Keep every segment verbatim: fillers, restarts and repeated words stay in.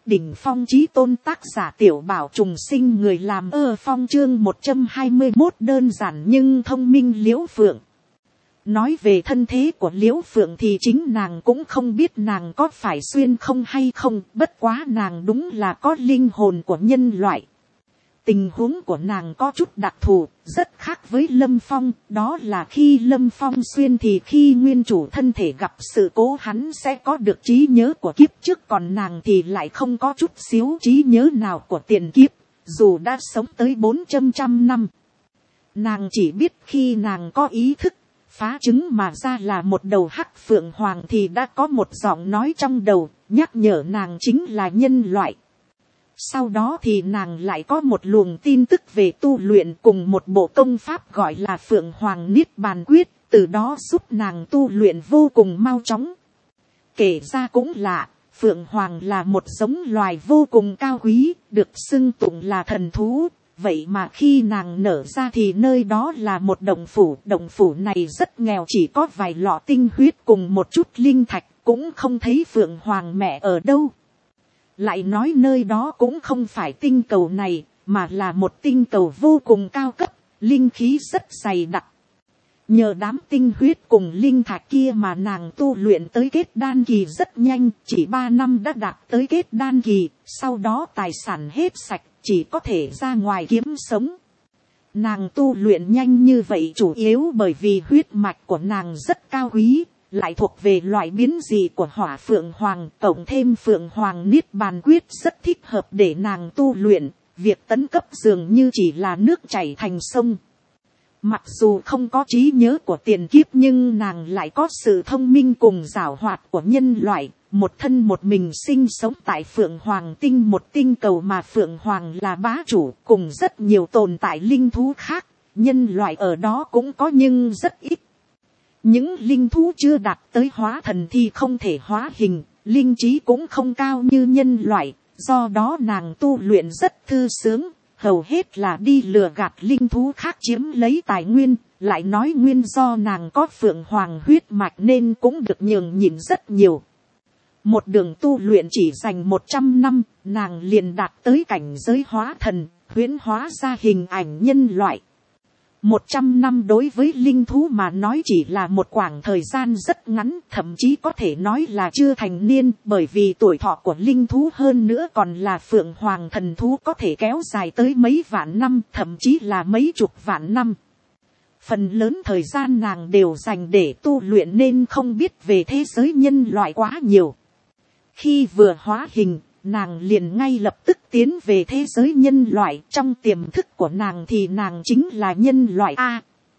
Đỉnh phong chí tôn tác giả Tiểu Bảo trùng sinh, người làm ơ phong, chương một trăm hai mươi mốt đơn giản nhưng thông minh Liễu Phượng. Nói về thân thế của Liễu Phượng thì chính nàng cũng không biết nàng có phải xuyên không hay không, bất quá nàng đúng là có linh hồn của nhân loại. Tình huống của nàng có chút đặc thù, rất khác với Lâm Phong, đó là khi Lâm Phong xuyên thì khi nguyên chủ thân thể gặp sự cố hắn sẽ có được trí nhớ của kiếp trước, còn nàng thì lại không có chút xíu trí nhớ nào của tiền kiếp, dù đã sống tới bốn trăm trăm năm. Nàng chỉ biết khi nàng có ý thức, phá trứng mà ra là một đầu hắc phượng hoàng thì đã có một giọng nói trong đầu, nhắc nhở nàng chính là nhân loại. Sau đó thì nàng lại có một luồng tin tức về tu luyện cùng một bộ công pháp gọi là Phượng Hoàng Niết Bàn Quyết, từ đó giúp nàng tu luyện vô cùng mau chóng. Kể ra cũng lạ, Phượng Hoàng là một giống loài vô cùng cao quý, được xưng tụng là thần thú. Vậy mà khi nàng nở ra thì nơi đó là một động phủ, động phủ này rất nghèo, chỉ có vài lọ tinh huyết cùng một chút linh thạch, cũng không thấy Phượng Hoàng mẹ ở đâu. Lại nói nơi đó cũng không phải tinh cầu này, mà là một tinh cầu vô cùng cao cấp, linh khí rất dày đặc. Nhờ đám tinh huyết cùng linh thạch kia mà nàng tu luyện tới kết đan kỳ rất nhanh, chỉ ba năm đã đạt tới kết đan kỳ, sau đó tài sản hết sạch, chỉ có thể ra ngoài kiếm sống. Nàng tu luyện nhanh như vậy chủ yếu bởi vì huyết mạch của nàng rất cao quý, lại thuộc về loại biến dị của hỏa Phượng Hoàng, cộng thêm Phượng Hoàng Niết Bàn Quyết rất thích hợp để nàng tu luyện, việc tấn cấp dường như chỉ là nước chảy thành sông. Mặc dù không có trí nhớ của tiền kiếp nhưng nàng lại có sự thông minh cùng giảo hoạt của nhân loại, một thân một mình sinh sống tại Phượng Hoàng Tinh, một tinh cầu mà Phượng Hoàng là bá chủ, cùng rất nhiều tồn tại linh thú khác, nhân loại ở đó cũng có nhưng rất ít. Những linh thú chưa đạt tới hóa thần thì không thể hóa hình, linh trí cũng không cao như nhân loại, do đó nàng tu luyện rất thư sướng, hầu hết là đi lừa gạt linh thú khác chiếm lấy tài nguyên, lại nói nguyên do nàng có Phượng Hoàng huyết mạch nên cũng được nhường nhịn rất nhiều. Một đường tu luyện chỉ dành một trăm năm, nàng liền đạt tới cảnh giới hóa thần, huyễn hóa ra hình ảnh nhân loại. Một trăm năm đối với linh thú mà nói chỉ là một khoảng thời gian rất ngắn, thậm chí có thể nói là chưa thành niên, bởi vì tuổi thọ của linh thú hơn nữa còn là Phượng Hoàng thần thú có thể kéo dài tới mấy vạn năm, thậm chí là mấy chục vạn năm. Phần lớn thời gian nàng đều dành để tu luyện nên không biết về thế giới nhân loại quá nhiều. Khi vừa hóa hình, nàng liền ngay lập tức tiến về thế giới nhân loại, trong tiềm thức của nàng thì nàng chính là nhân loại A.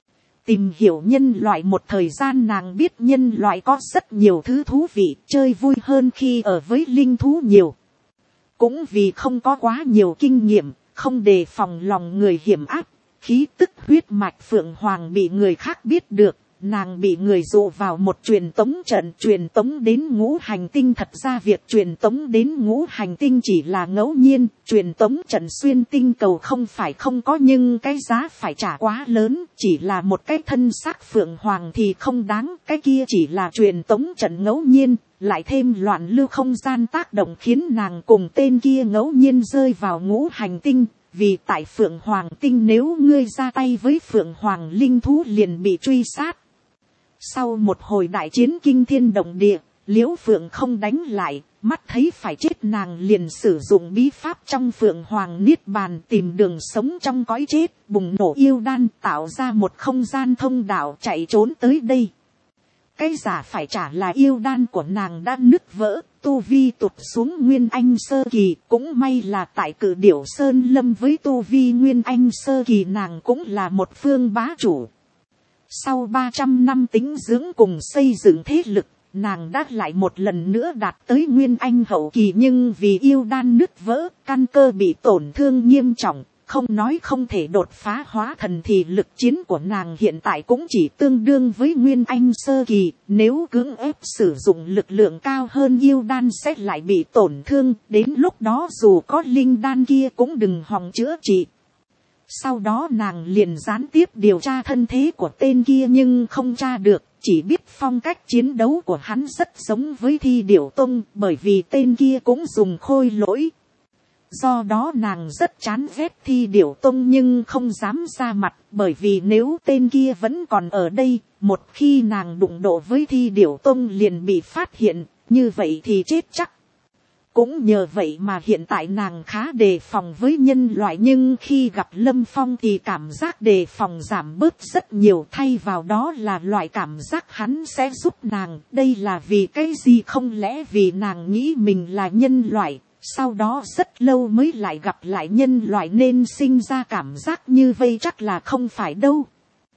Tìm hiểu nhân loại một thời gian nàng biết nhân loại có rất nhiều thứ thú vị, chơi vui hơn khi ở với linh thú nhiều. Cũng vì không có quá nhiều kinh nghiệm, không đề phòng lòng người hiểm ác, khí tức huyết mạch Phượng Hoàng bị người khác biết được. Nàng bị người dụ vào một truyền tống trận, truyền tống đến ngũ hành tinh. Thật ra việc truyền tống đến ngũ hành tinh chỉ là ngẫu nhiên, truyền tống trận xuyên tinh cầu không phải không có nhưng cái giá phải trả quá lớn, chỉ là một cái thân xác Phượng Hoàng thì không đáng, cái kia chỉ là truyền tống trận ngẫu nhiên, lại thêm loạn lưu không gian tác động khiến nàng cùng tên kia ngẫu nhiên rơi vào ngũ hành tinh. Vì tại Phượng Hoàng Tinh nếu ngươi ra tay với Phượng Hoàng linh thú liền bị truy sát. Sau một hồi đại chiến kinh thiên động địa, Liễu Phượng không đánh lại, mắt thấy phải chết nàng liền sử dụng bí pháp trong Phượng Hoàng Niết Bàn tìm đường sống trong cõi chết, bùng nổ yêu đan tạo ra một không gian thông đạo chạy trốn tới đây. Cái giả phải trả là yêu đan của nàng đã nứt vỡ, tu vi tụt xuống Nguyên Anh sơ kỳ, cũng may là tại Cự Điểu Sơn Lâm với tu vi Nguyên Anh sơ kỳ nàng cũng là một phương bá chủ. Sau ba trăm năm tính dưỡng cùng xây dựng thế lực, nàng đã lại một lần nữa đạt tới Nguyên Anh hậu kỳ nhưng vì yêu đan nứt vỡ, căn cơ bị tổn thương nghiêm trọng, không nói không thể đột phá hóa thần thì lực chiến của nàng hiện tại cũng chỉ tương đương với Nguyên Anh sơ kỳ, nếu cưỡng ép sử dụng lực lượng cao hơn yêu đan sẽ lại bị tổn thương, đến lúc đó dù có linh đan kia cũng đừng hòng chữa trị. Sau đó nàng liền gián tiếp điều tra thân thế của tên kia nhưng không tra được, chỉ biết phong cách chiến đấu của hắn rất giống với Thi Điểu Tông, bởi vì tên kia cũng dùng khôi lỗi. Do đó nàng rất chán ghét Thi Điểu Tông nhưng không dám ra mặt, bởi vì nếu tên kia vẫn còn ở đây, một khi nàng đụng độ với Thi Điểu Tông liền bị phát hiện, như vậy thì chết chắc. Cũng nhờ vậy mà hiện tại nàng khá đề phòng với nhân loại, nhưng khi gặp Lâm Phong thì cảm giác đề phòng giảm bớt rất nhiều, thay vào đó là loại cảm giác hắn sẽ giúp nàng. Đây là vì cái gì? Không lẽ vì nàng nghĩ mình là nhân loại, sau đó rất lâu mới lại gặp lại nhân loại nên sinh ra cảm giác như vây? Chắc là không phải đâu.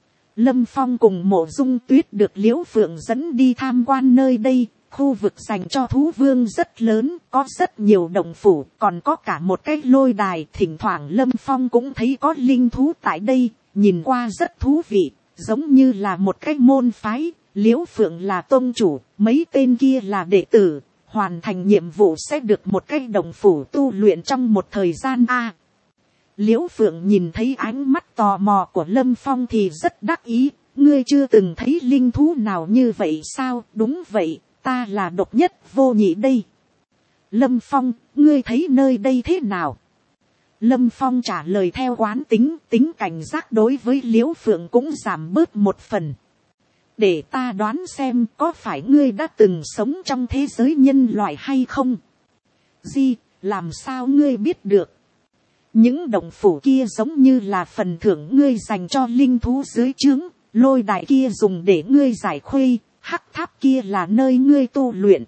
Lâm Phong cùng Mộ Dung Tuyết được Liễu Phượng dẫn đi tham quan nơi đây. Khu vực dành cho thú vương rất lớn, có rất nhiều động phủ, còn có cả một cái lôi đài. Thỉnh thoảng Lâm Phong cũng thấy có linh thú tại đây, nhìn qua rất thú vị, giống như là một cái môn phái. Liễu Phượng là tôn chủ, mấy tên kia là đệ tử, hoàn thành nhiệm vụ sẽ được một cái động phủ tu luyện trong một thời gian a. Liễu Phượng nhìn thấy ánh mắt tò mò của Lâm Phong thì rất đắc ý. Ngươi chưa từng thấy linh thú nào như vậy sao? Đúng vậy, ta là độc nhất vô nhị đây. Lâm Phong, ngươi thấy nơi đây thế nào? Lâm Phong trả lời theo quán tính, tính cảnh giác đối với Liễu Phượng cũng giảm bớt một phần. Để ta đoán xem có phải ngươi đã từng sống trong thế giới nhân loại hay không? Gì, làm sao ngươi biết được? Những động phủ kia giống như là phần thưởng ngươi dành cho linh thú dưới trướng, lôi đài kia dùng để ngươi giải khuây, hắc tháp kia là nơi ngươi tu luyện.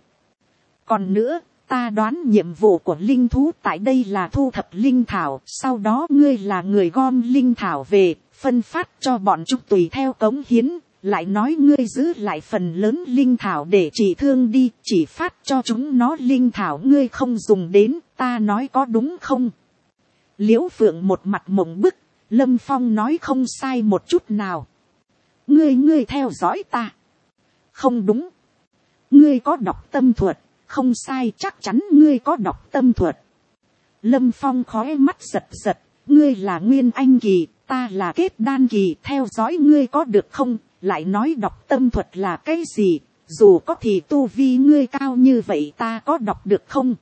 Còn nữa, ta đoán nhiệm vụ của linh thú tại đây là thu thập linh thảo, sau đó ngươi là người gom linh thảo về, phân phát cho bọn chúng tùy theo cống hiến, lại nói ngươi giữ lại phần lớn linh thảo để trị thương đi, chỉ phát cho chúng nó linh thảo ngươi không dùng đến, ta nói có đúng không? Liễu Phượng một mặt mộng bức, Lâm Phong nói không sai một chút nào. Ngươi ngươi theo dõi ta. Không đúng. Ngươi có đọc tâm thuật. Không sai, chắc chắn ngươi có đọc tâm thuật. Lâm Phong khóe mắt giật giật. Ngươi là Nguyên Anh kỳ, ta là Kết Đan kỳ, theo dõi ngươi có được không? Lại nói đọc tâm thuật là cái gì? Dù có thì tu vi ngươi cao như vậy ta có đọc được không?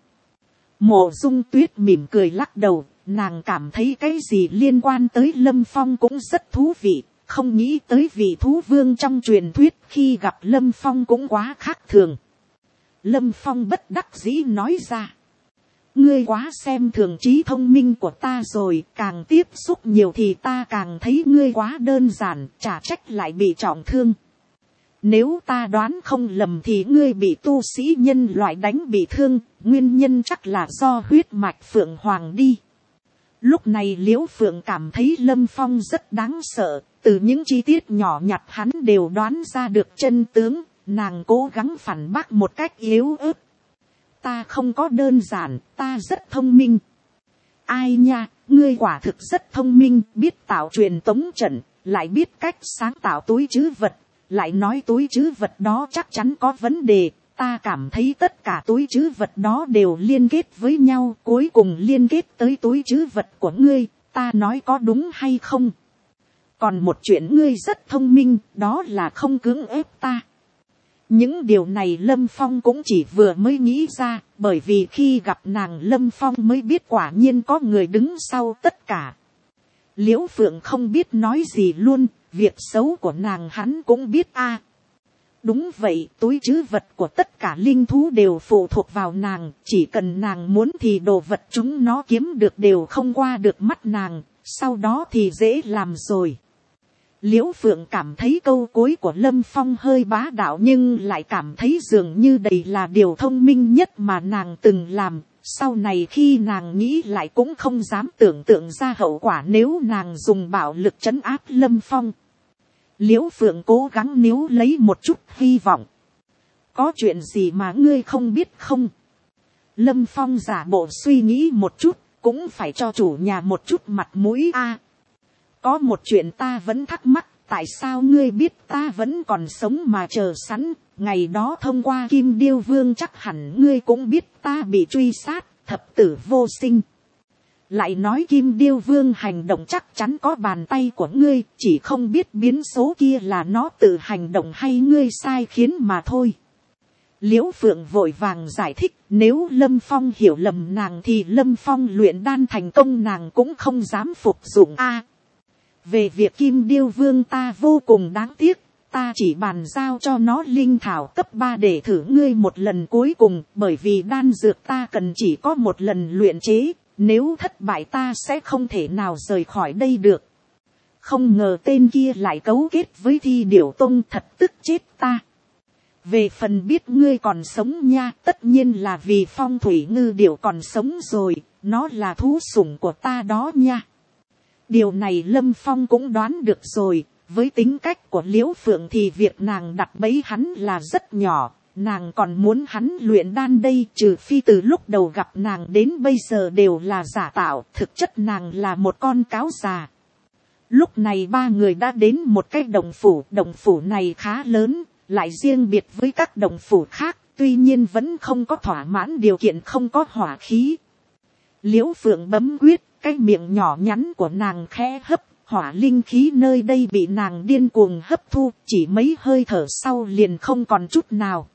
Mộ Dung Tuyết mỉm cười lắc đầu. Nàng cảm thấy cái gì liên quan tới Lâm Phong cũng rất thú vị. Không nghĩ tới vị thú vương trong truyền thuyết khi gặp Lâm Phong cũng quá khác thường. Lâm Phong bất đắc dĩ nói ra. Ngươi quá xem thường trí thông minh của ta rồi. Càng tiếp xúc nhiều thì ta càng thấy ngươi quá đơn giản. Chả trách lại bị trọng thương. Nếu ta đoán không lầm thì ngươi bị tu sĩ nhân loại đánh bị thương. Nguyên nhân chắc là do huyết mạch Phượng Hoàng đi. Lúc này Liễu Phượng cảm thấy Lâm Phong rất đáng sợ, từ những chi tiết nhỏ nhặt hắn đều đoán ra được chân tướng, nàng cố gắng phản bác một cách yếu ớt. Ta không có đơn giản, ta rất thông minh. Ai nha, ngươi quả thực rất thông minh, biết tạo truyền tống trận, lại biết cách sáng tạo túi trữ vật, lại nói túi trữ vật đó chắc chắn có vấn đề. Ta cảm thấy tất cả túi trữ vật đó đều liên kết với nhau, cuối cùng liên kết tới túi trữ vật của ngươi, ta nói có đúng hay không? Còn một chuyện ngươi rất thông minh, đó là không cưỡng ép ta. Những điều này Lâm Phong cũng chỉ vừa mới nghĩ ra, bởi vì khi gặp nàng Lâm Phong mới biết quả nhiên có người đứng sau tất cả. Liễu Phượng không biết nói gì luôn, việc xấu của nàng hắn cũng biết a. À. Đúng vậy, túi trữ vật của tất cả linh thú đều phụ thuộc vào nàng, chỉ cần nàng muốn thì đồ vật chúng nó kiếm được đều không qua được mắt nàng, sau đó thì dễ làm rồi. Liễu Phượng cảm thấy câu cuối của Lâm Phong hơi bá đạo nhưng lại cảm thấy dường như đây là điều thông minh nhất mà nàng từng làm, sau này khi nàng nghĩ lại cũng không dám tưởng tượng ra hậu quả nếu nàng dùng bạo lực trấn áp Lâm Phong. Liễu Phượng cố gắng níu lấy một chút hy vọng. Có chuyện gì mà ngươi không biết không? Lâm Phong giả bộ suy nghĩ một chút, cũng phải cho chủ nhà một chút mặt mũi a. À, có một chuyện ta vẫn thắc mắc, tại sao ngươi biết ta vẫn còn sống mà chờ sẵn, ngày đó thông qua Kim Điêu Vương chắc hẳn ngươi cũng biết ta bị truy sát, thập tử vô sinh. lại nói Kim Điêu Vương hành động chắc chắn có bàn tay của ngươi, chỉ không biết biến số kia là nó tự hành động hay ngươi sai khiến mà thôi. Liễu Phượng vội vàng giải thích, nếu Lâm Phong hiểu lầm nàng thì Lâm Phong luyện đan thành công nàng cũng không dám phục dụng a. Về việc Kim Điêu Vương ta vô cùng đáng tiếc, ta chỉ bàn giao cho nó linh thảo cấp ba để thử ngươi một lần cuối cùng, bởi vì đan dược ta cần chỉ có một lần luyện chế, nếu thất bại ta sẽ không thể nào rời khỏi đây được. Không ngờ tên kia lại cấu kết với Thi Điểu Tông, thật tức chết ta. Về phần biết ngươi còn sống nha, tất nhiên là vì Phong Thủy Ngư Điểu còn sống rồi, nó là thú sủng của ta đó nha. Điều này Lâm Phong cũng đoán được rồi, với tính cách của Liễu Phượng thì việc nàng đặt bẫy hắn là rất nhỏ, nàng còn muốn hắn luyện đan đây, trừ phi từ lúc đầu gặp nàng đến bây giờ đều là giả tạo, thực chất nàng là một con cáo già. Lúc này ba người đã đến một cái động phủ, động phủ này khá lớn, lại riêng biệt với các động phủ khác, tuy nhiên vẫn không có thỏa mãn điều kiện không có hỏa khí. Liễu Phượng bấm quyết, cái miệng nhỏ nhắn của nàng khẽ hấp, hỏa linh khí nơi đây bị nàng điên cuồng hấp thu, chỉ mấy hơi thở sau liền không còn chút nào.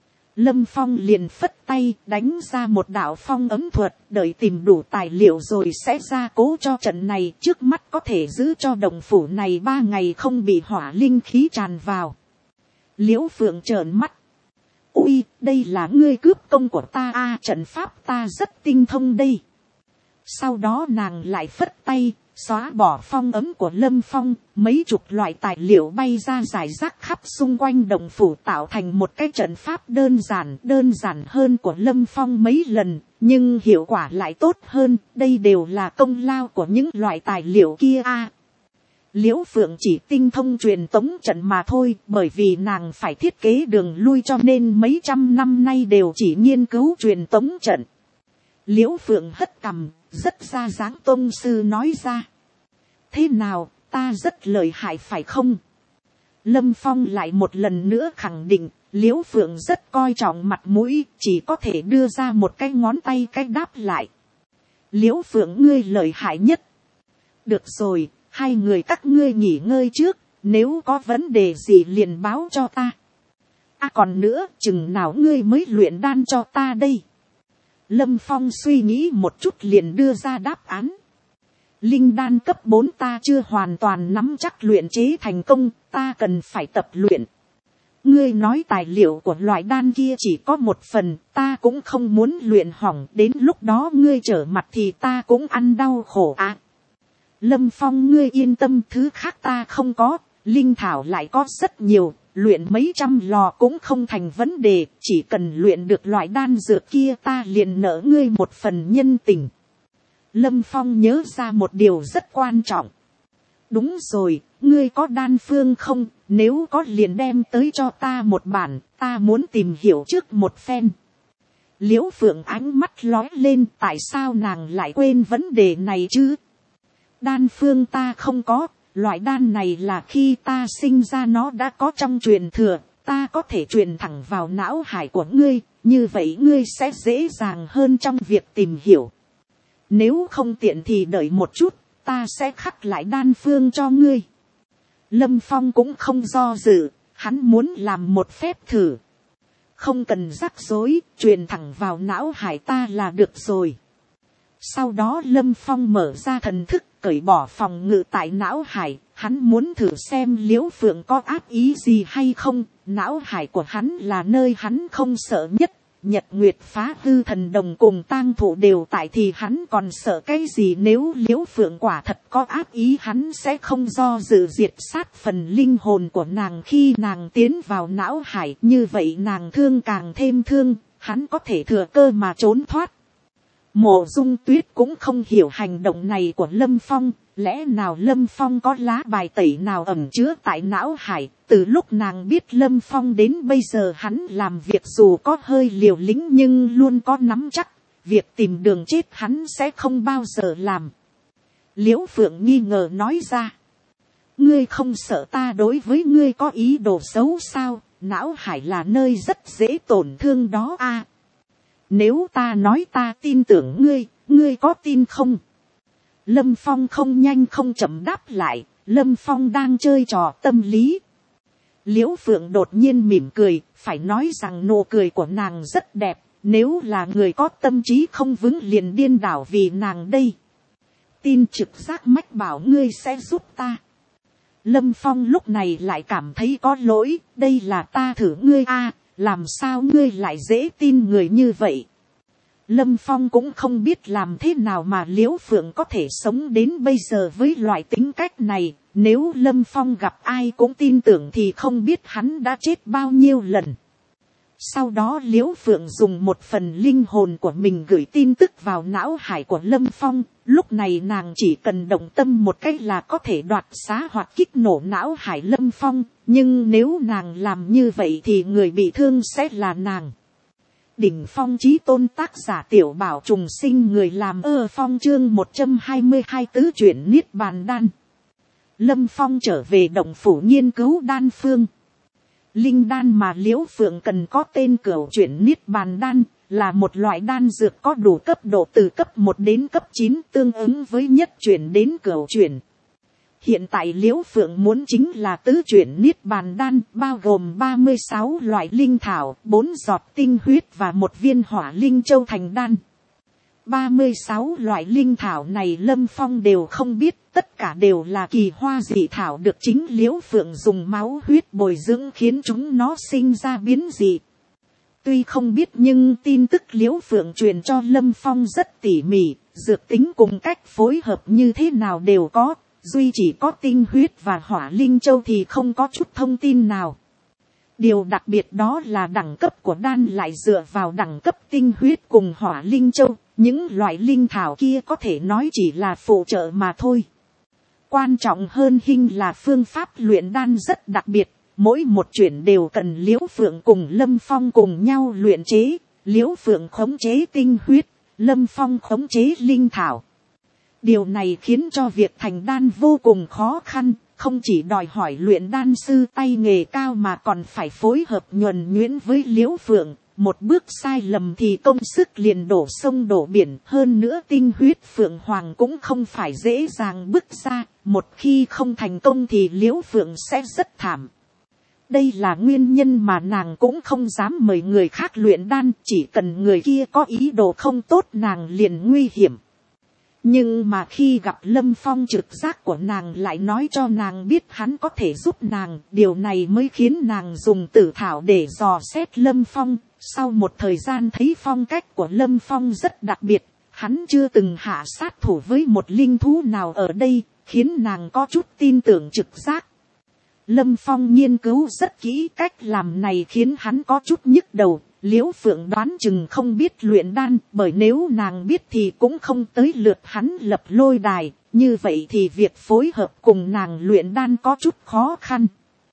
Lâm Phong liền phất tay đánh ra một đạo phong ấm thuật, đợi tìm đủ tài liệu rồi sẽ gia cố cho trận này, trước mắt có thể giữ cho đồng phủ này ba ngày không bị hỏa linh khí tràn vào. Liễu Phượng trợn mắt. Ui, đây là ngươi cướp công của ta a, trận pháp ta rất tinh thông đây. Sau đó nàng lại phất tay, xóa bỏ phong ấm của Lâm Phong, mấy chục loại tài liệu bay ra rải rác khắp xung quanh động phủ tạo thành một cái trận pháp đơn giản, đơn giản hơn của Lâm Phong mấy lần, nhưng hiệu quả lại tốt hơn, đây đều là công lao của những loại tài liệu kia a. Liễu Phượng chỉ tinh thông truyền tống trận mà thôi, bởi vì nàng phải thiết kế đường lui cho nên mấy trăm năm nay đều chỉ nghiên cứu truyền tống trận. Liễu Phượng hất cằm, rất ra dáng tôn sư nói ra. Thế nào, ta rất lợi hại phải không? Lâm Phong lại một lần nữa khẳng định, Liễu Phượng rất coi trọng mặt mũi, chỉ có thể đưa ra một cái ngón tay cái đáp lại. Liễu Phượng ngươi lợi hại nhất. Được rồi, hai người các ngươi nghỉ ngơi trước, nếu có vấn đề gì liền báo cho ta. À còn nữa, chừng nào ngươi mới luyện đan cho ta đây? Lâm Phong suy nghĩ một chút liền đưa ra đáp án. Linh đan cấp bốn ta chưa hoàn toàn nắm chắc luyện chế thành công, ta cần phải tập luyện. Ngươi nói tài liệu của loại đan kia chỉ có một phần, ta cũng không muốn luyện hỏng, đến lúc đó ngươi trở mặt thì ta cũng ăn đau khổ à. Lâm Phong ngươi yên tâm, thứ khác ta không có, linh thảo lại có rất nhiều, luyện mấy trăm lò cũng không thành vấn đề, chỉ cần luyện được loại đan dược kia ta liền nợ ngươi một phần nhân tình. Lâm Phong nhớ ra một điều rất quan trọng. Đúng rồi, ngươi có đan phương không? Nếu có liền đem tới cho ta một bản, ta muốn tìm hiểu trước một phen. Liễu Phượng ánh mắt lóe lên, tại sao nàng lại quên vấn đề này chứ? Đan phương ta không có, loại đan này là khi ta sinh ra nó đã có trong truyền thừa, ta có thể truyền thẳng vào não hải của ngươi, như vậy ngươi sẽ dễ dàng hơn trong việc tìm hiểu. Nếu không tiện thì đợi một chút, ta sẽ khắc lại đan phương cho ngươi. Lâm Phong cũng không do dự, hắn muốn làm một phép thử. Không cần rắc rối, truyền thẳng vào não hải ta là được rồi. Sau đó Lâm Phong mở ra thần thức, cởi bỏ phòng ngự tại não hải, hắn muốn thử xem Liễu Phượng có ác ý gì hay không. Não hải của hắn là nơi hắn không sợ nhất, Nhật Nguyệt Phá Hư Thần Đồng cùng tang thụ đều tại thì hắn còn sợ cái gì? Nếu Liễu Phượng quả thật có ác ý hắn sẽ không do dự diệt sát phần linh hồn của nàng khi nàng tiến vào não hải, như vậy nàng thương càng thêm thương, hắn có thể thừa cơ mà trốn thoát. Mộ Dung Tuyết cũng không hiểu hành động này của Lâm Phong, lẽ nào Lâm Phong có lá bài tẩy nào ẩn chứa tại não hải? Từ lúc nàng biết Lâm Phong đến bây giờ hắn làm việc dù có hơi liều lĩnh nhưng luôn có nắm chắc, việc tìm đường chết hắn sẽ không bao giờ làm. Liễu Phượng nghi ngờ nói ra, ngươi không sợ ta đối với ngươi có ý đồ xấu sao? Não hải là nơi rất dễ tổn thương đó a. Nếu ta nói ta tin tưởng ngươi, ngươi có tin không? Lâm Phong không nhanh không chậm đáp lại, Lâm Phong đang chơi trò tâm lý. Liễu Phượng đột nhiên mỉm cười, phải nói rằng nụ cười của nàng rất đẹp, nếu là người có tâm trí không vững liền điên đảo vì nàng đây. Tin trực giác mách bảo ngươi sẽ giúp ta. Lâm Phong lúc này lại cảm thấy có lỗi, đây là ta thử ngươi a, làm sao ngươi lại dễ tin người như vậy. Lâm Phong cũng không biết làm thế nào mà Liễu Phượng có thể sống đến bây giờ với loại tính cách này. Nếu Lâm Phong gặp ai cũng tin tưởng thì không biết hắn đã chết bao nhiêu lần. Sau đó Liễu Phượng dùng một phần linh hồn của mình gửi tin tức vào não hải của Lâm Phong. Lúc này nàng chỉ cần động tâm một cách là có thể đoạt xá hoặc kích nổ não hải Lâm Phong. Nhưng nếu nàng làm như vậy thì người bị thương sẽ là nàng. Đỉnh phong chí tôn tác giả Tiểu Bảo trùng sinh, người làm ơ phong chương một trăm hai mươi hai tứ chuyển niết bàn đan. Lâm Phong trở về động phủ nghiên cứu đan phương. Linh đan mà Liễu Phượng cần có tên cửu chuyển niết bàn đan, là một loại đan dược có đủ cấp độ từ cấp một đến cấp chín, tương ứng với nhất chuyển đến cửu chuyển. Hiện tại Liễu Phượng muốn chính là tứ chuyển niết bàn đan, bao gồm ba mươi sáu loại linh thảo, bốn giọt tinh huyết và một viên hỏa linh châu thành đan. ba mươi sáu loại linh thảo này Lâm Phong đều không biết, tất cả đều là kỳ hoa dị thảo được chính Liễu Phượng dùng máu huyết bồi dưỡng khiến chúng nó sinh ra biến dị. Tuy không biết nhưng tin tức Liễu Phượng truyền cho Lâm Phong rất tỉ mỉ, dược tính cùng cách phối hợp như thế nào đều có, duy chỉ có tinh huyết và hỏa linh châu thì không có chút thông tin nào. Điều đặc biệt đó là đẳng cấp của đan lại dựa vào đẳng cấp tinh huyết cùng hỏa linh châu, những loại linh thảo kia có thể nói chỉ là phụ trợ mà thôi. Quan trọng hơn hình là phương pháp luyện đan rất đặc biệt, mỗi một chuyển đều cần Liễu Phượng cùng Lâm Phong cùng nhau luyện chế, Liễu Phượng khống chế tinh huyết, Lâm Phong khống chế linh thảo. Điều này khiến cho việc thành đan vô cùng khó khăn, không chỉ đòi hỏi luyện đan sư tay nghề cao mà còn phải phối hợp nhuần nhuyễn với Liễu Phượng. Một bước sai lầm thì công sức liền đổ sông đổ biển, hơn nữa tinh huyết Phượng Hoàng cũng không phải dễ dàng bứt ra, một khi không thành công thì Liễu Phượng sẽ rất thảm. Đây là nguyên nhân mà nàng cũng không dám mời người khác luyện đan, chỉ cần người kia có ý đồ không tốt nàng liền nguy hiểm. Nhưng mà khi gặp Lâm Phong, trực giác của nàng lại nói cho nàng biết hắn có thể giúp nàng, điều này mới khiến nàng dùng tử thảo để dò xét Lâm Phong. Sau một thời gian thấy phong cách của Lâm Phong rất đặc biệt, hắn chưa từng hạ sát thủ với một linh thú nào ở đây, khiến nàng có chút tin tưởng trực giác. Lâm Phong nghiên cứu rất kỹ cách làm này khiến hắn có chút nhức đầu. Liễu Phượng đoán chừng không biết luyện đan, bởi nếu nàng biết thì cũng không tới lượt hắn lập lôi đài, như vậy thì việc phối hợp cùng nàng luyện đan có chút khó khăn.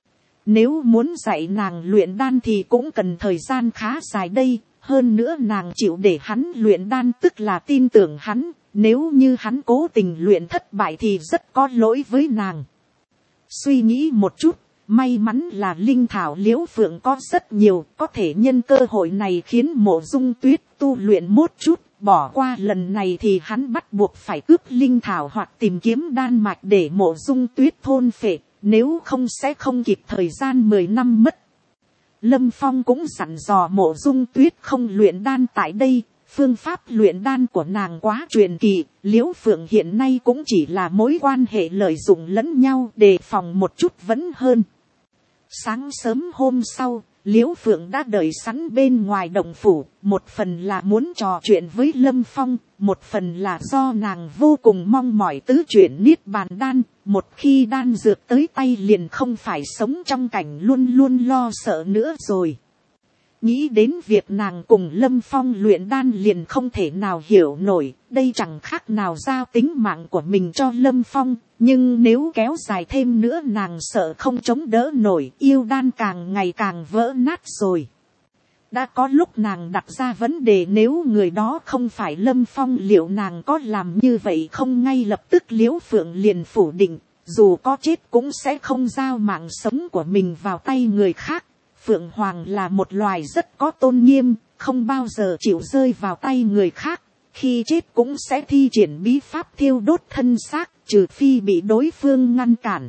Nếu muốn dạy nàng luyện đan thì cũng cần thời gian khá dài đây, hơn nữa nàng chịu để hắn luyện đan tức là tin tưởng hắn, nếu như hắn cố tình luyện thất bại thì rất có lỗi với nàng. Suy nghĩ một chút, may mắn là linh thảo Liễu Phượng có rất nhiều, có thể nhân cơ hội này khiến Mộ Dung Tuyết tu luyện một chút, bỏ qua lần này thì hắn bắt buộc phải cướp linh thảo hoặc tìm kiếm đan mạch để Mộ Dung Tuyết thôn phệ, nếu không sẽ không kịp thời gian mười năm mất. Lâm Phong cũng dặn dò Mộ Dung Tuyết không luyện đan tại đây, phương pháp luyện đan của nàng quá truyền kỳ, Liễu Phượng hiện nay cũng chỉ là mối quan hệ lợi dụng lẫn nhau, đề phòng một chút vẫn hơn. Sáng sớm hôm sau, Liễu Phượng đã đợi sẵn bên ngoài động phủ, một phần là muốn trò chuyện với Lâm Phong, một phần là do nàng vô cùng mong mỏi tứ chuyển niết bàn đan, một khi đan dược tới tay liền không phải sống trong cảnh luôn luôn lo sợ nữa rồi. Nghĩ đến việc nàng cùng Lâm Phong luyện đan liền không thể nào hiểu nổi, đây chẳng khác nào giao tính mạng của mình cho Lâm Phong, nhưng nếu kéo dài thêm nữa nàng sợ không chống đỡ nổi, yêu đan càng ngày càng vỡ nát rồi. Đã có lúc nàng đặt ra vấn đề nếu người đó không phải Lâm Phong liệu nàng có làm như vậy không, ngay lập tức Liễu Phượng liền phủ định, dù có chết cũng sẽ không giao mạng sống của mình vào tay người khác. Phượng Hoàng là một loài rất có tôn nghiêm, không bao giờ chịu rơi vào tay người khác. khi chết cũng sẽ thi triển bí pháp thiêu đốt thân xác, trừ phi bị đối phương ngăn cản.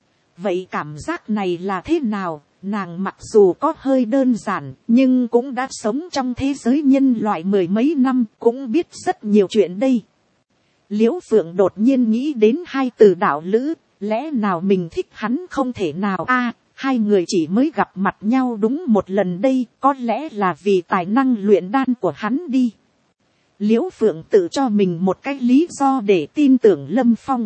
Vậy cảm giác này là thế nào? Nàng mặc dù có hơi đơn giản, nhưng cũng đã sống trong thế giới nhân loại mười mấy năm, cũng biết rất nhiều chuyện đây. Liễu Phượng đột nhiên nghĩ đến hai từ đạo lữ, lẽ nào mình thích hắn không thể nào a hai người chỉ mới gặp mặt nhau đúng một lần đây, có lẽ là vì tài năng luyện đan của hắn đi. Liễu Phượng tự cho mình một cái lý do để tin tưởng Lâm Phong.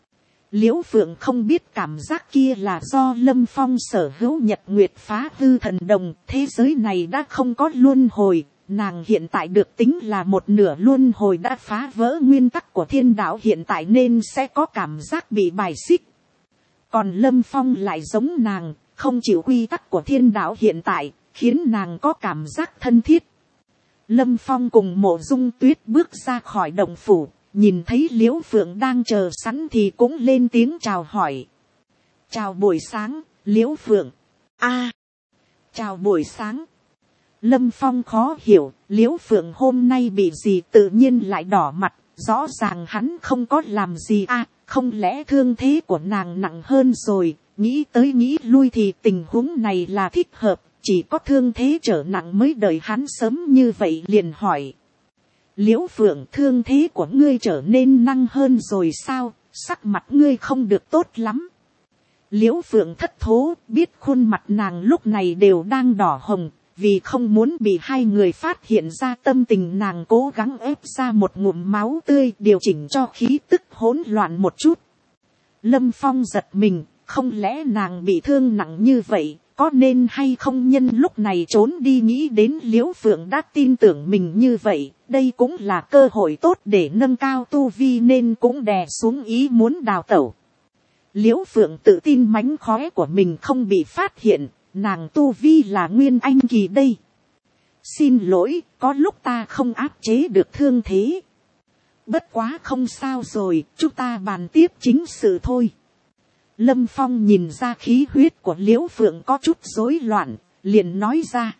Liễu Phượng không biết cảm giác kia là do Lâm Phong sở hữu nhật nguyệt phá hư thần đồng, thế giới này đã không có luân hồi, nàng hiện tại được tính là một nửa luân hồi đã phá vỡ nguyên tắc của thiên đạo hiện tại nên sẽ có cảm giác bị bài xích. Còn Lâm Phong lại giống nàng, không chịu quy tắc của thiên đạo hiện tại, khiến nàng có cảm giác thân thiết. Lâm Phong cùng Mộ Dung Tuyết bước ra khỏi động phủ, nhìn thấy Liễu Phượng đang chờ sẵn thì cũng lên tiếng chào hỏi. Chào buổi sáng, Liễu Phượng. A, chào buổi sáng. Lâm Phong khó hiểu, Liễu Phượng hôm nay bị gì tự nhiên lại đỏ mặt, rõ ràng hắn không có làm gì a, không lẽ thương thế của nàng nặng hơn rồi, nghĩ tới nghĩ lui thì tình huống này là thích hợp, chỉ có thương thế trở nặng mới đợi hắn sớm như vậy liền hỏi. Liễu Phượng, thương thế của ngươi trở nên năng hơn rồi sao, sắc mặt ngươi không được tốt lắm. Liễu Phượng thất thố, biết khuôn mặt nàng lúc này đều đang đỏ hồng, vì không muốn bị hai người phát hiện ra tâm tình nàng cố gắng ép ra một ngụm máu tươi điều chỉnh cho khí tức hỗn loạn một chút. Lâm Phong giật mình, không lẽ nàng bị thương nặng như vậy, có nên hay không nhân lúc này trốn đi, nghĩ đến Liễu Phượng đã tin tưởng mình như vậy, đây cũng là cơ hội tốt để nâng cao tu vi nên cũng đè xuống ý muốn đào tẩu. Liễu Phượng tự tin mánh khóe của mình không bị phát hiện, nàng tu vi là nguyên anh kỳ đây. Xin lỗi, có lúc ta không áp chế được thương thế. Bất quá không sao rồi, chúng ta bàn tiếp chính sự thôi. Lâm Phong nhìn ra khí huyết của Liễu Phượng có chút rối loạn, liền nói ra.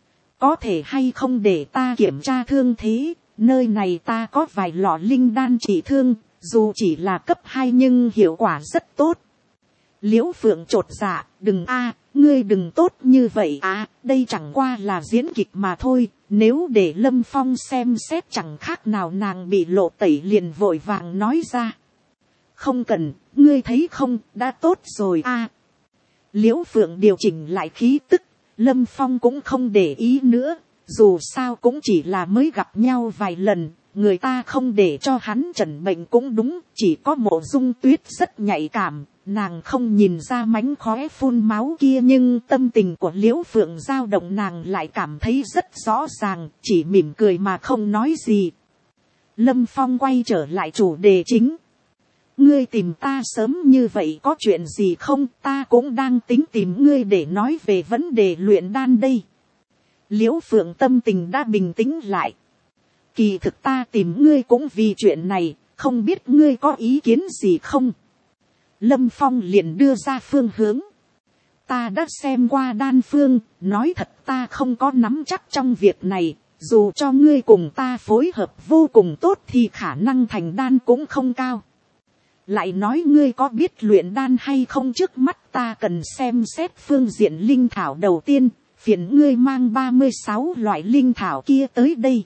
Có thể hay không để ta kiểm tra thương thế, nơi này ta có vài lọ linh đan trị thương, dù chỉ là cấp hai nhưng hiệu quả rất tốt. Liễu Phượng chột dạ, đừng a, ngươi đừng tốt như vậy à, đây chẳng qua là diễn kịch mà thôi, nếu để Lâm Phong xem xét chẳng khác nào nàng bị lộ tẩy, liền vội vàng nói ra. Không cần, ngươi thấy không, đã tốt rồi a. Liễu Phượng điều chỉnh lại khí tức, Lâm Phong cũng không để ý nữa, dù sao cũng chỉ là mới gặp nhau vài lần, người ta không để cho hắn chẩn bệnh cũng đúng, chỉ có Mộ Dung Tuyết rất nhạy cảm, nàng không nhìn ra mánh khóe phun máu kia nhưng tâm tình của Liễu Phượng dao động nàng lại cảm thấy rất rõ ràng, chỉ mỉm cười mà không nói gì. Lâm Phong quay trở lại chủ đề chính. Ngươi tìm ta sớm như vậy có chuyện gì không, ta cũng đang tính tìm ngươi để nói về vấn đề luyện đan đây. Liễu Phượng tâm tình đã bình tĩnh lại. Kỳ thực ta tìm ngươi cũng vì chuyện này, không biết ngươi có ý kiến gì không? Lâm Phong liền đưa ra phương hướng. Ta đã xem qua đan phương, nói thật ta không có nắm chắc trong việc này, dù cho ngươi cùng ta phối hợp vô cùng tốt thì khả năng thành đan cũng không cao. Lại nói ngươi có biết luyện đan hay không, trước mắt ta cần xem xét phương diện linh thảo đầu tiên, phiền ngươi mang ba mươi sáu loại linh thảo kia tới đây.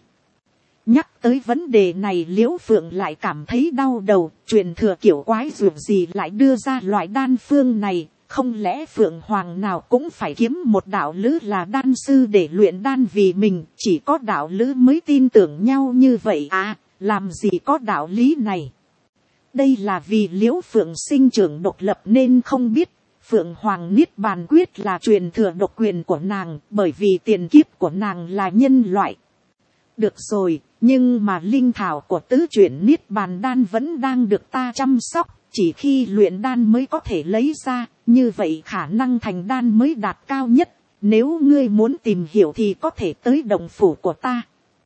Nhắc tới vấn đề này Liễu Phượng lại cảm thấy đau đầu, truyền thừa kiểu quái dược gì lại đưa ra loại đan phương này, không lẽ Phượng Hoàng nào cũng phải kiếm một đạo lữ là đan sư để luyện đan vì mình, chỉ có đạo lữ mới tin tưởng nhau như vậy à, làm gì có đạo lý này. Đây là vì Liễu Phượng sinh trưởng độc lập nên không biết, Phượng Hoàng Niết Bàn Quyết là truyền thừa độc quyền của nàng, bởi vì tiền kiếp của nàng là nhân loại. Được rồi, nhưng mà linh thảo của tứ chuyển Niết Bàn Đan vẫn đang được ta chăm sóc, chỉ khi luyện đan mới có thể lấy ra, như vậy khả năng thành đan mới đạt cao nhất, nếu ngươi muốn tìm hiểu thì có thể tới động phủ của ta.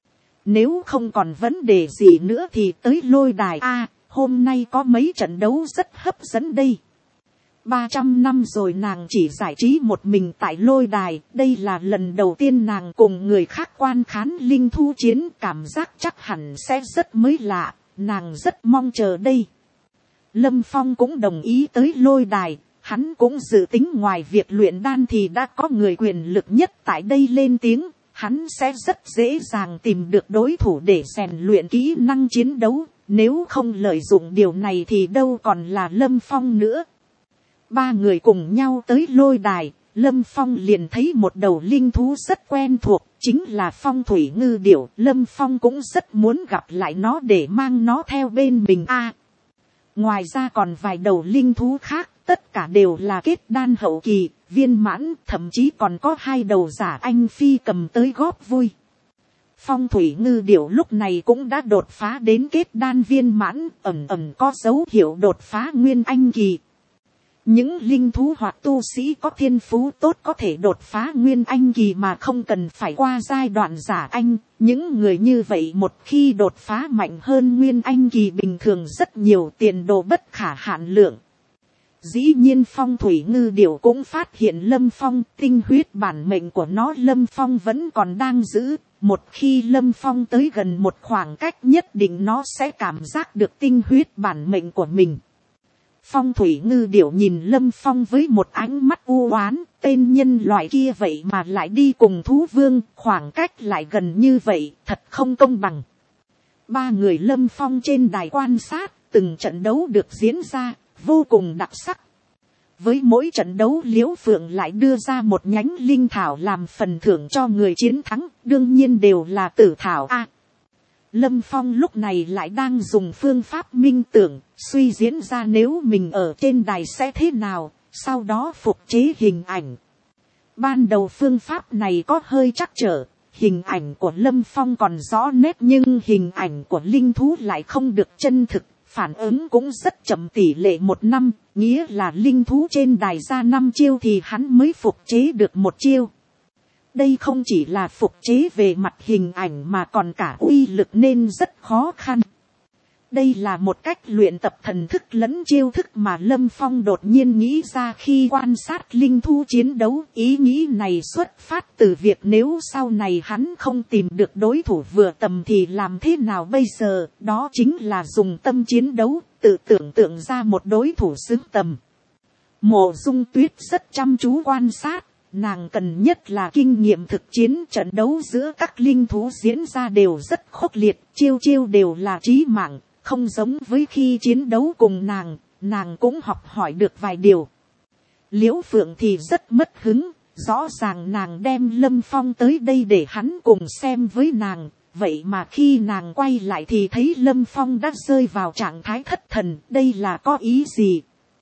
Nếu không còn vấn đề gì nữa thì tới lôi đài a, hôm nay có mấy trận đấu rất hấp dẫn đây. ba trăm năm rồi nàng chỉ giải trí một mình tại lôi đài, đây là lần đầu tiên nàng cùng người khác quan khán linh thú chiến, cảm giác chắc hẳn sẽ rất mới lạ, nàng rất mong chờ đây. Lâm Phong cũng đồng ý tới lôi đài, hắn cũng dự tính ngoài việc luyện đan thì đã có người quyền lực nhất tại đây lên tiếng, hắn sẽ rất dễ dàng tìm được đối thủ để rèn luyện kỹ năng chiến đấu, nếu không lợi dụng điều này thì đâu còn là Lâm Phong nữa. Ba người cùng nhau tới lôi đài, Lâm Phong liền thấy một đầu linh thú rất quen thuộc, chính là phong thủy ngư điểu. Lâm Phong cũng rất muốn gặp lại nó để mang nó theo bên mình a. À, ngoài ra còn vài đầu linh thú khác, tất cả đều là kết đan hậu kỳ, viên mãn, thậm chí còn có hai đầu giả anh phi cầm tới góp vui. Phong thủy ngư điểu lúc này cũng đã đột phá đến kết đan viên mãn, ẩn ẩn có dấu hiệu đột phá nguyên anh kỳ. Những linh thú hoặc tu sĩ có thiên phú tốt có thể đột phá nguyên anh kỳ mà không cần phải qua giai đoạn giả anh. Những người như vậy một khi đột phá mạnh hơn nguyên anh kỳ bình thường rất nhiều, tiền đồ bất khả hạn lượng. Dĩ nhiên phong thủy ngư điểu cũng phát hiện Lâm Phong, tinh huyết bản mệnh của nó Lâm Phong vẫn còn đang giữ. Một khi Lâm Phong tới gần một khoảng cách nhất định nó sẽ cảm giác được tinh huyết bản mệnh của mình. Phong thủy ngư điểu nhìn Lâm Phong với một ánh mắt u oán, tên nhân loại kia vậy mà lại đi cùng thú vương, khoảng cách lại gần như vậy, thật không công bằng. Ba người Lâm Phong trên đài quan sát, từng trận đấu được diễn ra, vô cùng đặc sắc. Với mỗi trận đấu Liễu Phượng lại đưa ra một nhánh linh thảo làm phần thưởng cho người chiến thắng, đương nhiên đều là tử thảo a. À, Lâm Phong lúc này lại đang dùng phương pháp minh tưởng, suy diễn ra nếu mình ở trên đài sẽ thế nào, sau đó phục chế hình ảnh. Ban đầu phương pháp này có hơi trắc trở, hình ảnh của Lâm Phong còn rõ nét nhưng hình ảnh của linh thú lại không được chân thực, phản ứng cũng rất chậm, tỷ lệ một năm, nghĩa là linh thú trên đài ra năm chiêu thì hắn mới phục chế được một chiêu. Đây không chỉ là phục chế về mặt hình ảnh mà còn cả uy lực nên rất khó khăn. Đây là một cách luyện tập thần thức lẫn chiêu thức mà Lâm Phong đột nhiên nghĩ ra khi quan sát linh thú chiến đấu. Ý nghĩ này xuất phát từ việc nếu sau này hắn không tìm được đối thủ vừa tầm thì làm thế nào bây giờ, đó chính là dùng tâm chiến đấu, tự tưởng tượng ra một đối thủ xứng tầm. Mộ Dung Tuyết rất chăm chú quan sát. Nàng cần nhất là kinh nghiệm thực chiến, trận đấu giữa các linh thú diễn ra đều rất khốc liệt, chiêu chiêu đều là chí mạng, không giống với khi chiến đấu cùng nàng, nàng cũng học hỏi được vài điều. Liễu Phượng thì rất mất hứng, rõ ràng nàng đem Lâm Phong tới đây để hắn cùng xem với nàng, vậy mà khi nàng quay lại thì thấy Lâm Phong đã rơi vào trạng thái thất thần, đây là có ý gì?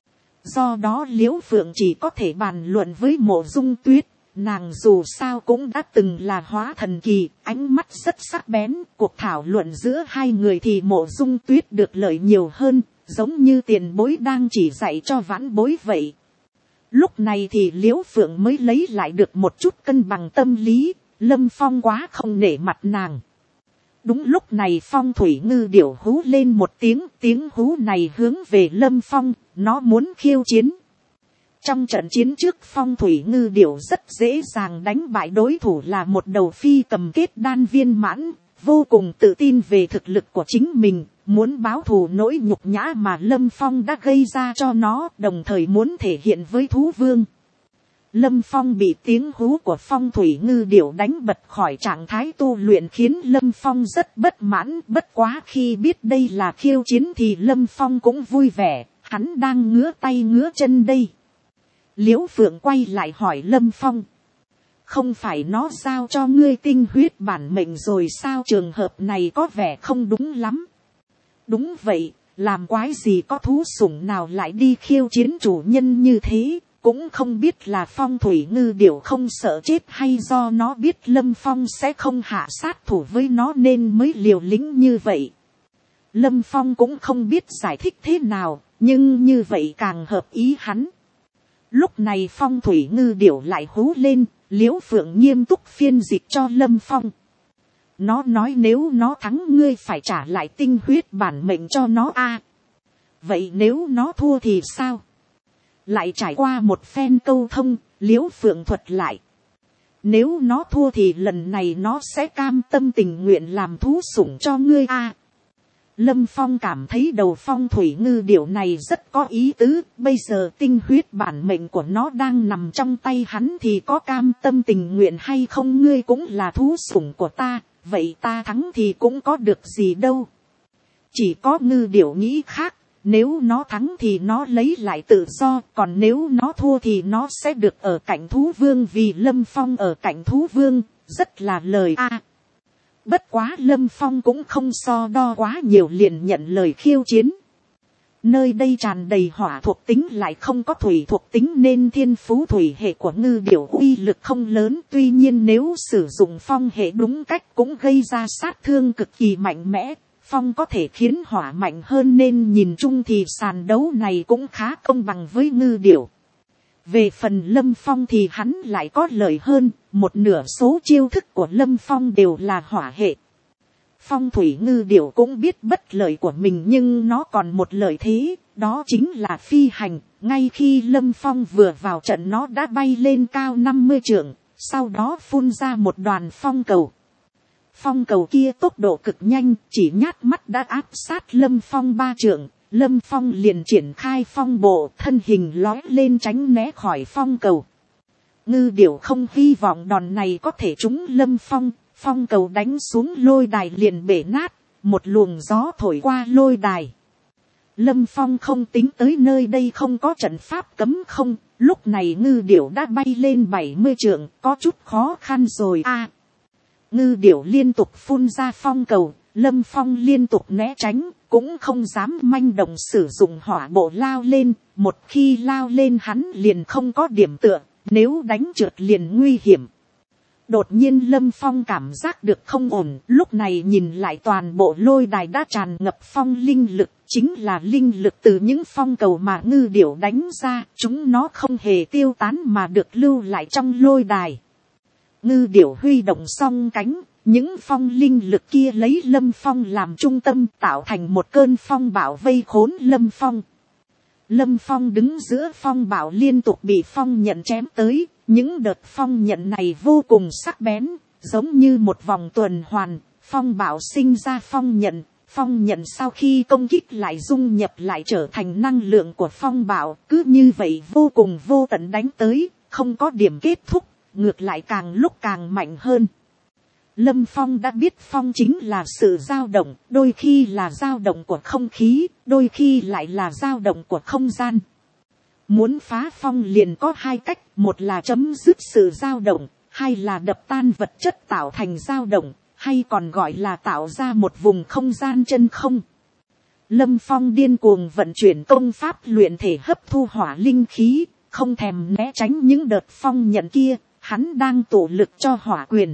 Do đó Liễu Phượng chỉ có thể bàn luận với Mộ Dung Tuyết, nàng dù sao cũng đã từng là hóa thần kỳ, ánh mắt rất sắc bén, cuộc thảo luận giữa hai người thì Mộ Dung Tuyết được lợi nhiều hơn, giống như tiền bối đang chỉ dạy cho vãn bối vậy. Lúc này thì Liễu Phượng mới lấy lại được một chút cân bằng tâm lý, Lâm Phong quá không nể mặt nàng. Đúng lúc này phong thủy ngư điểu hú lên một tiếng, tiếng hú này hướng về Lâm Phong, nó muốn khiêu chiến. Trong trận chiến trước phong thủy ngư điểu rất dễ dàng đánh bại đối thủ là một đầu phi cầm kết đan viên mãn, vô cùng tự tin về thực lực của chính mình, muốn báo thù nỗi nhục nhã mà Lâm Phong đã gây ra cho nó, đồng thời muốn thể hiện với thú vương. Lâm Phong bị tiếng hú của phong thủy ngư điểu đánh bật khỏi trạng thái tu luyện khiến Lâm Phong rất bất mãn, bất quá khi biết đây là khiêu chiến thì Lâm Phong cũng vui vẻ, hắn đang ngứa tay ngứa chân đây. Liễu Phượng quay lại hỏi Lâm Phong, không phải nó giao cho ngươi tinh huyết bản mệnh rồi sao, trường hợp này có vẻ không đúng lắm. Đúng vậy, làm quái gì có thú sủng nào lại đi khiêu chiến chủ nhân như thế. Cũng không biết là phong thủy ngư điểu không sợ chết hay do nó biết Lâm Phong sẽ không hạ sát thủ với nó nên mới liều lĩnh như vậy. Lâm Phong cũng không biết giải thích thế nào, nhưng như vậy càng hợp ý hắn. Lúc này phong thủy ngư điểu lại hú lên, Liễu Phượng nghiêm túc phiên dịch cho Lâm Phong. Nó nói nếu nó thắng ngươi phải trả lại tinh huyết bản mệnh cho nó a. Vậy nếu nó thua thì sao? lại trải qua một phen câu thông, Liễu Phượng thuật lại. Nếu nó thua thì lần này nó sẽ cam tâm tình nguyện làm thú sủng cho ngươi a. Lâm Phong cảm thấy đầu phong thủy ngư điểu này rất có ý tứ, bây giờ tinh huyết bản mệnh của nó đang nằm trong tay hắn thì có cam tâm tình nguyện hay không, ngươi cũng là thú sủng của ta, vậy ta thắng thì cũng có được gì đâu. Chỉ có ngư điểu nghĩ khác, nếu nó thắng thì nó lấy lại tự do, còn nếu nó thua thì nó sẽ được ở cạnh thú vương, vì Lâm Phong ở cạnh thú vương, rất là lời a. Bất quá Lâm Phong cũng không so đo quá nhiều, liền nhận lời khiêu chiến. Nơi đây tràn đầy hỏa thuộc tính lại không có thủy thuộc tính nên thiên phú thủy hệ của ngư điểu uy lực không lớn. Tuy nhiên nếu sử dụng phong hệ đúng cách cũng gây ra sát thương cực kỳ mạnh mẽ. Phong có thể khiến hỏa mạnh hơn nên nhìn chung thì sàn đấu này cũng khá công bằng với ngư điểu. Về phần Lâm Phong thì hắn lại có lợi hơn, một nửa số chiêu thức của Lâm Phong đều là hỏa hệ. Phong thủy ngư điểu cũng biết bất lợi của mình nhưng nó còn một lợi thế, đó chính là phi hành. Ngay khi Lâm Phong vừa vào trận nó đã bay lên cao năm mươi trượng, sau đó phun ra một đoàn phong cầu. Phong cầu kia tốc độ cực nhanh, chỉ nhát mắt đã áp sát Lâm Phong ba trượng. Lâm Phong liền triển khai phong bộ, thân hình lói lên tránh né khỏi phong cầu. Ngư điểu không hy vọng đòn này có thể trúng Lâm Phong, phong cầu đánh xuống lôi đài liền bể nát, một luồng gió thổi qua lôi đài. Lâm Phong không tính tới nơi đây không có trận pháp cấm không, lúc này ngư điểu đã bay lên bảy mươi trượng, có chút khó khăn rồi a. À, ngư điểu liên tục phun ra phong cầu, Lâm Phong liên tục né tránh, cũng không dám manh động sử dụng hỏa bộ lao lên, một khi lao lên hắn liền không có điểm tựa, nếu đánh trượt liền nguy hiểm. Đột nhiên Lâm Phong cảm giác được không ổn, lúc này nhìn lại toàn bộ lôi đài đã tràn ngập phong linh lực, chính là linh lực từ những phong cầu mà ngư điểu đánh ra, chúng nó không hề tiêu tán mà được lưu lại trong lôi đài. Ngư điểu huy động song cánh, những phong linh lực kia lấy Lâm Phong làm trung tâm tạo thành một cơn phong bão vây khốn Lâm Phong. Lâm Phong đứng giữa phong bão liên tục bị phong nhận chém tới, những đợt phong nhận này vô cùng sắc bén, giống như một vòng tuần hoàn, phong bão sinh ra phong nhận, phong nhận sau khi công kích lại dung nhập lại trở thành năng lượng của phong bão, cứ như vậy vô cùng vô tận đánh tới, không có điểm kết thúc, ngược lại càng lúc càng mạnh hơn. Lâm Phong đã biết phong chính là sự dao động, đôi khi là dao động của không khí, đôi khi lại là dao động của không gian. Muốn phá phong liền có hai cách, một là chấm dứt sự dao động, hai là đập tan vật chất tạo thành dao động, hay còn gọi là tạo ra một vùng không gian chân không. Lâm Phong điên cuồng vận chuyển công pháp luyện thể hấp thu hỏa linh khí, không thèm né tránh những đợt phong nhận kia, hắn đang tụ lực cho hỏa quyền.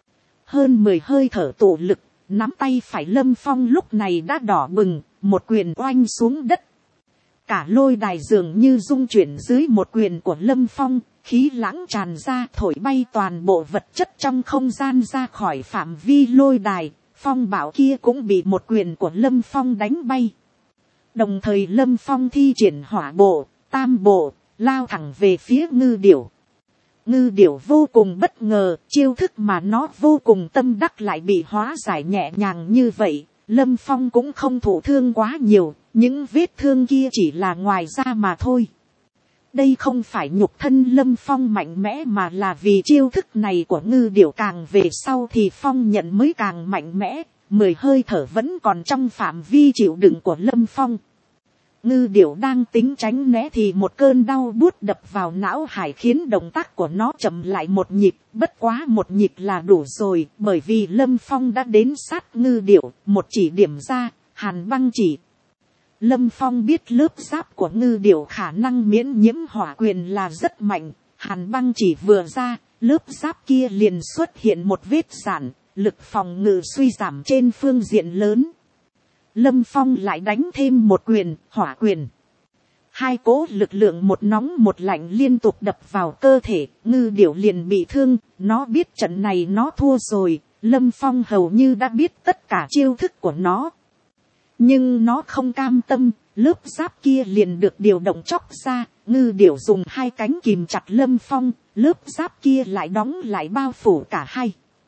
Hơn mười hơi thở tụ lực, nắm tay phải Lâm Phong lúc này đã đỏ bừng, một quyền oanh xuống đất. Cả lôi đài dường như rung chuyển dưới một quyền của Lâm Phong, khí lãng tràn ra thổi bay toàn bộ vật chất trong không gian ra khỏi phạm vi lôi đài, phong bão kia cũng bị một quyền của Lâm Phong đánh bay. Đồng thời Lâm Phong thi triển hỏa bộ, tam bộ, lao thẳng về phía ngư điểu. Ngư điểu vô cùng bất ngờ, chiêu thức mà nó vô cùng tâm đắc lại bị hóa giải nhẹ nhàng như vậy. Lâm Phong cũng không thụ thương quá nhiều, những vết thương kia chỉ là ngoài da mà thôi. Đây không phải nhục thân Lâm Phong mạnh mẽ mà là vì chiêu thức này của ngư điểu càng về sau thì phong nhận mới càng mạnh mẽ, mười hơi thở vẫn còn trong phạm vi chịu đựng của Lâm Phong. Ngư điểu đang tính tránh né thì một cơn đau buốt đập vào não hải khiến động tác của nó chậm lại một nhịp, bất quá một nhịp là đủ rồi, bởi vì Lâm Phong đã đến sát ngư điểu, một chỉ điểm ra, hàn băng chỉ. Lâm Phong biết lớp giáp của ngư điểu khả năng miễn nhiễm hỏa quyền là rất mạnh, hàn băng chỉ vừa ra, lớp giáp kia liền xuất hiện một vết giãn, lực phòng ngự suy giảm trên phương diện lớn. Lâm Phong lại đánh thêm một quyền, hỏa quyền. Hai cỗ lực lượng một nóng một lạnh liên tục đập vào cơ thể, ngư điểu liền bị thương, nó biết trận này nó thua rồi, Lâm Phong hầu như đã biết tất cả chiêu thức của nó. nhưng nó không cam tâm, lớp giáp kia liền được điều động chóc ra, ngư điểu dùng hai cánh kìm chặt Lâm Phong, lớp giáp kia lại đóng lại bao phủ cả hai.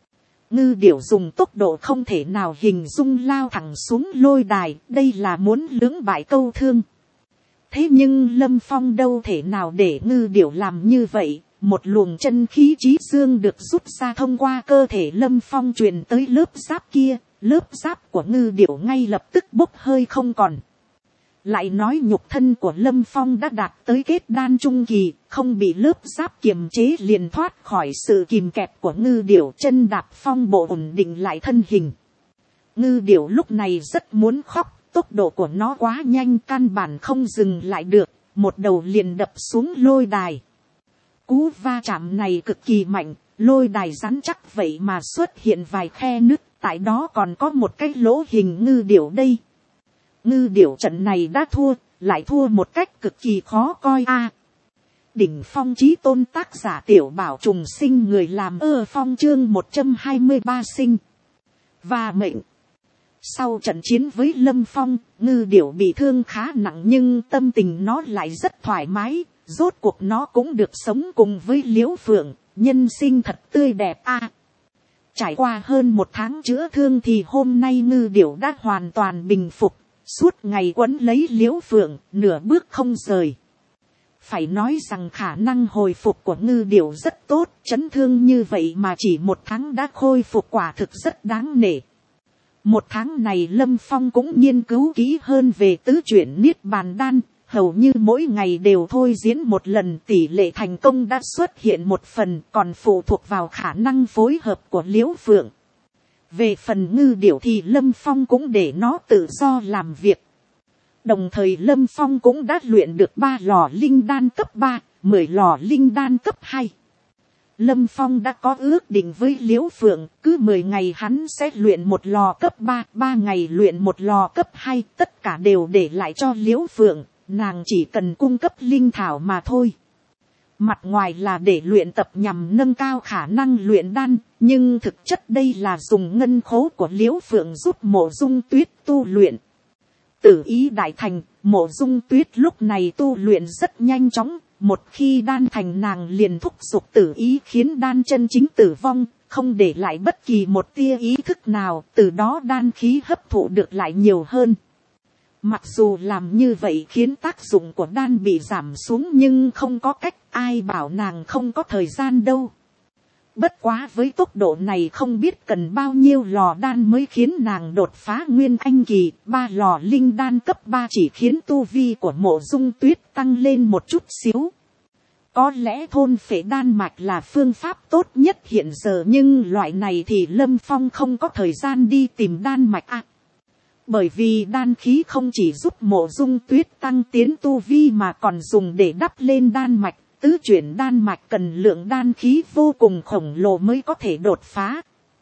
Ngư điểu dùng tốc độ không thể nào hình dung lao thẳng xuống lôi đài, đây là muốn lưỡng bại câu thương. Thế nhưng Lâm Phong đâu thể nào để ngư điểu làm như vậy, một luồng chân khí trí dương được rút ra thông qua cơ thể Lâm Phong truyền tới lớp giáp kia, lớp giáp của ngư điểu ngay lập tức bốc hơi không còn. Lại nói nhục thân của Lâm Phong đã đạt tới kết đan trung kỳ, không bị lớp giáp kiềm chế liền thoát khỏi sự kìm kẹp của ngư điểu, chân đạp phong bộ ổn định lại thân hình. Ngư điểu lúc này rất muốn khóc, tốc độ của nó quá nhanh căn bản không dừng lại được, một đầu liền đập xuống lôi đài. Cú va chạm này cực kỳ mạnh, lôi đài rắn chắc vậy mà xuất hiện vài khe nứt, tại đó còn có một cái lỗ hình ngư điểu đây. Ngư điểu trận này đã thua, lại thua một cách cực kỳ khó coi a. Đỉnh phong chí tôn tác giả Tiểu Bảo trùng sinh, người làm ơ phong chương một trăm hai mươi ba sinh và mệnh. Sau trận chiến với Lâm Phong, ngư điểu bị thương khá nặng nhưng tâm tình nó lại rất thoải mái, rốt cuộc nó cũng được sống cùng với Liễu Phượng, nhân sinh thật tươi đẹp a. Trải qua hơn một tháng chữa thương thì hôm nay ngư điểu đã hoàn toàn bình phục, suốt ngày quấn lấy Liễu Phượng, nửa bước không rời. Phải nói rằng khả năng hồi phục của ngư điểu rất tốt, chấn thương như vậy mà chỉ một tháng đã khôi phục quả thực rất đáng nể. Một tháng này Lâm Phong cũng nghiên cứu kỹ hơn về tứ chuyển niết bàn đan, hầu như mỗi ngày đều thôi diễn một lần, tỷ lệ thành công đã xuất hiện một phần, còn phụ thuộc vào khả năng phối hợp của Liễu Phượng. Về phần ngư điểu thì Lâm Phong cũng để nó tự do làm việc. Đồng thời Lâm Phong cũng đã luyện được ba lò linh đan cấp ba, mười lò linh đan cấp hai. Lâm Phong đã có ước định với Liễu Phượng, cứ mười ngày hắn sẽ luyện một lò cấp ba, ba ngày luyện một lò cấp hai, tất cả đều để lại cho Liễu Phượng, nàng chỉ cần cung cấp linh thảo mà thôi. Mặt ngoài là để luyện tập nhằm nâng cao khả năng luyện đan, nhưng thực chất đây là dùng ngân khố của Liễu Phượng giúp Mộ Dung Tuyết tu luyện. Tử ý đại thành, Mộ Dung Tuyết lúc này tu luyện rất nhanh chóng, một khi đan thành nàng liền thúc giục tử ý khiến đan chân chính tử vong, không để lại bất kỳ một tia ý thức nào, từ đó đan khí hấp thụ được lại nhiều hơn. Mặc dù làm như vậy khiến tác dụng của đan bị giảm xuống nhưng không có cách, ai bảo nàng không có thời gian đâu. Bất quá với tốc độ này không biết cần bao nhiêu lò đan mới khiến nàng đột phá nguyên anh kỳ, ba lò linh đan cấp ba chỉ khiến tu vi của Mộ Dung Tuyết tăng lên một chút xíu. Có lẽ thôn phệ đan mạch là phương pháp tốt nhất hiện giờ, nhưng loại này thì Lâm Phong không có thời gian đi tìm đan mạch à. Bởi vì đan khí không chỉ giúp Mộ Dung Tuyết tăng tiến tu vi mà còn dùng để đắp lên đan mạch. Tứ chuyển đan mạch cần lượng đan khí vô cùng khổng lồ mới có thể đột phá.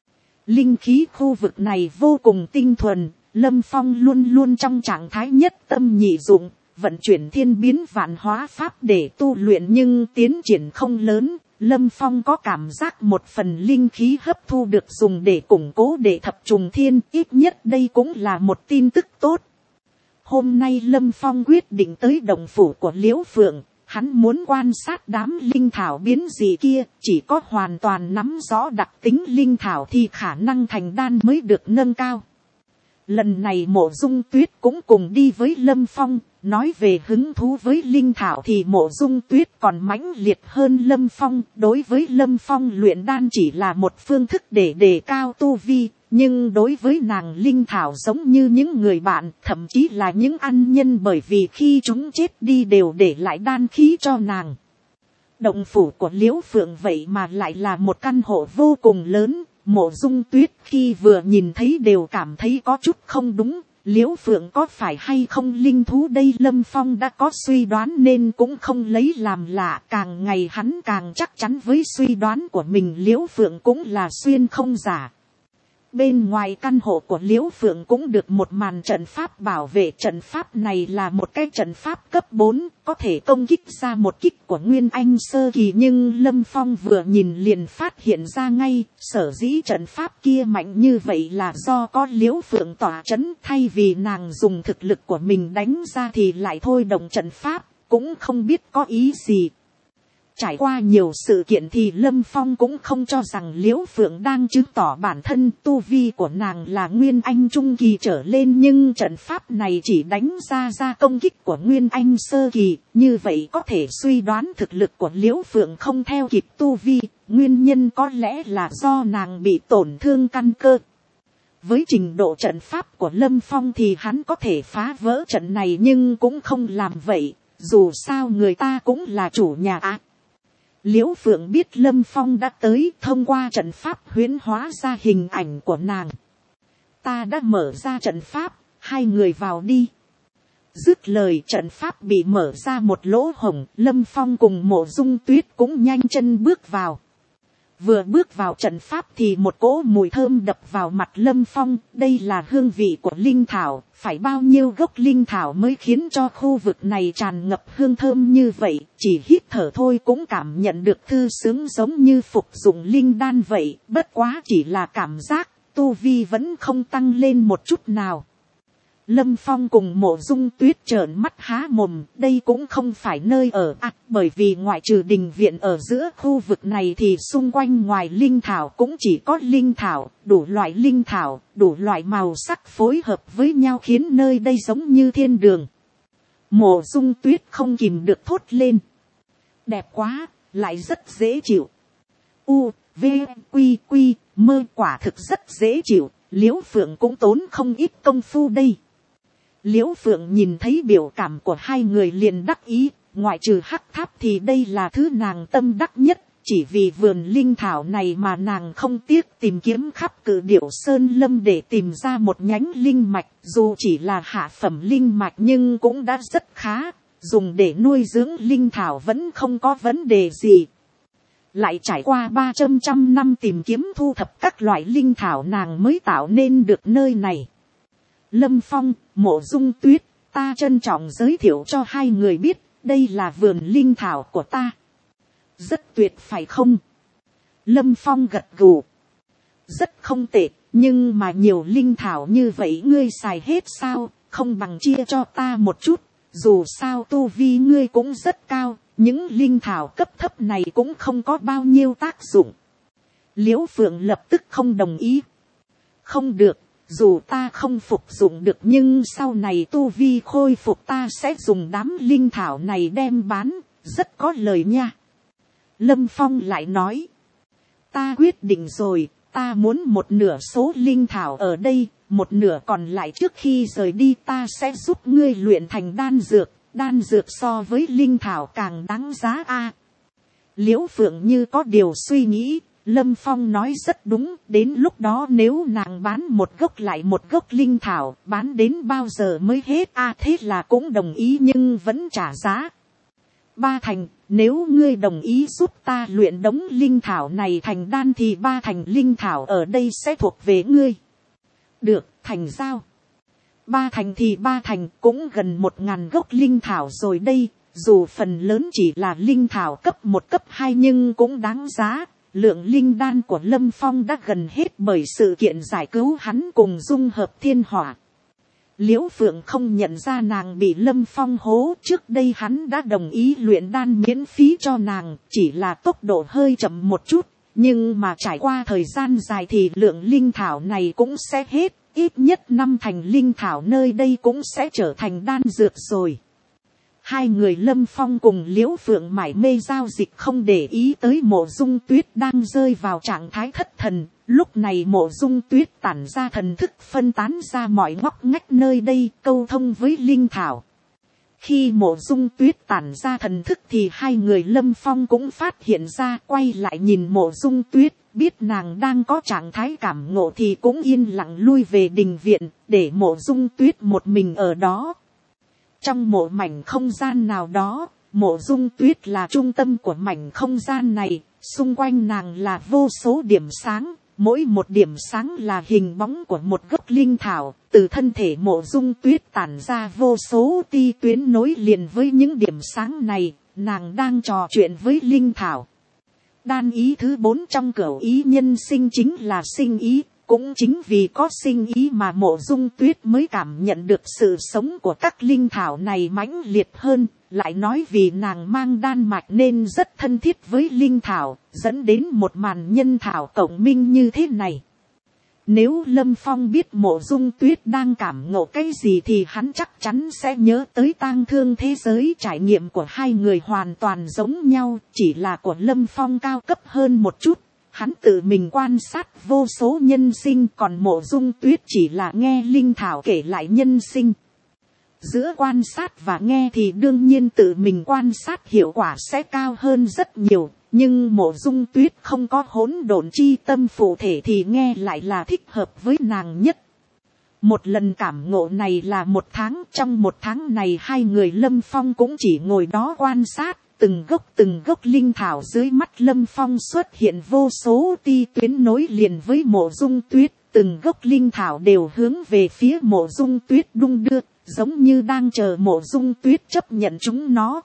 Linh khí khu vực này vô cùng tinh thuần, Lâm Phong luôn luôn trong trạng thái nhất tâm nhị dụng, vận chuyển thiên biến vạn hóa pháp để tu luyện nhưng tiến triển không lớn. Lâm Phong có cảm giác một phần linh khí hấp thu được dùng để củng cố đệ thập trùng thiên, ít nhất đây cũng là một tin tức tốt. Hôm nay Lâm Phong quyết định tới động phủ của Liễu Phượng. Hắn muốn quan sát đám linh thảo biến dị kia, chỉ có hoàn toàn nắm rõ đặc tính linh thảo thì khả năng thành đan mới được nâng cao. Lần này Mộ Dung Tuyết cũng cùng đi với Lâm Phong, nói về hứng thú với linh thảo thì Mộ Dung Tuyết còn mãnh liệt hơn Lâm Phong. Đối với Lâm Phong luyện đan chỉ là một phương thức để đề cao tu vi, nhưng đối với nàng linh thảo giống như những người bạn, thậm chí là những ăn nhân, bởi vì khi chúng chết đi đều để lại đan khí cho nàng. Động phủ của Liễu Phượng vậy mà lại là một căn hộ vô cùng lớn, Mộ Dung Tuyết khi vừa nhìn thấy đều cảm thấy có chút không đúng. Liễu Phượng có phải hay không linh thú đây? Lâm Phong đã có suy đoán nên cũng không lấy làm lạ, càng ngày hắn càng chắc chắn với suy đoán của mình, Liễu Phượng cũng là xuyên không giả. bên ngoài căn hộ của Liễu Phượng cũng được một màn trận pháp bảo vệ. Trận pháp này là một cái trận pháp cấp bốn, có thể công kích ra một kích của Nguyên Anh sơ kỳ, nhưng Lâm Phong vừa nhìn liền phát hiện ra ngay, sở dĩ trận pháp kia mạnh như vậy là do có Liễu Phượng tỏa trấn, thay vì nàng dùng thực lực của mình đánh ra thì lại thôi động trận pháp, cũng không biết có ý gì. Trải qua nhiều sự kiện thì Lâm Phong cũng không cho rằng Liễu Phượng đang chứng tỏ bản thân tu vi của nàng là Nguyên Anh Trung Kỳ trở lên, nhưng trận pháp này chỉ đánh ra ra công kích của Nguyên Anh Sơ Kỳ, như vậy có thể suy đoán thực lực của Liễu Phượng không theo kịp tu vi, nguyên nhân có lẽ là do nàng bị tổn thương căn cơ. Với trình độ trận pháp của Lâm Phong thì hắn có thể phá vỡ trận này nhưng cũng không làm vậy, dù sao người ta cũng là chủ nhà ạ. Liễu Phượng biết Lâm Phong đã tới, thông qua trận pháp huyễn hóa ra hình ảnh của nàng. Ta đã mở ra trận pháp, hai người vào đi. Dứt lời trận pháp bị mở ra một lỗ hổng, Lâm Phong cùng Mộ Dung Tuyết cũng nhanh chân bước vào. Vừa bước vào trận pháp thì một cỗ mùi thơm đập vào mặt Lâm Phong, đây là hương vị của linh thảo, phải bao nhiêu gốc linh thảo mới khiến cho khu vực này tràn ngập hương thơm như vậy, chỉ hít thở thôi cũng cảm nhận được thư sướng giống như phục dụng linh đan vậy, bất quá chỉ là cảm giác, tu vi vẫn không tăng lên một chút nào. Lâm Phong cùng Mộ Dung Tuyết trợn mắt há mồm, đây cũng không phải nơi ở à, bởi vì ngoại trừ đình viện ở giữa khu vực này thì xung quanh ngoài linh thảo cũng chỉ có linh thảo, đủ loại linh thảo, đủ loại màu sắc phối hợp với nhau khiến nơi đây giống như thiên đường. Mộ Dung Tuyết không kìm được thốt lên. Đẹp quá, lại rất dễ chịu. U, V, Quy, Quy, mơ quả thực rất dễ chịu, Liễu Phượng cũng tốn không ít công phu đây. Liễu Phượng nhìn thấy biểu cảm của hai người liền đắc ý, ngoại trừ hắc tháp thì đây là thứ nàng tâm đắc nhất, chỉ vì vườn linh thảo này mà nàng không tiếc tìm kiếm khắp cử điểu sơn lâm để tìm ra một nhánh linh mạch, dù chỉ là hạ phẩm linh mạch nhưng cũng đã rất khá, dùng để nuôi dưỡng linh thảo vẫn không có vấn đề gì. Lại trải qua ba trăm năm tìm kiếm thu thập các loại linh thảo nàng mới tạo nên được nơi này. Lâm Phong, Mộ Dung Tuyết, ta trân trọng giới thiệu cho hai người biết, đây là vườn linh thảo của ta. Rất tuyệt phải không? Lâm Phong gật gù. Rất không tệ, nhưng mà nhiều linh thảo như vậy ngươi xài hết sao, không bằng chia cho ta một chút, dù sao tu vi ngươi cũng rất cao, những linh thảo cấp thấp này cũng không có bao nhiêu tác dụng. Liễu Phượng lập tức không đồng ý. Không được. Dù ta không phục dụng được nhưng sau này tu vi khôi phục ta sẽ dùng đám linh thảo này đem bán, rất có lời nha. Lâm Phong lại nói. Ta quyết định rồi, ta muốn một nửa số linh thảo ở đây, một nửa còn lại trước khi rời đi ta sẽ giúp ngươi luyện thành đan dược, đan dược so với linh thảo càng đáng giá a. Liễu Phượng như có điều suy nghĩ. Lâm Phong nói rất đúng, đến lúc đó nếu nàng bán một gốc lại một gốc linh thảo, bán đến bao giờ mới hết a à, thế là cũng đồng ý nhưng vẫn trả giá. Ba thành, nếu ngươi đồng ý giúp ta luyện đống linh thảo này thành đan thì ba thành linh thảo ở đây sẽ thuộc về ngươi. Được, thành giao. Ba thành thì ba thành, cũng gần một ngàn gốc linh thảo rồi đây, dù phần lớn chỉ là linh thảo cấp một cấp hai nhưng cũng đáng giá. Lượng linh đan của Lâm Phong đã gần hết bởi sự kiện giải cứu hắn cùng dung hợp thiên hỏa. Liễu Phượng không nhận ra nàng bị Lâm Phong hố, trước đây hắn đã đồng ý luyện đan miễn phí cho nàng, chỉ là tốc độ hơi chậm một chút, nhưng mà trải qua thời gian dài thì lượng linh thảo này cũng sẽ hết, ít nhất năm thành linh thảo nơi đây cũng sẽ trở thành đan dược rồi. Hai người Lâm Phong cùng Liễu Phượng mải mê giao dịch không để ý tới Mộ Dung Tuyết đang rơi vào trạng thái thất thần. Lúc này Mộ Dung Tuyết tản ra thần thức phân tán ra mọi ngóc ngách nơi đây câu thông với linh thảo. Khi Mộ Dung Tuyết tản ra thần thức thì hai người Lâm Phong cũng phát hiện ra, quay lại nhìn Mộ Dung Tuyết, biết nàng đang có trạng thái cảm ngộ thì cũng yên lặng lui về đình viện, để Mộ Dung Tuyết một mình ở đó. Trong một mảnh không gian nào đó, Mộ Dung Tuyết là trung tâm của mảnh không gian này, xung quanh nàng là vô số điểm sáng, Mỗi một điểm sáng là hình bóng của một gốc linh thảo, từ thân thể Mộ Dung Tuyết tản ra vô số ti tuyến nối liền với những điểm sáng này, nàng đang trò chuyện với linh thảo. Đan ý thứ bốn trong cửu ý nhân sinh chính là sinh ý, cũng chính vì có sinh ý mà Mộ Dung Tuyết mới cảm nhận được sự sống của các linh thảo này mãnh liệt hơn, lại nói vì nàng mang đan mạch nên rất thân thiết với linh thảo, dẫn đến một màn nhân thảo cộng minh như thế này. Nếu Lâm Phong biết Mộ Dung Tuyết đang cảm ngộ cái gì thì hắn chắc chắn sẽ nhớ tới tang thương thế giới. Trải nghiệm của hai người hoàn toàn giống nhau, chỉ là của Lâm Phong cao cấp hơn một chút. Hắn tự mình quan sát vô số nhân sinh, còn Mộ Dung Tuyết chỉ là nghe linh thảo kể lại nhân sinh. Giữa quan sát và nghe thì đương nhiên tự mình quan sát hiệu quả sẽ cao hơn rất nhiều. Nhưng Mộ Dung Tuyết không có hỗn độn chi tâm phụ thể thì nghe lại là thích hợp với nàng nhất. Một lần cảm ngộ này là một tháng, trong một tháng này hai người Lâm Phong cũng chỉ ngồi đó quan sát. Từng gốc từng gốc linh thảo dưới mắt Lâm Phong xuất hiện vô số ti tuyến nối liền với Mộ Dung Tuyết. Từng gốc linh thảo đều hướng về phía Mộ Dung Tuyết đung đưa, giống như đang chờ Mộ Dung Tuyết chấp nhận chúng nó.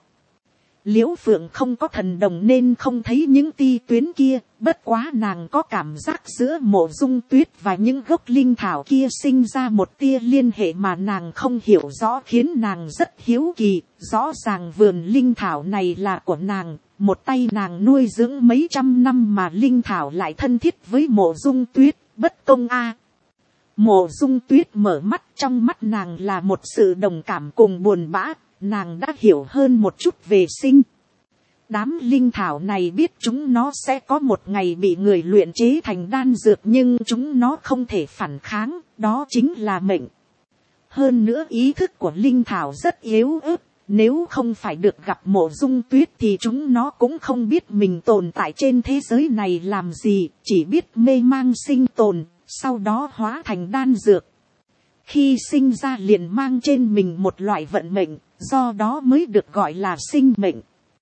Liễu Phượng không có thần đồng nên không thấy những ti tuyến kia, bất quá nàng có cảm giác giữa Mộ Dung Tuyết và những gốc linh thảo kia sinh ra một tia liên hệ mà nàng không hiểu rõ, khiến nàng rất hiếu kỳ. Rõ ràng vườn linh thảo này là của nàng, một tay nàng nuôi dưỡng mấy trăm năm mà linh thảo lại thân thiết với Mộ Dung Tuyết, bất công a. À. Mộ Dung Tuyết mở mắt, trong mắt nàng là một sự đồng cảm cùng buồn bã. Nàng đã hiểu hơn một chút về sinh. Đám linh thảo này biết chúng nó sẽ có một ngày bị người luyện chế thành đan dược, nhưng chúng nó không thể phản kháng, đó chính là mệnh. Hơn nữa ý thức của linh thảo rất yếu ớt, nếu không phải được gặp Mộ Dung Tuyết thì chúng nó cũng không biết mình tồn tại trên thế giới này làm gì, chỉ biết mê mang sinh tồn, sau đó hóa thành đan dược. Khi sinh ra liền mang trên mình một loại vận mệnh, do đó mới được gọi là sinh mệnh.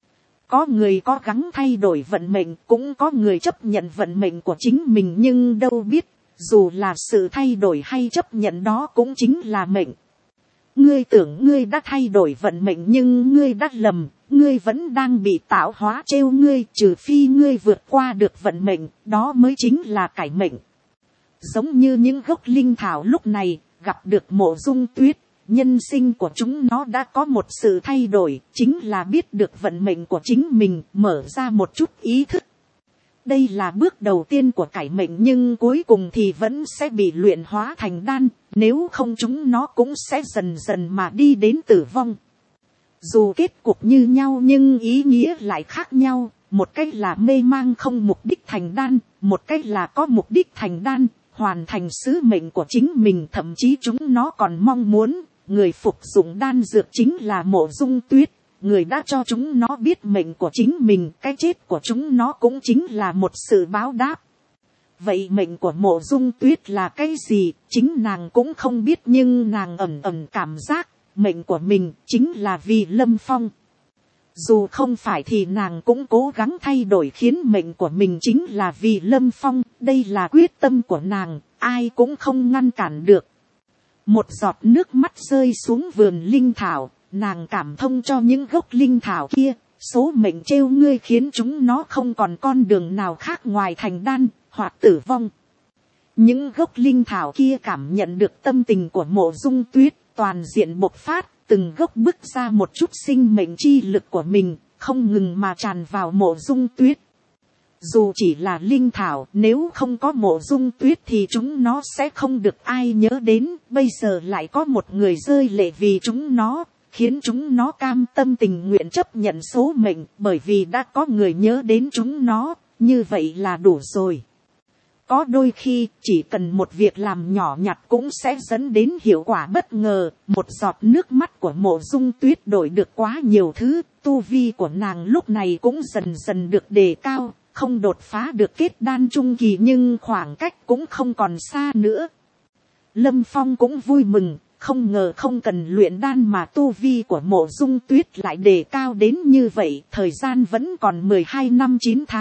Có người cố gắng thay đổi vận mệnh, cũng có người chấp nhận vận mệnh của chính mình, nhưng đâu biết, dù là sự thay đổi hay chấp nhận đó cũng chính là mệnh. Ngươi tưởng ngươi đã thay đổi vận mệnh nhưng ngươi đã lầm, ngươi vẫn đang bị tạo hóa trêu ngươi, trừ phi ngươi vượt qua được vận mệnh, đó mới chính là cải mệnh. Giống như những gốc linh thảo lúc này, gặp được Mộ Dung Tuyết, nhân sinh của chúng nó đã có một sự thay đổi, chính là biết được vận mệnh của chính mình, mở ra một chút ý thức. Đây là bước đầu tiên của cải mệnh, nhưng cuối cùng thì vẫn sẽ bị luyện hóa thành đan, nếu không chúng nó cũng sẽ dần dần mà đi đến tử vong. Dù kết cục như nhau nhưng ý nghĩa lại khác nhau, một cách là mê mang không mục đích thành đan, một cách là có mục đích thành đan, hoàn thành sứ mệnh của chính mình. Thậm chí chúng nó còn mong muốn, người phục dụng đan dược chính là Mộ Dung Tuyết, người đã cho chúng nó biết mệnh của chính mình, cái chết của chúng nó cũng chính là một sự báo đáp. Vậy mệnh của Mộ Dung Tuyết là cái gì, chính nàng cũng không biết, nhưng nàng ẩn ẩn cảm giác, mệnh của mình chính là vì Lâm Phong. Dù không phải thì nàng cũng cố gắng thay đổi khiến mệnh của mình chính là vì Lâm Phong, đây là quyết tâm của nàng, ai cũng không ngăn cản được. Một giọt nước mắt rơi xuống vườn linh thảo, nàng cảm thông cho những gốc linh thảo kia, số mệnh trêu ngươi khiến chúng nó không còn con đường nào khác ngoài thành đan, hoặc tử vong. Những gốc linh thảo kia cảm nhận được tâm tình của Mộ Dung Tuyết, toàn diện bộc phát, từng gốc bứt ra một chút sinh mệnh chi lực của mình, không ngừng mà tràn vào Mộ Dung Tuyết. Dù chỉ là linh thảo, nếu không có Mộ Dung Tuyết thì chúng nó sẽ không được ai nhớ đến, bây giờ lại có một người rơi lệ vì chúng nó, khiến chúng nó cam tâm tình nguyện chấp nhận số mệnh, bởi vì đã có người nhớ đến chúng nó, như vậy là đủ rồi. Có đôi khi, chỉ cần một việc làm nhỏ nhặt cũng sẽ dẫn đến hiệu quả bất ngờ. Một giọt nước mắt của Mộ Dung Tuyết đổi được quá nhiều thứ. Tu vi của nàng lúc này cũng dần dần được đề cao. Không đột phá được kết đan trung kỳ nhưng khoảng cách cũng không còn xa nữa. Lâm Phong cũng vui mừng. Không ngờ không cần luyện đan mà tu vi của Mộ Dung Tuyết lại đề cao đến như vậy. Thời gian vẫn còn mười hai năm chín tháng.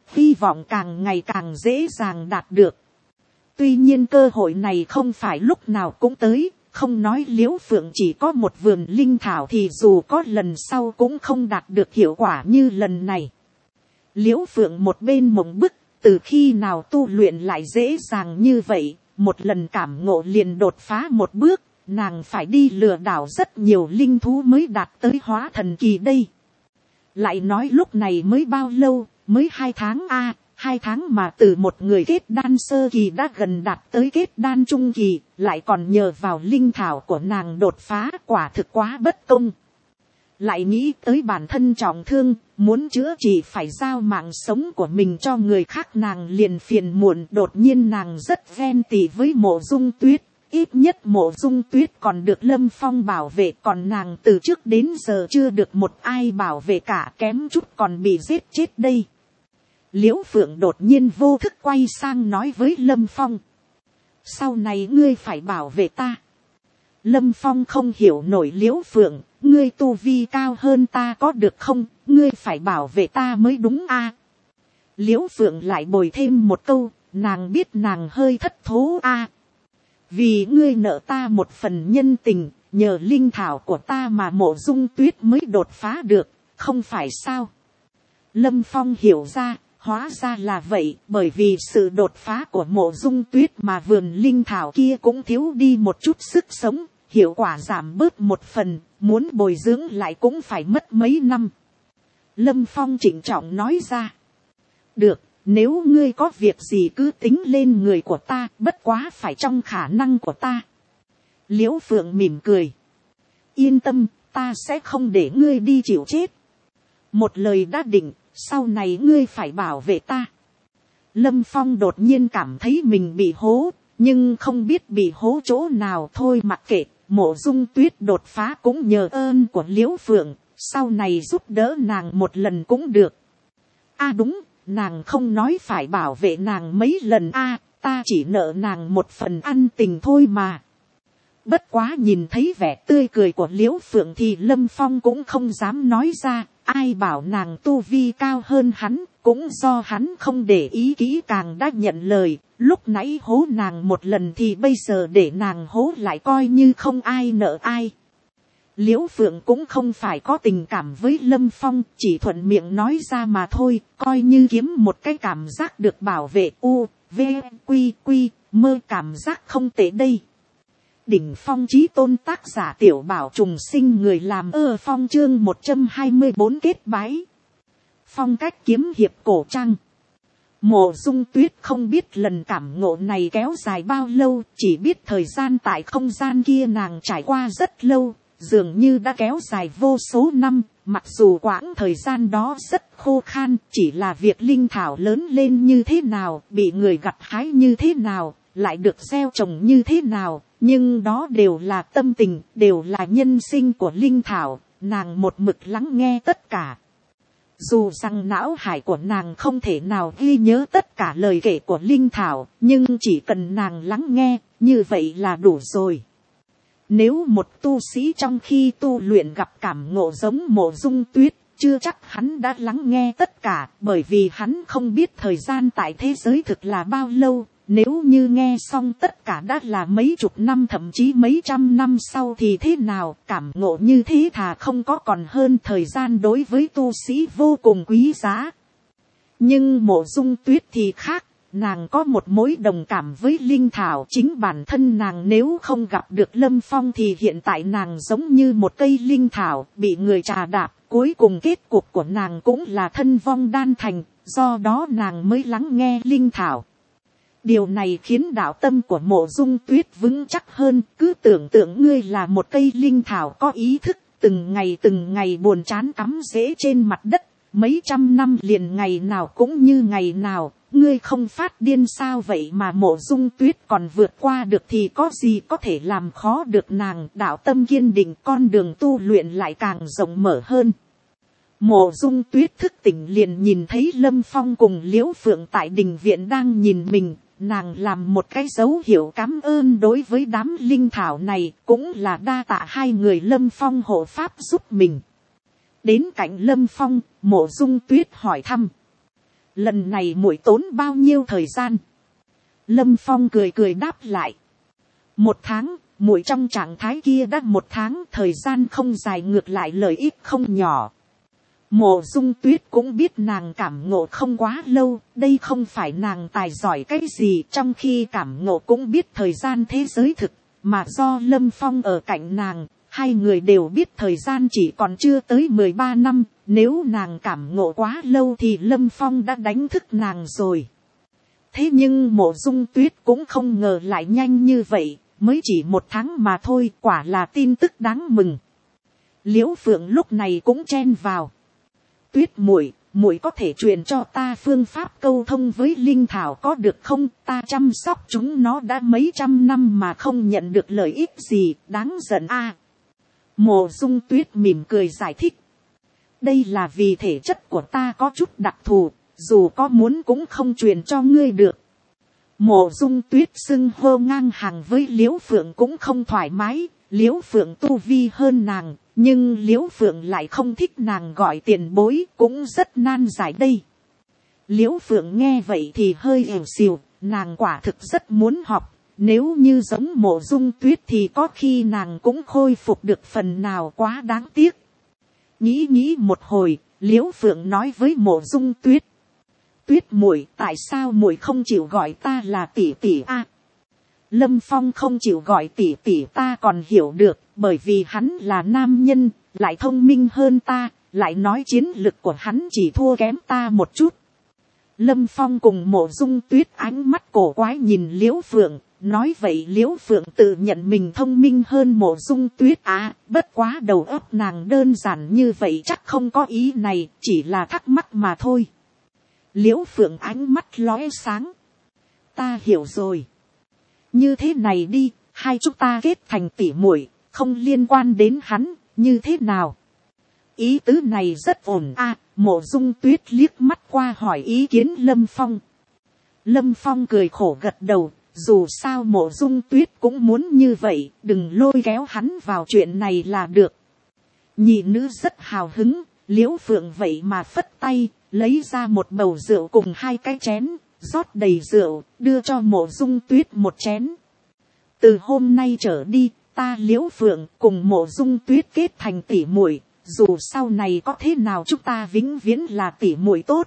hy vọng càng ngày càng dễ dàng đạt được. Tuy nhiên cơ hội này không phải lúc nào cũng tới, không nói Liễu Phượng chỉ có một vườn linh thảo thì dù có lần sau cũng không đạt được hiệu quả như lần này. Liễu Phượng một bên mộng bức, từ khi nào tu luyện lại dễ dàng như vậy, một lần cảm ngộ liền đột phá một bước, nàng phải đi lừa đảo rất nhiều linh thú mới đạt tới hóa thần kỳ đây. Lại nói lúc này mới bao lâu, mới hai tháng a à, hai tháng mà từ một người kết đan sơ kỳ đã gần đạt tới kết đan trung kỳ, lại còn nhờ vào linh thảo của nàng đột phá, quả thực quá bất công. Lại nghĩ tới bản thân trọng thương, muốn chữa trị phải giao mạng sống của mình cho người khác, nàng liền phiền muộn. Đột nhiên nàng rất ghen tị với Mộ Dung Tuyết, ít nhất Mộ Dung Tuyết còn được Lâm Phong bảo vệ, còn nàng từ trước đến giờ chưa được một ai bảo vệ cả, kém chút còn bị giết chết đây. Liễu Phượng đột nhiên vô thức quay sang nói với Lâm Phong, sau này ngươi phải bảo vệ ta. Lâm Phong không hiểu nổi Liễu Phượng, ngươi tu vi cao hơn ta có được không, ngươi phải bảo vệ ta mới đúng a. À. Liễu Phượng lại bồi thêm một câu, nàng biết nàng hơi thất thố a. À. Vì ngươi nợ ta một phần nhân tình, nhờ linh thảo của ta mà Mộ Dung Tuyết mới đột phá được, không phải sao. Lâm Phong hiểu ra, hóa ra là vậy, bởi vì sự đột phá của Mộ Dung Tuyết mà vườn linh thảo kia cũng thiếu đi một chút sức sống, hiệu quả giảm bớt một phần, muốn bồi dưỡng lại cũng phải mất mấy năm. Lâm Phong trịnh trọng nói ra, được, nếu ngươi có việc gì cứ tính lên người của ta, bất quá phải trong khả năng của ta. Liễu Phượng mỉm cười, yên tâm, ta sẽ không để ngươi đi chịu chết. Một lời đã định, sau này ngươi phải bảo vệ ta. Lâm Phong đột nhiên cảm thấy mình bị hố, nhưng không biết bị hố chỗ nào, thôi mặc kệ. Mộ Dung Tuyết đột phá cũng nhờ ơn của Liễu Phượng, sau này giúp đỡ nàng một lần cũng được. A à đúng, nàng không nói phải bảo vệ nàng mấy lần a, à, ta chỉ nợ nàng một phần ăn tình thôi mà. Bất quá nhìn thấy vẻ tươi cười của Liễu Phượng thì Lâm Phong cũng không dám nói ra, ai bảo nàng tu vi cao hơn hắn, cũng do hắn không để ý kỹ càng đã nhận lời, lúc nãy hố nàng một lần thì bây giờ để nàng hố lại coi như không ai nợ ai. Liễu Phượng cũng không phải có tình cảm với Lâm Phong, chỉ thuận miệng nói ra mà thôi, coi như kiếm một cái cảm giác được bảo vệ. U, V, Quy, Quy, mơ cảm giác không tệ đây. Đỉnh phong chí tôn, tác giả Tiểu Bảo Trùng Sinh, người làm ơ phong, chương một trăm hai mươi bốn kết bái. Phong cách kiếm hiệp cổ trang. Mộ Dung Tuyết không biết lần cảm ngộ này kéo dài bao lâu, chỉ biết thời gian tại không gian kia nàng trải qua rất lâu, dường như đã kéo dài vô số năm, mặc dù quãng thời gian đó rất khô khan, chỉ là việc linh thảo lớn lên như thế nào, bị người gặt hái như thế nào, lại được gieo trồng như thế nào, nhưng đó đều là tâm tình, đều là nhân sinh của linh thảo, nàng một mực lắng nghe tất cả. Dù rằng não hải của nàng không thể nào ghi nhớ tất cả lời kể của linh thảo, nhưng chỉ cần nàng lắng nghe, như vậy là đủ rồi. Nếu một tu sĩ trong khi tu luyện gặp cảm ngộ giống Mộ Dung Tuyết, chưa chắc hắn đã lắng nghe tất cả, bởi vì hắn không biết thời gian tại thế giới thực là bao lâu. Nếu như nghe xong tất cả đã là mấy chục năm thậm chí mấy trăm năm sau thì thế nào, cảm ngộ như thế thà không có còn hơn, thời gian đối với tu sĩ vô cùng quý giá. Nhưng Mộ Dung Tuyết thì khác, nàng có một mối đồng cảm với linh thảo, chính bản thân nàng nếu không gặp được Lâm Phong thì hiện tại nàng giống như một cây linh thảo bị người trà đạp, cuối cùng kết cục của nàng cũng là thân vong đan thành, do đó nàng mới lắng nghe linh thảo. Điều này khiến đạo tâm của Mộ Dung Tuyết vững chắc hơn, cứ tưởng tượng ngươi là một cây linh thảo có ý thức, từng ngày từng ngày buồn chán cắm rễ trên mặt đất, mấy trăm năm liền ngày nào cũng như ngày nào, ngươi không phát điên sao vậy mà Mộ Dung Tuyết còn vượt qua được thì có gì có thể làm khó được nàng, đạo tâm kiên định, con đường tu luyện lại càng rộng mở hơn. Mộ Dung Tuyết thức tỉnh liền nhìn thấy Lâm Phong cùng Liễu Phượng tại đình viện đang nhìn mình, nàng làm một cái dấu hiệu cảm ơn đối với đám linh thảo này, cũng là đa tạ hai người Lâm Phong hộ pháp giúp mình. Đến cạnh Lâm Phong, Mộ Dung Tuyết hỏi thăm. lần này muội tốn bao nhiêu thời gian? Lâm Phong cười cười đáp lại. Một tháng, muội trong trạng thái kia đã một tháng, thời gian không dài, ngược lại lợi ích không nhỏ. Mộ Dung Tuyết cũng biết nàng cảm ngộ không quá lâu, đây không phải nàng tài giỏi cái gì, trong khi cảm ngộ cũng biết thời gian thế giới thực, mà do Lâm Phong ở cạnh nàng, hai người đều biết thời gian chỉ còn chưa tới mười ba năm, nếu nàng cảm ngộ quá lâu thì Lâm Phong đã đánh thức nàng rồi. Thế nhưng Mộ Dung Tuyết cũng không ngờ lại nhanh như vậy, mới chỉ một tháng mà thôi, quả là tin tức đáng mừng. Liễu Phượng lúc này cũng chen vào. Tuyết muội, muội có thể truyền cho ta phương pháp câu thông với linh thảo có được không? Ta chăm sóc chúng nó đã mấy trăm năm mà không nhận được lợi ích gì, đáng giận a. À, Mộ Dung Tuyết mỉm cười giải thích. Đây là vì thể chất của ta có chút đặc thù, dù có muốn cũng không truyền cho ngươi được. Mộ Dung Tuyết xưng hô ngang hàng với Liễu Phượng cũng không thoải mái, Liễu Phượng tu vi hơn nàng, nhưng Liễu Phượng lại không thích nàng gọi tiền bối, cũng rất nan giải đây. Liễu Phượng nghe vậy thì hơi ẻo xìu, nàng quả thực rất muốn học, nếu như giống Mộ Dung Tuyết thì có khi nàng cũng khôi phục được phần nào, quá đáng tiếc. Nghĩ nghĩ một hồi, Liễu Phượng nói với Mộ Dung Tuyết. Tuyết muội, tại sao muội không chịu gọi ta là tỷ tỷ a? À, Lâm Phong không chịu gọi tỷ tỷ ta còn hiểu được, bởi vì hắn là nam nhân, lại thông minh hơn ta, lại nói chiến lực của hắn chỉ thua kém ta một chút. Lâm Phong cùng Mộ Dung Tuyết ánh mắt cổ quái nhìn Liễu Phượng, nói vậy Liễu Phượng tự nhận mình thông minh hơn Mộ Dung Tuyết à, bất quá đầu óc nàng đơn giản như vậy chắc không có ý này, chỉ là thắc mắc mà thôi. Liễu Phượng ánh mắt lóe sáng. Ta hiểu rồi. Như thế này đi, hai chúng ta kết thành tỷ muội, không liên quan đến hắn, như thế nào? Ý tứ này rất ổn à, Mộ Dung Tuyết liếc mắt qua hỏi ý kiến Lâm Phong. Lâm Phong cười khổ gật đầu, dù sao Mộ Dung Tuyết cũng muốn như vậy, đừng lôi kéo hắn vào chuyện này là được. Nhị nữ rất hào hứng, Liễu Phượng vậy mà phất tay, lấy ra một bầu rượu cùng hai cái chén, rót đầy rượu, đưa cho Mộ Dung Tuyết một chén. Từ hôm nay trở đi, ta Liễu Phượng cùng Mộ Dung Tuyết kết thành tỷ muội, dù sau này có thế nào chúng ta vĩnh viễn là tỷ muội tốt.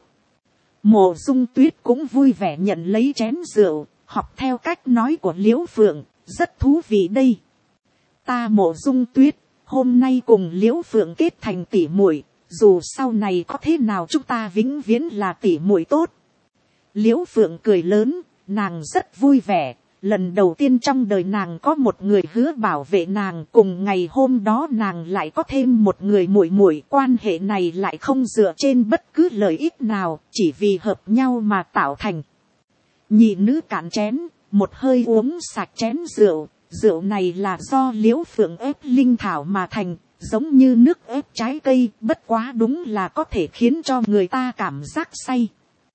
Mộ Dung Tuyết cũng vui vẻ nhận lấy chén rượu, học theo cách nói của Liễu Phượng, rất thú vị đây. Ta Mộ Dung Tuyết, hôm nay cùng Liễu Phượng kết thành tỷ muội, dù sau này có thế nào chúng ta vĩnh viễn là tỷ muội tốt. Liễu Phượng cười lớn, nàng rất vui vẻ, lần đầu tiên trong đời nàng có một người hứa bảo vệ nàng, cùng ngày hôm đó nàng lại có thêm một người muội muội, quan hệ này lại không dựa trên bất cứ lợi ích nào, chỉ vì hợp nhau mà tạo thành. Nhị nữ cạn chén, một hơi uống sạch chén rượu, rượu này là do Liễu Phượng ép linh thảo mà thành, giống như nước ép trái cây, bất quá đúng là có thể khiến cho người ta cảm giác say.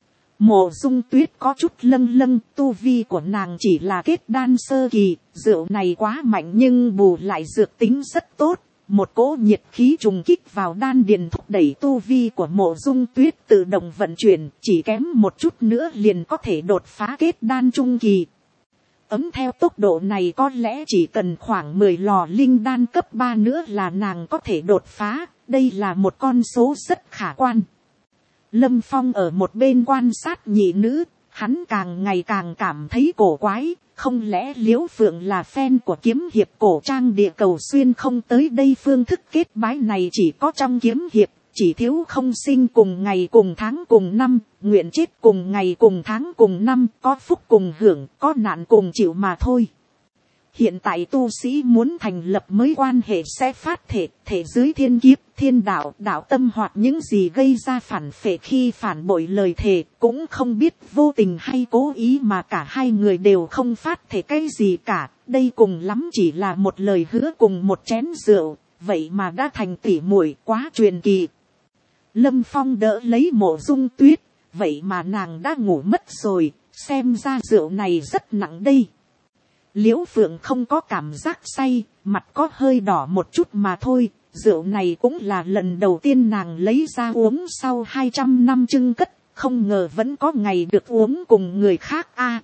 Mộ Dung Tuyết có chút lâng lâng, tu vi của nàng chỉ là kết đan sơ kỳ, rượu này quá mạnh nhưng bù lại dược tính rất tốt, một cỗ nhiệt khí trùng kích vào đan điền thúc đẩy tu vi của Mộ Dung Tuyết tự động vận chuyển, chỉ kém một chút nữa liền có thể đột phá kết đan trung kỳ. Ấm theo tốc độ này có lẽ chỉ cần khoảng mười lò linh đan cấp ba nữa là nàng có thể đột phá, đây là một con số rất khả quan. Lâm Phong ở một bên quan sát nhị nữ, hắn càng ngày càng cảm thấy cổ quái, không lẽ Liễu Phượng là fan của kiếm hiệp cổ trang địa cầu xuyên không tới đây, phương thức kết bái này chỉ có trong kiếm hiệp, chỉ thiếu không sinh cùng ngày cùng tháng cùng năm, nguyện chết cùng ngày cùng tháng cùng năm, có phúc cùng hưởng, có nạn cùng chịu mà thôi. Hiện tại tu sĩ muốn thành lập mới quan hệ sẽ phát thể, thể dưới thiên kiếp, thiên đạo, đạo tâm hoặc những gì gây ra phản phệ khi phản bội lời thề, cũng không biết vô tình hay cố ý mà cả hai người đều không phát thể cái gì cả, đây cùng lắm chỉ là một lời hứa cùng một chén rượu, vậy mà đã thành tỷ muội, quá truyền kỳ. Lâm Phong đỡ lấy Mộ Dung Tuyết, vậy mà nàng đã ngủ mất rồi, xem ra rượu này rất nặng đây. Liễu Phượng không có cảm giác say, mặt có hơi đỏ một chút mà thôi, rượu này cũng là lần đầu tiên nàng lấy ra uống sau hai trăm năm chưng cất, không ngờ vẫn có ngày được uống cùng người khác a.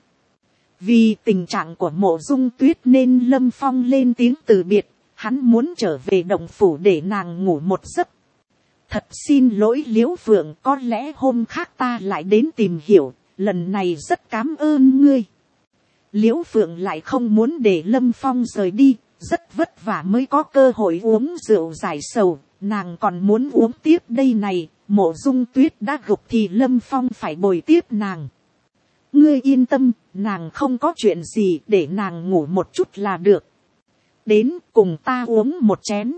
Vì tình trạng của Mộ Dung Tuyết nên Lâm Phong lên tiếng từ biệt, hắn muốn trở về động phủ để nàng ngủ một giấc. Thật xin lỗi Liễu Phượng, có lẽ hôm khác ta lại đến tìm hiểu, lần này rất cảm ơn ngươi. Liễu Phượng lại không muốn để Lâm Phong rời đi, rất vất vả mới có cơ hội uống rượu giải sầu, nàng còn muốn uống tiếp đây này. Mộ Dung Tuyết đã gục thì Lâm Phong phải bồi tiếp nàng. Ngươi yên tâm, nàng không có chuyện gì, để nàng ngủ một chút là được. Đến cùng ta uống một chén.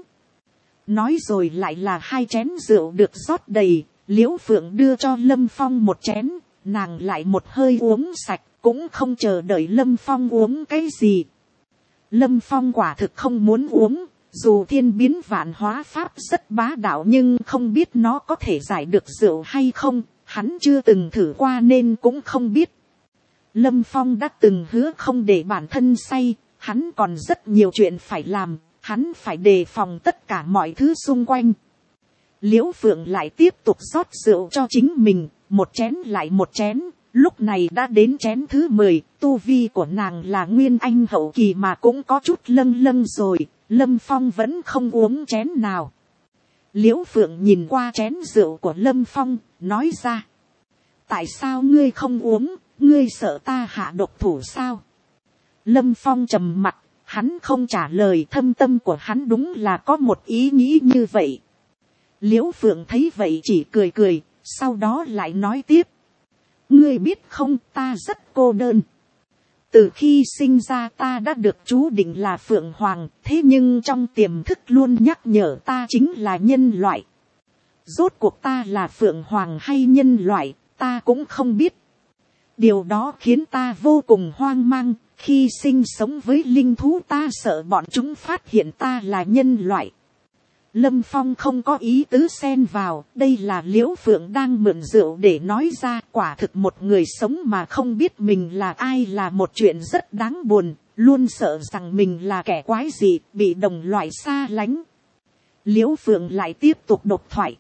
Nói rồi lại là hai chén rượu được rót đầy, Liễu Phượng đưa cho Lâm Phong một chén, nàng lại một hơi uống sạch, cũng không chờ đợi Lâm Phong uống cái gì. Lâm Phong quả thực không muốn uống, dù thiên biến vạn hóa pháp rất bá đạo nhưng không biết nó có thể giải được rượu hay không, hắn chưa từng thử qua nên cũng không biết. Lâm Phong đã từng hứa không để bản thân say, hắn còn rất nhiều chuyện phải làm, hắn phải đề phòng tất cả mọi thứ xung quanh. Liễu Phượng lại tiếp tục rót rượu cho chính mình, một chén lại một chén, lúc này đã đến chén thứ mười, tu vi của nàng là nguyên anh hậu kỳ mà cũng có chút lâng lâng rồi, Lâm Phong vẫn không uống chén nào. Liễu Phượng nhìn qua chén rượu của Lâm Phong, nói ra. Tại sao ngươi không uống, ngươi sợ ta hạ độc thủ sao? Lâm Phong trầm mặt, hắn không trả lời, thâm tâm của hắn đúng là có một ý nghĩ như vậy. Liễu Phượng thấy vậy chỉ cười cười, sau đó lại nói tiếp. Ngươi biết không, ta rất cô đơn. Từ khi sinh ra ta đã được chú định là Phượng Hoàng, thế nhưng trong tiềm thức luôn nhắc nhở ta chính là nhân loại. Rốt cuộc ta là Phượng Hoàng hay nhân loại, ta cũng không biết. Điều đó khiến ta vô cùng hoang mang, khi sinh sống với linh thú ta sợ bọn chúng phát hiện ta là nhân loại. Lâm Phong không có ý tứ xen vào, đây là Liễu Phượng đang mượn rượu để nói ra, quả thực một người sống mà không biết mình là ai là một chuyện rất đáng buồn, luôn sợ rằng mình là kẻ quái dị, bị đồng loại xa lánh. Liễu Phượng lại tiếp tục độc thoại.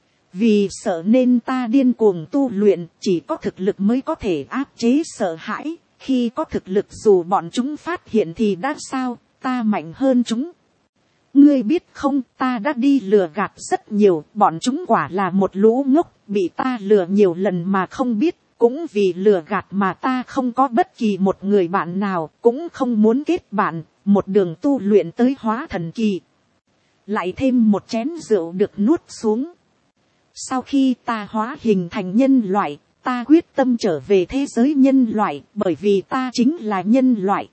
Vì sợ nên ta điên cuồng tu luyện, chỉ có thực lực mới có thể áp chế sợ hãi, khi có thực lực dù bọn chúng phát hiện thì đã sao, ta mạnh hơn chúng. Ngươi biết không, ta đã đi lừa gạt rất nhiều, bọn chúng quả là một lũ ngốc, bị ta lừa nhiều lần mà không biết, cũng vì lừa gạt mà ta không có bất kỳ một người bạn nào, cũng không muốn kết bạn, một đường tu luyện tới hóa thần kỳ. Lại thêm một chén rượu được nuốt xuống. Sau khi ta hóa hình thành nhân loại, ta quyết tâm trở về thế giới nhân loại, bởi vì ta chính là nhân loại.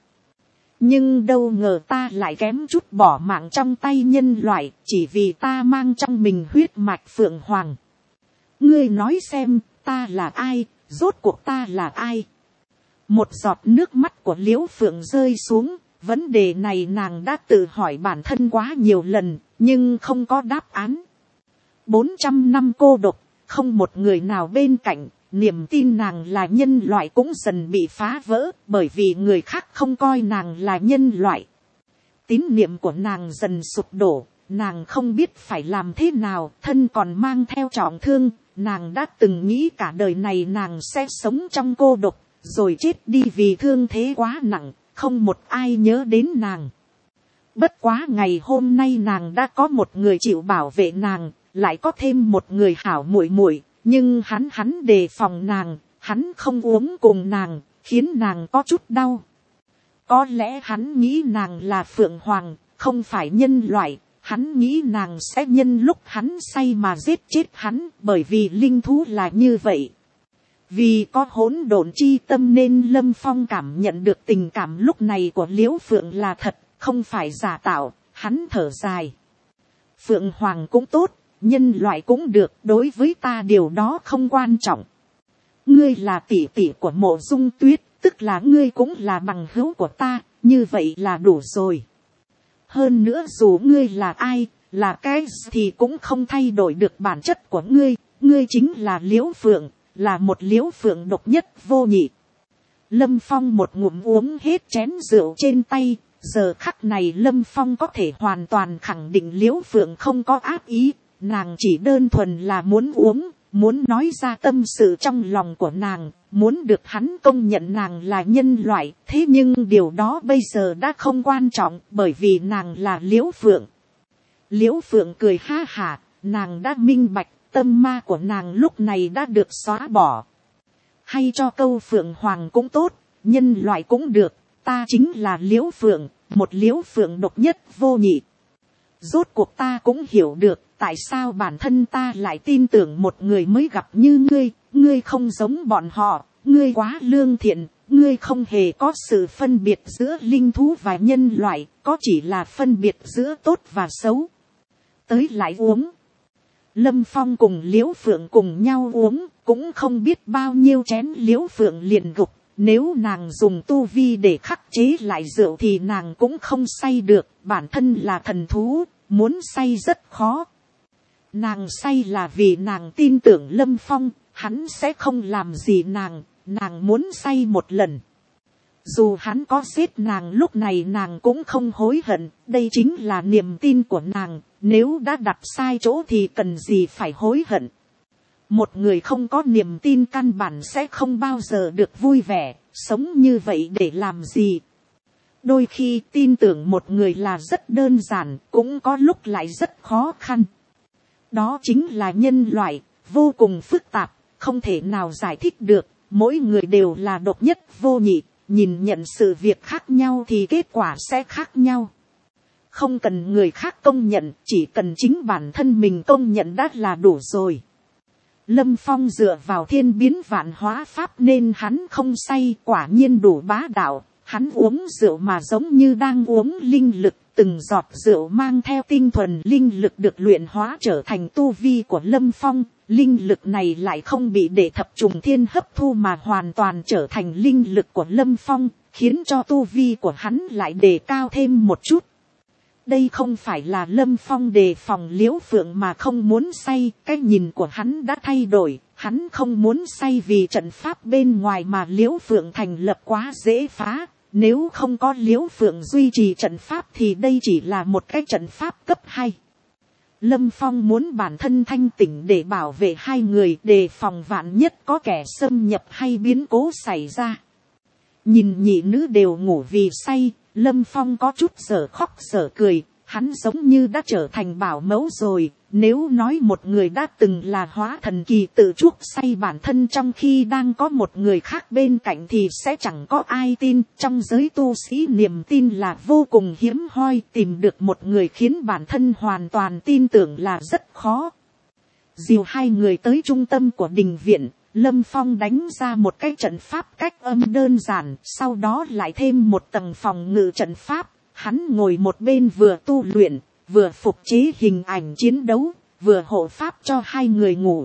Nhưng đâu ngờ ta lại kém chút bỏ mạng trong tay nhân loại, chỉ vì ta mang trong mình huyết mạch Phượng Hoàng. Ngươi nói xem, ta là ai, rốt cuộc ta là ai? Một giọt nước mắt của Liễu Phượng rơi xuống, vấn đề này nàng đã tự hỏi bản thân quá nhiều lần, nhưng không có đáp án. Bốn trăm năm cô độc, không một người nào bên cạnh. Niềm tin nàng là nhân loại cũng dần bị phá vỡ, bởi vì người khác không coi nàng là nhân loại. Tín niệm của nàng dần sụp đổ, nàng không biết phải làm thế nào, thân còn mang theo trọng thương, nàng đã từng nghĩ cả đời này nàng sẽ sống trong cô độc, rồi chết đi vì thương thế quá nặng, không một ai nhớ đến nàng. Bất quá ngày hôm nay nàng đã có một người chịu bảo vệ nàng, lại có thêm một người hảo muội muội. Nhưng hắn hắn đề phòng nàng, hắn không uống cùng nàng, khiến nàng có chút đau. Có lẽ hắn nghĩ nàng là Phượng Hoàng, không phải nhân loại, hắn nghĩ nàng sẽ nhân lúc hắn say mà giết chết hắn, bởi vì linh thú là như vậy. Vì có hỗn độn chi tâm nên Lâm Phong cảm nhận được tình cảm lúc này của Liễu Phượng là thật, không phải giả tạo, hắn thở dài. Phượng Hoàng cũng tốt. Nhân loại cũng được, đối với ta điều đó không quan trọng. Ngươi là tỷ tỷ của Mộ Dung Tuyết, tức là ngươi cũng là bằng hữu của ta, như vậy là đủ rồi. Hơn nữa dù ngươi là ai, là cái thì cũng không thay đổi được bản chất của ngươi, ngươi chính là Liễu Phượng, là một Liễu Phượng độc nhất vô nhị. Lâm Phong một ngụm uống hết chén rượu trên tay, giờ khắc này Lâm Phong có thể hoàn toàn khẳng định Liễu Phượng không có ác ý. Nàng chỉ đơn thuần là muốn uống, muốn nói ra tâm sự trong lòng của nàng, muốn được hắn công nhận nàng là nhân loại. Thế nhưng điều đó bây giờ đã không quan trọng, bởi vì nàng là Liễu Phượng. Liễu Phượng cười ha hả, nàng đã minh bạch, tâm ma của nàng lúc này đã được xóa bỏ. Hay cho câu Phượng Hoàng cũng tốt, nhân loại cũng được, ta chính là Liễu Phượng, một Liễu Phượng độc nhất vô nhị. Rốt cuộc ta cũng hiểu được, tại sao bản thân ta lại tin tưởng một người mới gặp như ngươi. Ngươi không giống bọn họ, ngươi quá lương thiện, ngươi không hề có sự phân biệt giữa linh thú và nhân loại, có chỉ là phân biệt giữa tốt và xấu. Tới lại uống. Lâm Phong cùng Liễu Phượng cùng nhau uống, cũng không biết bao nhiêu chén Liễu Phượng liền gục. Nếu nàng dùng tu vi để khắc chế lại rượu thì nàng cũng không say được, bản thân là thần thú, muốn say rất khó. Nàng say là vì nàng tin tưởng Lâm Phong, hắn sẽ không làm gì nàng, nàng muốn say một lần. Dù hắn có giết nàng lúc này nàng cũng không hối hận, đây chính là niềm tin của nàng, nếu đã đặt sai chỗ thì cần gì phải hối hận. Một người không có niềm tin căn bản sẽ không bao giờ được vui vẻ, sống như vậy để làm gì. Đôi khi tin tưởng một người là rất đơn giản, cũng có lúc lại rất khó khăn. Đó chính là nhân loại, vô cùng phức tạp, không thể nào giải thích được, mỗi người đều là độc nhất vô nhị, nhìn nhận sự việc khác nhau thì kết quả sẽ khác nhau. Không cần người khác công nhận, chỉ cần chính bản thân mình công nhận đã là đủ rồi. Lâm Phong dựa vào thiên biến vạn hóa pháp nên hắn không say, quả nhiên đủ bá đạo. Hắn uống rượu mà giống như đang uống linh lực, từng giọt rượu mang theo tinh thuần linh lực được luyện hóa trở thành tu vi của Lâm Phong. Linh lực này lại không bị để thập trùng thiên hấp thu mà hoàn toàn trở thành linh lực của Lâm Phong, khiến cho tu vi của hắn lại đề cao thêm một chút. Đây không phải là Lâm Phong đề phòng Liễu Phượng mà không muốn say, cái nhìn của hắn đã thay đổi, hắn không muốn say vì trận pháp bên ngoài mà Liễu Phượng thành lập quá dễ phá, nếu không có Liễu Phượng duy trì trận pháp thì đây chỉ là một cái trận pháp cấp hai. Lâm Phong muốn bản thân thanh tỉnh để bảo vệ hai người, đề phòng vạn nhất có kẻ xâm nhập hay biến cố xảy ra. Nhìn nhị nữ đều ngủ vì say, Lâm Phong có chút giờ khóc giờ cười, hắn giống như đã trở thành bảo mẫu rồi. Nếu nói một người đã từng là hóa thần kỳ tự chuốc say bản thân trong khi đang có một người khác bên cạnh thì sẽ chẳng có ai tin. Trong giới tu sĩ niềm tin là vô cùng hiếm hoi, tìm được một người khiến bản thân hoàn toàn tin tưởng là rất khó. Dìu hai người tới trung tâm của đình viện, Lâm Phong đánh ra một cái trận pháp cách âm đơn giản, sau đó lại thêm một tầng phòng ngự trận pháp. Hắn ngồi một bên vừa tu luyện, vừa phục chế hình ảnh chiến đấu, vừa hộ pháp cho hai người ngủ.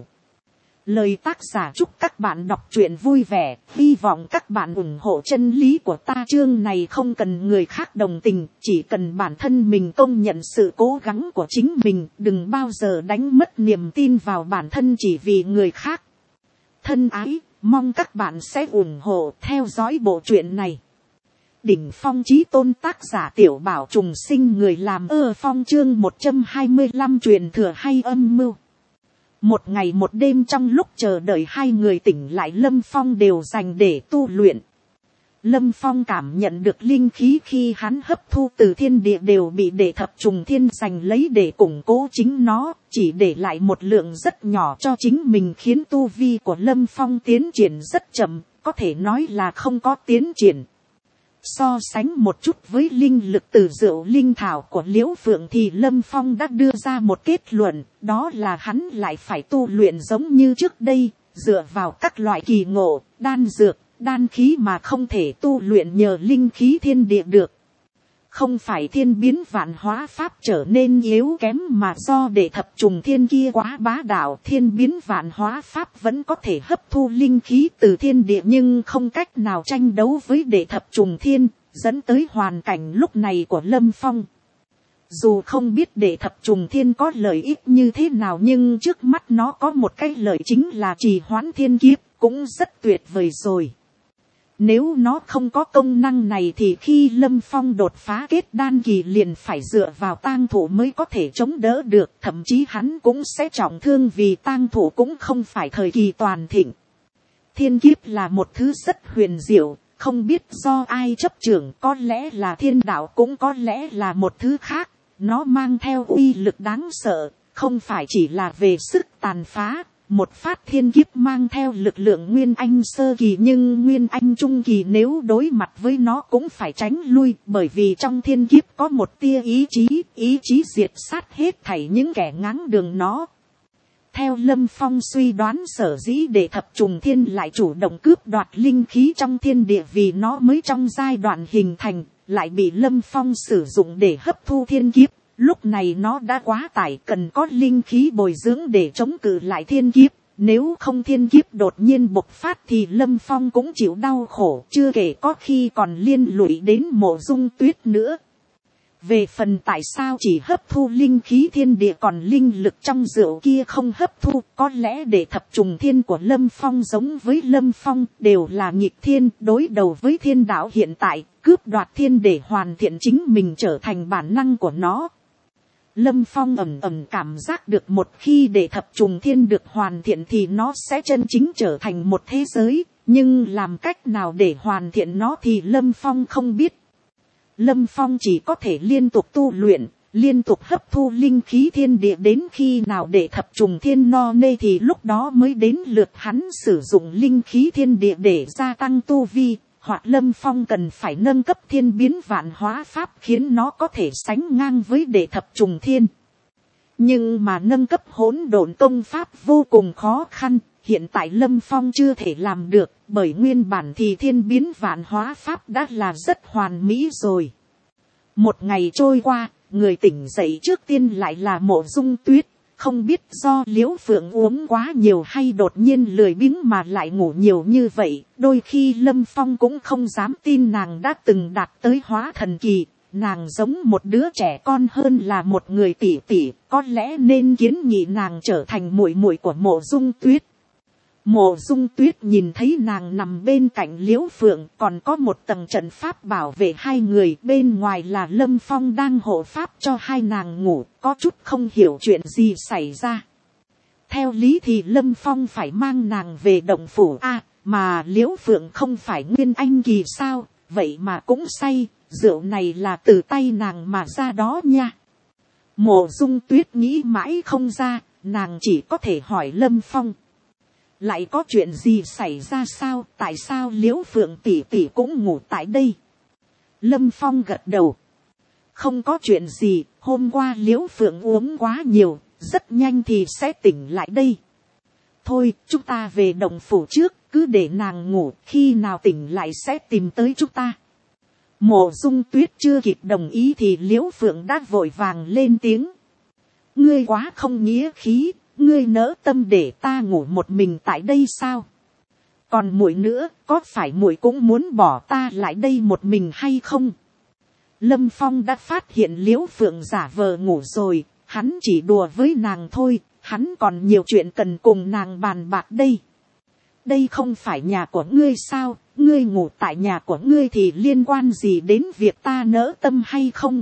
Lời tác giả chúc các bạn đọc truyện vui vẻ, hy vọng các bạn ủng hộ chân lý của ta. Chương này không cần người khác đồng tình, chỉ cần bản thân mình công nhận sự cố gắng của chính mình, đừng bao giờ đánh mất niềm tin vào bản thân chỉ vì người khác. Thân ái, mong các bạn sẽ ủng hộ theo dõi bộ truyện này. Đỉnh phong chí tôn tác giả Tiểu Bảo trùng sinh, người làm ơ phong. Chương một trăm hai mươi lăm truyền thừa hay âm mưu. Một ngày một đêm trong lúc chờ đợi hai người tỉnh lại, Lâm Phong đều dành để tu luyện. Lâm Phong cảm nhận được linh khí khi hắn hấp thu từ thiên địa đều bị đệ thập trùng thiên giành lấy để củng cố chính nó, chỉ để lại một lượng rất nhỏ cho chính mình, khiến tu vi của Lâm Phong tiến triển rất chậm, có thể nói là không có tiến triển. So sánh một chút với linh lực từ rượu linh thảo của Liễu Phượng thì Lâm Phong đã đưa ra một kết luận, đó là hắn lại phải tu luyện giống như trước đây, dựa vào các loại kỳ ngộ, đan dược, đan khí mà không thể tu luyện nhờ linh khí thiên địa được. Không phải thiên biến vạn hóa pháp trở nên yếu kém mà do đệ thập trùng thiên kia quá bá đạo. Thiên biến vạn hóa pháp vẫn có thể hấp thu linh khí từ thiên địa nhưng không cách nào tranh đấu với đệ thập trùng thiên, dẫn tới hoàn cảnh lúc này của Lâm Phong. Dù không biết đệ thập trùng thiên có lợi ích như thế nào nhưng trước mắt nó có một cái lợi chính là trì hoãn thiên kiếp, cũng rất tuyệt vời rồi. Nếu nó không có công năng này thì khi Lâm Phong đột phá kết đan kỳ liền phải dựa vào tang thủ mới có thể chống đỡ được. Thậm chí hắn cũng sẽ trọng thương vì tang thủ cũng không phải thời kỳ toàn thịnh. Thiên kiếp là một thứ rất huyền diệu, không biết do ai chấp trưởng, có lẽ là thiên đạo cũng có lẽ là một thứ khác. Nó mang theo uy lực đáng sợ, không phải chỉ là về sức tàn phá. Một phát thiên kiếp mang theo lực lượng Nguyên Anh sơ kỳ, nhưng Nguyên Anh trung kỳ nếu đối mặt với nó cũng phải tránh lui, bởi vì trong thiên kiếp có một tia ý chí, ý chí diệt sát hết thảy những kẻ ngáng đường nó. Theo Lâm Phong suy đoán, sở dĩ để thập trùng thiên lại chủ động cướp đoạt linh khí trong thiên địa vì nó mới trong giai đoạn hình thành, lại bị Lâm Phong sử dụng để hấp thu thiên kiếp. Lúc này nó đã quá tải, cần có linh khí bồi dưỡng để chống cự lại thiên kiếp. Nếu không thiên kiếp đột nhiên bộc phát thì Lâm Phong cũng chịu đau khổ, chưa kể có khi còn liên lụy đến Mộ Dung Tuyết nữa. Về phần tại sao chỉ hấp thu linh khí thiên địa còn linh lực trong rượu kia không hấp thu, có lẽ để thập trùng thiên của Lâm Phong giống với Lâm Phong đều là nghịch thiên, đối đầu với thiên đạo hiện tại, cướp đoạt thiên để hoàn thiện chính mình trở thành bản năng của nó. Lâm Phong ẩm ẩm cảm giác được một khi để thập trùng thiên được hoàn thiện thì nó sẽ chân chính trở thành một thế giới, nhưng làm cách nào để hoàn thiện nó thì Lâm Phong không biết. Lâm Phong chỉ có thể liên tục tu luyện, liên tục hấp thu linh khí thiên địa, đến khi nào để thập trùng thiên no nê thì lúc đó mới đến lượt hắn sử dụng linh khí thiên địa để gia tăng tu vi. Hoặc Lâm Phong cần phải nâng cấp thiên biến vạn hóa pháp khiến nó có thể sánh ngang với đệ thập trùng thiên. Nhưng mà nâng cấp hỗn độn công pháp vô cùng khó khăn, hiện tại Lâm Phong chưa thể làm được, bởi nguyên bản thì thiên biến vạn hóa pháp đã là rất hoàn mỹ rồi. Một ngày trôi qua, người tỉnh dậy trước tiên lại là Mộ Dung Tuyết. Không biết do Liễu Phượng uống quá nhiều hay đột nhiên lười biếng mà lại ngủ nhiều như vậy. Đôi khi Lâm Phong cũng không dám tin nàng đã từng đạt tới hóa thần kỳ. Nàng giống một đứa trẻ con hơn là một người tỷ tỷ. Có lẽ nên kiến nghị nàng trở thành muội muội của Mộ Dung Tuyết. Mộ Dung Tuyết nhìn thấy nàng nằm bên cạnh Liễu Phượng, còn có một tầng trận pháp bảo vệ hai người, bên ngoài là Lâm Phong đang hộ pháp cho hai nàng ngủ, có chút không hiểu chuyện gì xảy ra. Theo lý thì Lâm Phong phải mang nàng về động phủ a, à, mà Liễu Phượng không phải Nguyên Anh kỳ sao, vậy mà cũng say, rượu này là từ tay nàng mà ra đó nha. Mộ Dung Tuyết nghĩ mãi không ra, nàng chỉ có thể hỏi Lâm Phong. Lại có chuyện gì xảy ra sao, tại sao Liễu Phượng tỷ tỷ cũng ngủ tại đây? Lâm Phong gật đầu. Không có chuyện gì, hôm qua Liễu Phượng uống quá nhiều, rất nhanh thì sẽ tỉnh lại đây. Thôi, chúng ta về động phủ trước, cứ để nàng ngủ, khi nào tỉnh lại sẽ tìm tới chúng ta. Mộ Dung Tuyết chưa kịp đồng ý thì Liễu Phượng đã vội vàng lên tiếng. Ngươi quá không nghĩa khí. Ngươi nỡ tâm để ta ngủ một mình tại đây sao? Còn muội nữa, có phải muội cũng muốn bỏ ta lại đây một mình hay không? Lâm Phong đã phát hiện Liễu Phượng giả vờ ngủ rồi, hắn chỉ đùa với nàng thôi, hắn còn nhiều chuyện cần cùng nàng bàn bạc đây. Đây không phải nhà của ngươi sao? Ngươi ngủ tại nhà của ngươi thì liên quan gì đến việc ta nỡ tâm hay không?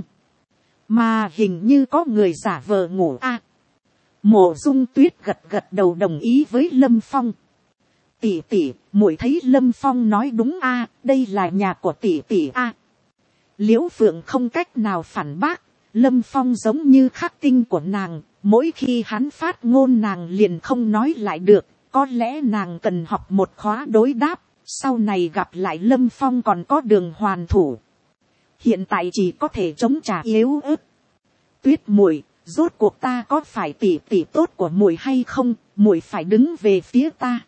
Mà hình như có người giả vờ ngủ a. À, Mộ Dung Tuyết gật gật đầu đồng ý với Lâm Phong. Tỷ tỷ, muội thấy Lâm Phong nói đúng a, à, đây là nhà của tỷ tỷ a. À. Liễu Phượng không cách nào phản bác, Lâm Phong giống như khắc tinh của nàng, mỗi khi hắn phát ngôn nàng liền không nói lại được, có lẽ nàng cần học một khóa đối đáp, sau này gặp lại Lâm Phong còn có đường hoàn thủ. Hiện tại chỉ có thể chống trả yếu ớt. Tuyết muội, rốt cuộc ta có phải tỷ tỷ tốt của muội hay không, muội phải đứng về phía ta.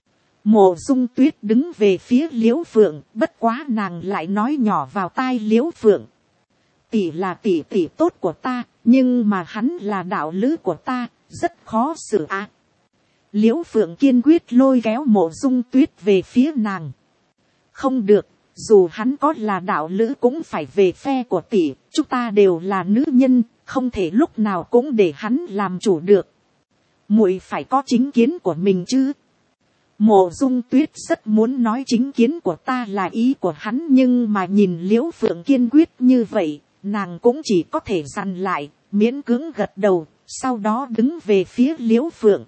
Mộ Dung Tuyết đứng về phía Liễu Phượng, bất quá nàng lại nói nhỏ vào tai Liễu Phượng. Tỷ là tỷ tỷ tốt của ta, nhưng mà hắn là đạo lữ của ta, rất khó xử à. Liễu Phượng kiên quyết lôi kéo Mộ Dung Tuyết về phía nàng. Không được, dù hắn có là đạo lữ cũng phải về phe của tỷ, chúng ta đều là nữ nhân, không thể lúc nào cũng để hắn làm chủ được. Muội phải có chính kiến của mình chứ. Mộ Dung Tuyết rất muốn nói chính kiến của ta là ý của hắn, nhưng mà nhìn Liễu Phượng kiên quyết như vậy, nàng cũng chỉ có thể dằn lại, miễn cưỡng gật đầu, sau đó đứng về phía Liễu Phượng.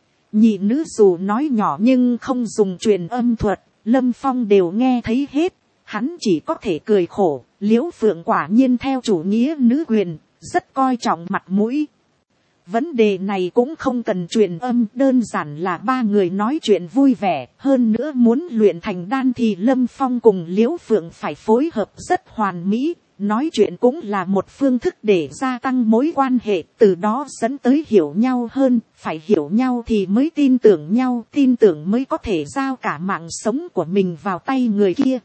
Nhị nữ dù nói nhỏ nhưng không dùng truyền âm thuật, Lâm Phong đều nghe thấy hết, hắn chỉ có thể cười khổ. Liễu Phượng quả nhiên theo chủ nghĩa nữ quyền, rất coi trọng mặt mũi. Vấn đề này cũng không cần truyền âm, đơn giản là ba người nói chuyện vui vẻ, hơn nữa muốn luyện thành đan thì Lâm Phong cùng Liễu Phượng phải phối hợp rất hoàn mỹ, nói chuyện cũng là một phương thức để gia tăng mối quan hệ, từ đó dẫn tới hiểu nhau hơn, phải hiểu nhau thì mới tin tưởng nhau, tin tưởng mới có thể giao cả mạng sống của mình vào tay người kia.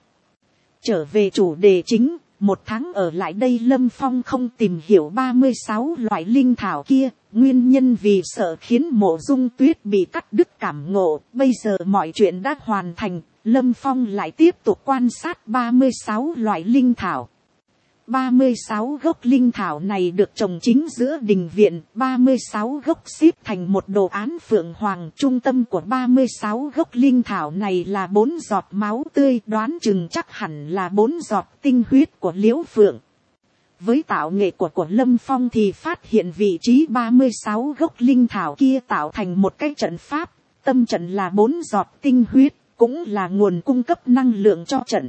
Trở về chủ đề chính, một tháng ở lại đây Lâm Phong không tìm hiểu ba mươi sáu loại linh thảo kia, nguyên nhân vì sợ khiến Mộ Dung Tuyết bị cắt đứt cảm ngộ, bây giờ mọi chuyện đã hoàn thành, Lâm Phong lại tiếp tục quan sát ba mươi sáu loại linh thảo. ba mươi sáu gốc linh thảo này được trồng chính giữa đình viện, ba mươi sáu gốc xếp thành một đồ án phượng hoàng, trung tâm của ba mươi sáu gốc linh thảo này là bốn giọt máu tươi, đoán chừng chắc hẳn là bốn giọt tinh huyết của Liễu Phượng. Với tạo nghệ của của Lâm Phong thì phát hiện vị trí ba mươi sáu gốc linh thảo kia tạo thành một cái trận pháp, tâm trận là bốn giọt tinh huyết, cũng là nguồn cung cấp năng lượng cho trận.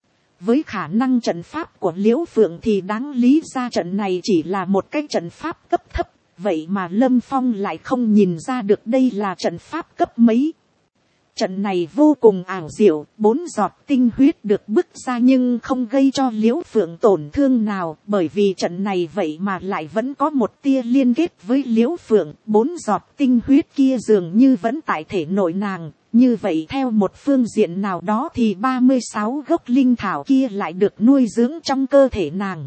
Với khả năng trận pháp của Liễu Phượng thì đáng lý ra trận này chỉ là một cái trận pháp cấp thấp, vậy mà Lâm Phong lại không nhìn ra được đây là trận pháp cấp mấy. Trận này vô cùng ảo diệu, bốn giọt tinh huyết được bức ra nhưng không gây cho Liễu Phượng tổn thương nào, bởi vì trận này vậy mà lại vẫn có một tia liên kết với Liễu Phượng, bốn giọt tinh huyết kia dường như vẫn tại thể nội nàng. Như vậy theo một phương diện nào đó thì ba mươi sáu gốc linh thảo kia lại được nuôi dưỡng trong cơ thể nàng.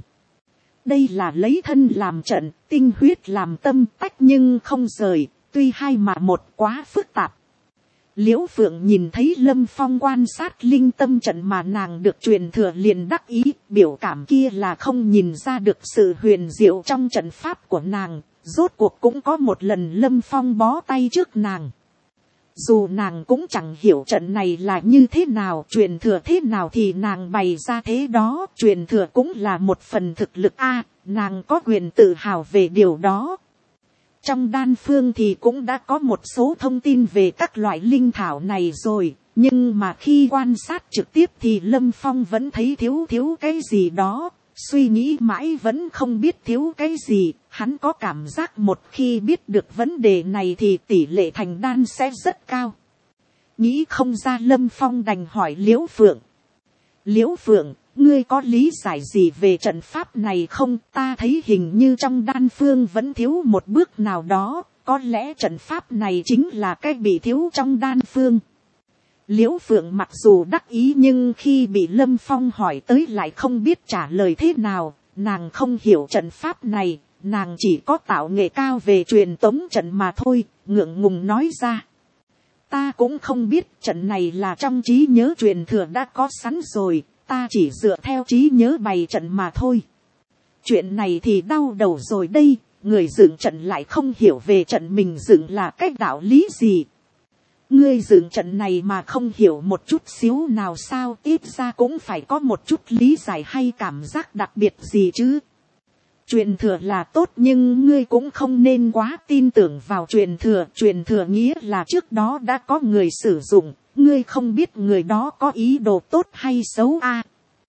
Đây là lấy thân làm trận, tinh huyết làm tâm, tách nhưng không rời, tuy hai mà một, quá phức tạp. Liễu Phượng nhìn thấy Lâm Phong quan sát linh tâm trận mà nàng được truyền thừa liền đắc ý, biểu cảm kia là không nhìn ra được sự huyền diệu trong trận pháp của nàng, rốt cuộc cũng có một lần Lâm Phong bó tay trước nàng. Dù nàng cũng chẳng hiểu trận này là như thế nào, truyền thừa thế nào thì nàng bày ra thế đó, truyền thừa cũng là một phần thực lực a, nàng có quyền tự hào về điều đó. Trong đan phương thì cũng đã có một số thông tin về các loại linh thảo này rồi, nhưng mà khi quan sát trực tiếp thì Lâm Phong vẫn thấy thiếu thiếu cái gì đó, suy nghĩ mãi vẫn không biết thiếu cái gì, hắn có cảm giác một khi biết được vấn đề này thì tỷ lệ thành đan sẽ rất cao. Nghĩ không ra Lâm Phong đành hỏi Liễu Phượng. Liễu Phượng, ngươi có lý giải gì về trận pháp này không? Ta thấy hình như trong đan phương vẫn thiếu một bước nào đó, có lẽ trận pháp này chính là cái bị thiếu trong đan phương. Liễu Phượng mặc dù đắc ý nhưng khi bị Lâm Phong hỏi tới lại không biết trả lời thế nào, nàng không hiểu trận pháp này, nàng chỉ có tạo nghệ cao về truyền tống trận mà thôi, ngượng ngùng nói ra. Ta cũng không biết, trận này là trong trí nhớ truyền thừa đã có sẵn rồi, ta chỉ dựa theo trí nhớ bày trận mà thôi. Chuyện này thì đau đầu rồi đây, người dựng trận lại không hiểu về trận mình dựng là cách đạo lý gì. Ngươi dựng trận này mà không hiểu một chút xíu nào sao, ít ra cũng phải có một chút lý giải hay cảm giác đặc biệt gì chứ. Truyền thừa là tốt nhưng ngươi cũng không nên quá tin tưởng vào truyền thừa. Truyền thừa nghĩa là trước đó đã có người sử dụng, ngươi không biết người đó có ý đồ tốt hay xấu a. À,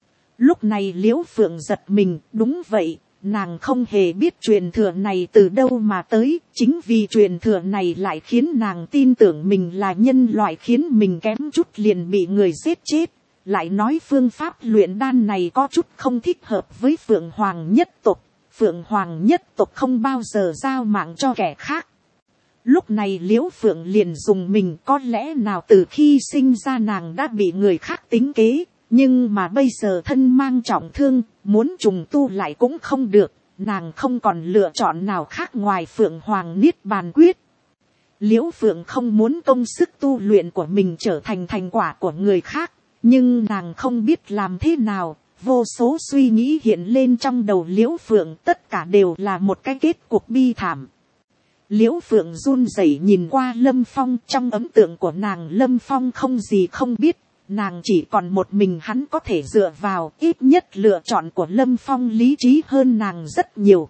lúc này Liễu Phượng giật mình, đúng vậy. Nàng không hề biết truyền thừa này từ đâu mà tới, chính vì truyền thừa này lại khiến nàng tin tưởng mình là nhân loại, khiến mình kém chút liền bị người giết chết. Lại nói phương pháp luyện đan này có chút không thích hợp với Phượng Hoàng nhất tộc. Phượng Hoàng nhất tộc không bao giờ giao mạng cho kẻ khác. Lúc này Liễu Phượng liền dùng mình, có lẽ nào từ khi sinh ra nàng đã bị người khác tính kế. Nhưng mà bây giờ thân mang trọng thương, muốn trùng tu lại cũng không được, nàng không còn lựa chọn nào khác ngoài Phượng Hoàng Niết Bàn Quyết. Liễu Phượng không muốn công sức tu luyện của mình trở thành thành quả của người khác, nhưng nàng không biết làm thế nào, vô số suy nghĩ hiện lên trong đầu Liễu Phượng, tất cả đều là một cái kết cục bi thảm. Liễu Phượng run rẩy nhìn qua Lâm Phong, trong ấn tượng của nàng Lâm Phong không gì không biết, nàng chỉ còn một mình hắn có thể dựa vào, ít nhất lựa chọn của Lâm Phong lý trí hơn nàng rất nhiều.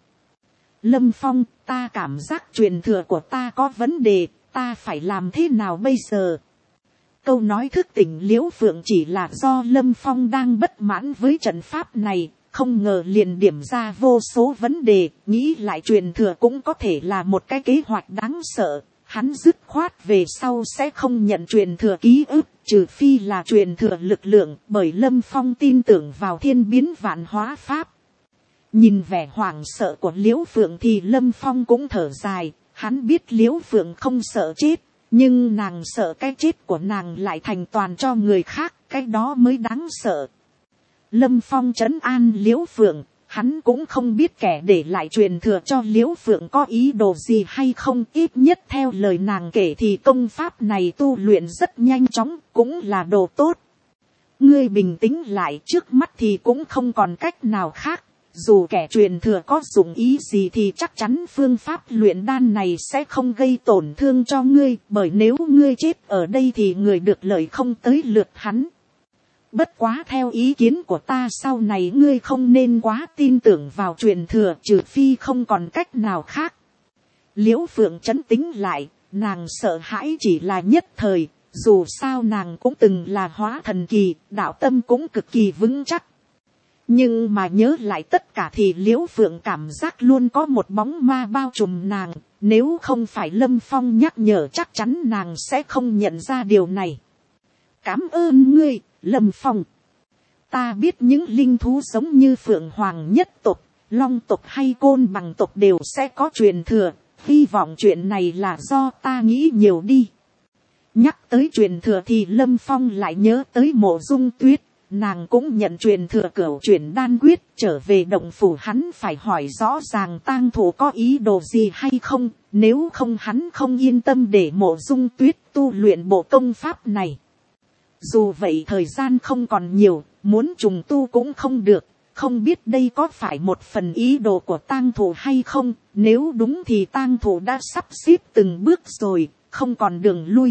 Lâm Phong, ta cảm giác truyền thừa của ta có vấn đề, ta phải làm thế nào bây giờ? Câu nói thức tỉnh Liễu Phượng chỉ là do Lâm Phong đang bất mãn với trận pháp này, không ngờ liền điểm ra vô số vấn đề, nghĩ lại truyền thừa cũng có thể là một cái kế hoạch đáng sợ. Hắn dứt khoát về sau sẽ không nhận truyền thừa ký ức, trừ phi là truyền thừa lực lượng, bởi Lâm Phong tin tưởng vào thiên biến vạn hóa pháp. Nhìn vẻ hoảng sợ của Liễu Phượng thì Lâm Phong cũng thở dài, hắn biết Liễu Phượng không sợ chết, nhưng nàng sợ cái chết của nàng lại thành toàn cho người khác, cái đó mới đáng sợ. Lâm Phong trấn an Liễu Phượng, hắn cũng không biết kẻ để lại truyền thừa cho Liễu Phượng có ý đồ gì hay không, ít nhất theo lời nàng kể thì công pháp này tu luyện rất nhanh chóng, cũng là đồ tốt. Ngươi bình tĩnh lại, trước mắt thì cũng không còn cách nào khác, dù kẻ truyền thừa có dụng ý gì thì chắc chắn phương pháp luyện đan này sẽ không gây tổn thương cho ngươi, bởi nếu ngươi chết ở đây thì người được lợi không tới lượt hắn. Bất quá theo ý kiến của ta sau này ngươi không nên quá tin tưởng vào truyền thừa, trừ phi không còn cách nào khác. Liễu Phượng trấn tĩnh lại, nàng sợ hãi chỉ là nhất thời, dù sao nàng cũng từng là hóa thần kỳ, đạo tâm cũng cực kỳ vững chắc. Nhưng mà nhớ lại tất cả thì Liễu Phượng cảm giác luôn có một bóng ma bao trùm nàng, nếu không phải Lâm Phong nhắc nhở chắc chắn nàng sẽ không nhận ra điều này. Cảm ơn ngươi, Lâm Phong. Ta biết những linh thú giống như Phượng Hoàng nhất tộc, Long tộc hay Côn Bằng tộc đều sẽ có truyền thừa, hy vọng chuyện này là do ta nghĩ nhiều đi. Nhắc tới truyền thừa thì Lâm Phong lại nhớ tới Mộ Dung Tuyết, nàng cũng nhận truyền thừa cửu chuyển đan quyết, trở về động phủ hắn phải hỏi rõ ràng tang thủ có ý đồ gì hay không, nếu không hắn không yên tâm để Mộ Dung Tuyết tu luyện bộ công pháp này. Dù vậy thời gian không còn nhiều, muốn trùng tu cũng không được, không biết đây có phải một phần ý đồ của tang thủ hay không, nếu đúng thì tang thủ đã sắp xếp từng bước rồi, không còn đường lui.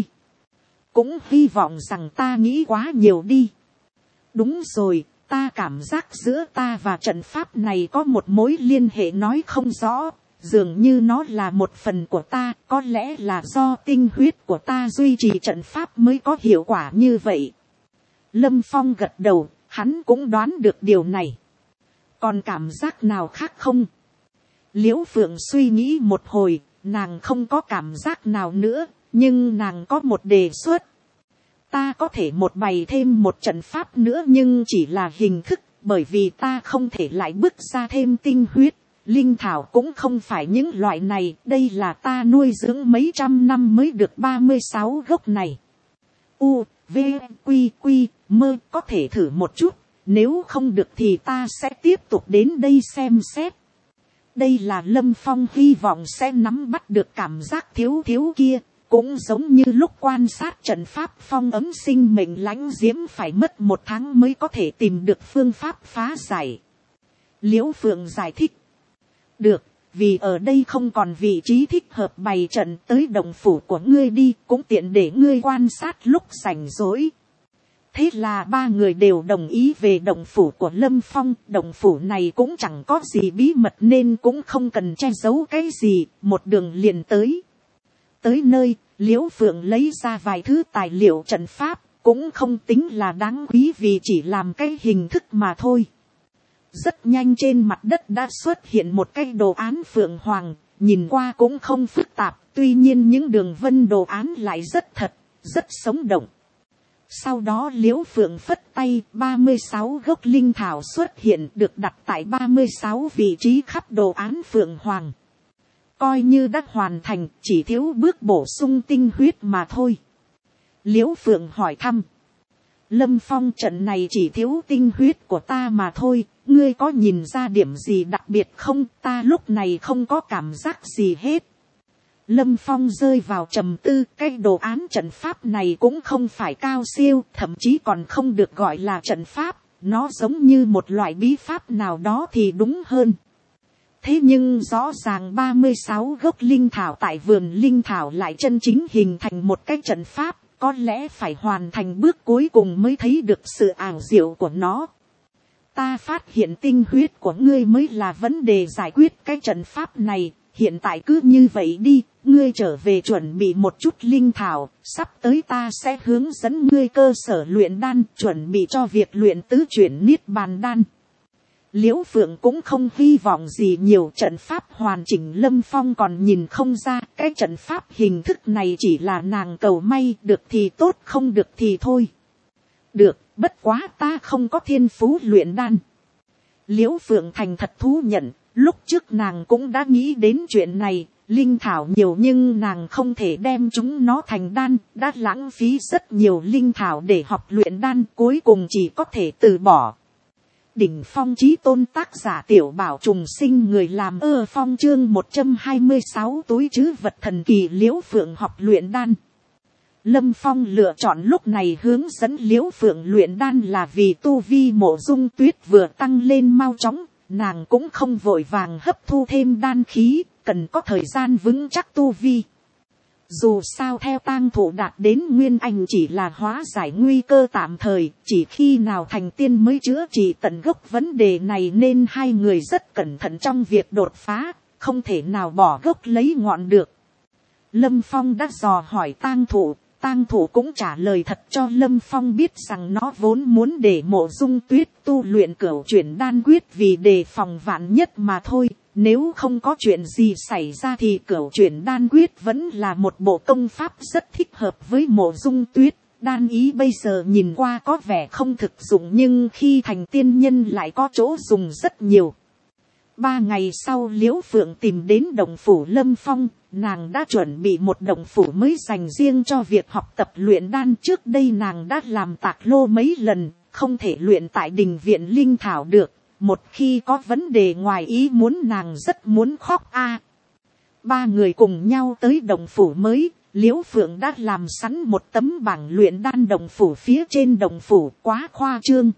Cũng hy vọng rằng ta nghĩ quá nhiều đi. Đúng rồi, ta cảm giác giữa ta và trận pháp này có một mối liên hệ nói không rõ, dường như nó là một phần của ta, có lẽ là do tinh huyết của ta duy trì trận pháp mới có hiệu quả như vậy. Lâm Phong gật đầu, hắn cũng đoán được điều này. Còn cảm giác nào khác không? Liễu Phượng suy nghĩ một hồi, nàng không có cảm giác nào nữa, nhưng nàng có một đề xuất. Ta có thể một bày thêm một trận pháp nữa nhưng chỉ là hình thức, bởi vì ta không thể lại bứt ra thêm tinh huyết. Linh thảo cũng không phải những loại này, đây là ta nuôi dưỡng mấy trăm năm mới được ba mươi sáu gốc này. U, V, Quy, Quy, mơ có thể thử một chút, nếu không được thì ta sẽ tiếp tục đến đây xem xét. Đây là Lâm Phong hy vọng sẽ nắm bắt được cảm giác thiếu thiếu kia, cũng giống như lúc quan sát trận pháp phong ấm sinh mệnh lãnh diễm phải mất một tháng mới có thể tìm được phương pháp phá giải. Liễu Phượng giải thích. Được, vì ở đây không còn vị trí thích hợp bày trận, tới động phủ của ngươi đi, cũng tiện để ngươi quan sát lúc rảnh rỗi. Thế là ba người đều đồng ý về động phủ của Lâm Phong, động phủ này cũng chẳng có gì bí mật nên cũng không cần che giấu cái gì, một đường liền tới. Tới nơi, Liễu Phượng lấy ra vài thứ tài liệu trận pháp, cũng không tính là đáng quý vì chỉ làm cái hình thức mà thôi. Rất nhanh trên mặt đất đã xuất hiện một cái đồ án Phượng Hoàng, nhìn qua cũng không phức tạp, tuy nhiên những đường vân đồ án lại rất thật, rất sống động. Sau đó Liễu Phượng phất tay, ba mươi sáu gốc linh thảo xuất hiện được đặt tại ba mươi sáu vị trí khắp đồ án Phượng Hoàng. Coi như đã hoàn thành, chỉ thiếu bước bổ sung tinh huyết mà thôi. Liễu Phượng hỏi thăm. Lâm Phong, trận này chỉ thiếu tinh huyết của ta mà thôi, ngươi có nhìn ra điểm gì đặc biệt không? Ta lúc này không có cảm giác gì hết. Lâm Phong rơi vào trầm tư, cái đồ án trận pháp này cũng không phải cao siêu, thậm chí còn không được gọi là trận pháp, nó giống như một loại bí pháp nào đó thì đúng hơn. thế nhưng rõ ràng ba mươi sáu gốc linh thảo tại vườn linh thảo lại chân chính hình thành một cái trận pháp, có lẽ phải hoàn thành bước cuối cùng mới thấy được sự ảo diệu của nó. Ta phát hiện tinh huyết của ngươi mới là vấn đề giải quyết cái trận pháp này, hiện tại cứ như vậy đi, ngươi trở về chuẩn bị một chút linh thảo, sắp tới ta sẽ hướng dẫn ngươi cơ sở luyện đan, chuẩn bị cho việc luyện tứ chuyển niết bàn đan. Liễu Phượng cũng không hy vọng gì nhiều, trận pháp hoàn chỉnh Lâm Phong còn nhìn không ra, cái trận pháp hình thức này chỉ là nàng cầu may, được thì tốt, không được thì thôi. Được, bất quá ta không có thiên phú luyện đan. Liễu Phượng thành thật thú nhận, lúc trước nàng cũng đã nghĩ đến chuyện này, linh thảo nhiều nhưng nàng không thể đem chúng nó thành đan, đã lãng phí rất nhiều linh thảo để học luyện đan, cuối cùng chỉ có thể từ bỏ. Đỉnh phong chí tôn tác giả Tiểu Bảo trùng sinh, người làm ơ phong chương một trăm hai mươi sáu túi trữ vật thần kỳ. Liễu Phượng học luyện đan. Lâm Phong lựa chọn lúc này hướng dẫn Liễu Phượng luyện đan là vì tu vi Mộ Dung Tuyết vừa tăng lên mau chóng, nàng cũng không vội vàng hấp thu thêm đan khí, cần có thời gian vững chắc tu vi. Dù sao theo tang thủ đạt đến nguyên anh chỉ là hóa giải nguy cơ tạm thời, chỉ khi nào thành tiên mới chữa trị tận gốc vấn đề này, nên hai người rất cẩn thận trong việc đột phá, không thể nào bỏ gốc lấy ngọn được. Lâm Phong đã dò hỏi tang thủ, tang thủ cũng trả lời thật cho Lâm Phong biết rằng nó vốn muốn để Mộ Dung Tuyết tu luyện cửu chuyển đan quyết vì đề phòng vạn nhất mà thôi. Nếu không có chuyện gì xảy ra thì cửu chuyển đan quyết vẫn là một bộ công pháp rất thích hợp với Mộ Dung Tuyết. Đan ý bây giờ nhìn qua có vẻ không thực dụng nhưng khi thành tiên nhân lại có chỗ dùng rất nhiều. Ba ngày sau Liễu Phượng tìm đến động phủ Lâm Phong, nàng đã chuẩn bị một động phủ mới dành riêng cho việc học tập luyện đan. Trước đây nàng đã làm tạc lô mấy lần, không thể luyện tại đình viện linh thảo được. Một khi có vấn đề ngoài ý muốn nàng rất muốn khóc a. Ba người cùng nhau tới động phủ mới, Liễu Phượng đã làm sẵn một tấm bảng luyện đan động phủ, phía trên động phủ quá khoa trương.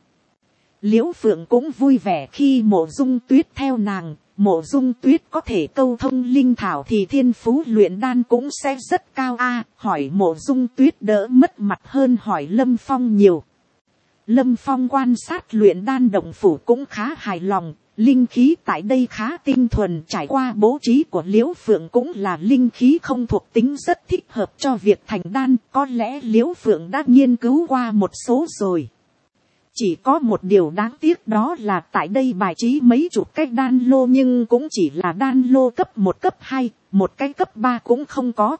Liễu Phượng cũng vui vẻ khi Mộ Dung Tuyết theo nàng, Mộ Dung Tuyết có thể câu thông linh thảo thì thiên phú luyện đan cũng sẽ rất cao a. Hỏi Mộ Dung Tuyết đỡ mất mặt hơn hỏi Lâm Phong nhiều. Lâm Phong quan sát luyện đan động phủ cũng khá hài lòng, linh khí tại đây khá tinh thuần, trải qua bố trí của Liễu Phượng cũng là linh khí không thuộc tính rất thích hợp cho việc thành đan, có lẽ Liễu Phượng đã nghiên cứu qua một số rồi. Chỉ có một điều đáng tiếc đó là tại đây bài trí mấy chục cái đan lô nhưng cũng chỉ là đan lô cấp một cấp hai, một cái cấp ba cũng không có.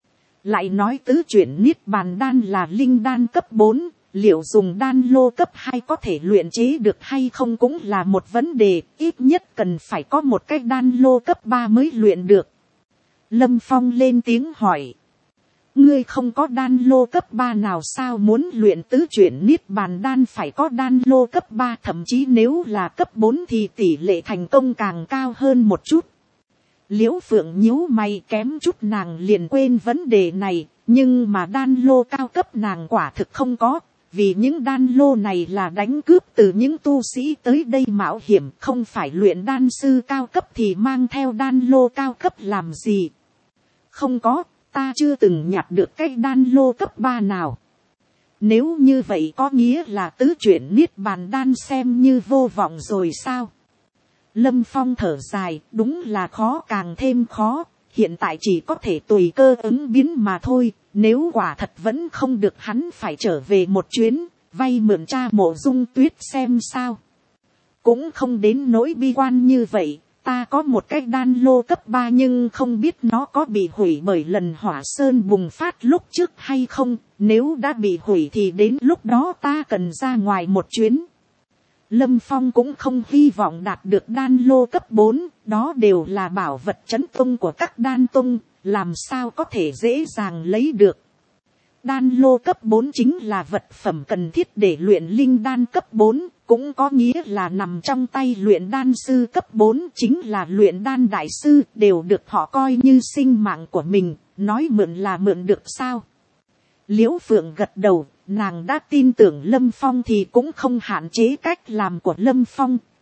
Lại nói tứ chuyển niết bàn đan là linh đan cấp bốn. Liệu dùng đan lô cấp hai có thể luyện chế được hay không cũng là một vấn đề, ít nhất cần phải có một cái đan lô cấp ba mới luyện được. Lâm Phong lên tiếng hỏi. Ngươi không có đan lô cấp ba nào sao? Muốn luyện tứ chuyển niết bàn đan phải có đan lô cấp ba, thậm chí nếu là cấp bốn thì tỷ lệ thành công càng cao hơn một chút. Liễu Phượng nhíu mày, kém chút nàng liền quên vấn đề này, nhưng mà đan lô cao cấp nàng quả thực không có. Vì những đan lô này là đánh cướp từ những tu sĩ tới đây mạo hiểm, không phải luyện đan sư cao cấp thì mang theo đan lô cao cấp làm gì. Không có, ta chưa từng nhặt được cái đan lô cấp ba nào. Nếu như vậy có nghĩa là tứ chuyển niết bàn đan xem như vô vọng rồi sao? Lâm Phong thở dài, đúng là khó càng thêm khó, hiện tại chỉ có thể tùy cơ ứng biến mà thôi. Nếu quả thật vẫn không được hắn phải trở về một chuyến, vay mượn cha Mộ Dung Tuyết xem sao. Cũng không đến nỗi bi quan như vậy, ta có một cái đan lô cấp ba nhưng không biết nó có bị hủy bởi lần hỏa sơn bùng phát lúc trước hay không, nếu đã bị hủy thì đến lúc đó ta cần ra ngoài một chuyến. Lâm Phong cũng không hy vọng đạt được đan lô cấp bốn, đó đều là bảo vật trấn tông của các đan tông, làm sao có thể dễ dàng lấy được. Đan lô cấp bốn chính là vật phẩm cần thiết để luyện linh đan cấp bốn, cũng có nghĩa là nằm trong tay luyện đan sư cấp bốn, chính là luyện đan đại sư, đều được họ coi như sinh mạng của mình, nói mượn là mượn được sao. Liễu Phượng gật đầu, nàng đã tin tưởng Lâm Phong thì cũng không hạn chế cách làm của Lâm Phong,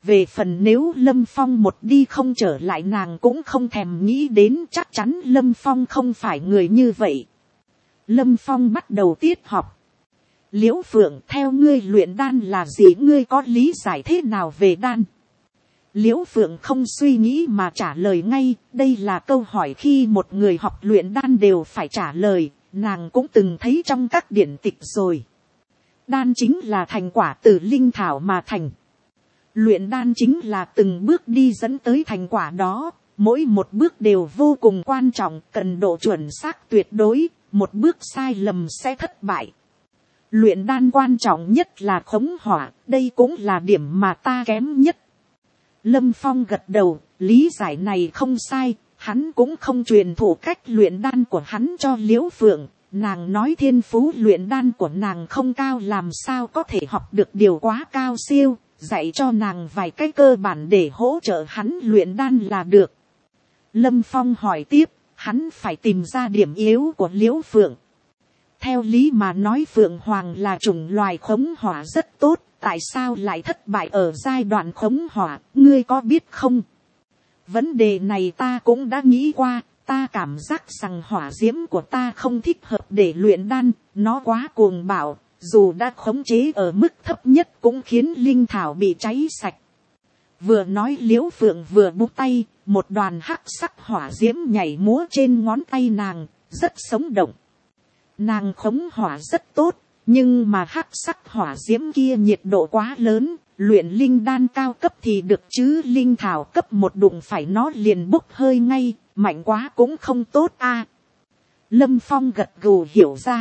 Về phần nếu Lâm Phong một đi không trở lại nàng cũng không thèm nghĩ đến, chắc chắn Lâm Phong không phải người như vậy. Lâm Phong bắt đầu tiết học. Liễu Phượng, theo ngươi luyện đan là gì, ngươi có lý giải thế nào về đan? Liễu Phượng không suy nghĩ mà trả lời ngay, đây là câu hỏi khi một người học luyện đan đều phải trả lời, nàng cũng từng thấy trong các điển tịch rồi. Đan chính là thành quả từ linh thảo mà thành. Luyện đan chính là từng bước đi dẫn tới thành quả đó, mỗi một bước đều vô cùng quan trọng, cần độ chuẩn xác tuyệt đối, một bước sai lầm sẽ thất bại. Luyện đan quan trọng nhất là khống hỏa, đây cũng là điểm mà ta kém nhất. Lâm Phong gật đầu, lý giải này không sai, hắn cũng không truyền thụ cách luyện đan của hắn cho Liễu Phượng. Nàng nói thiên phú luyện đan của nàng không cao, làm sao có thể học được điều quá cao siêu, dạy cho nàng vài cái cơ bản để hỗ trợ hắn luyện đan là được. Lâm Phong hỏi tiếp, hắn phải tìm ra điểm yếu của Liễu Phượng. Theo lý mà nói Phượng Hoàng là chủng loài khống hỏa rất tốt, tại sao lại thất bại ở giai đoạn khống hỏa, ngươi có biết không? Vấn đề này ta cũng đã nghĩ qua, ta cảm giác rằng hỏa diễm của ta không thích hợp để luyện đan, nó quá cuồng bạo, dù đã khống chế ở mức thấp nhất cũng khiến linh thảo bị cháy sạch. Vừa nói Liễu Phượng vừa búng tay, một đoàn hắc sắc hỏa diễm nhảy múa trên ngón tay nàng, rất sống động. Nàng khống hỏa rất tốt, nhưng mà hắc sắc hỏa diễm kia nhiệt độ quá lớn, luyện linh đan cao cấp thì được chứ linh thảo cấp một đụng phải nó liền bốc hơi ngay, mạnh quá cũng không tốt a. Lâm Phong gật gù hiểu ra.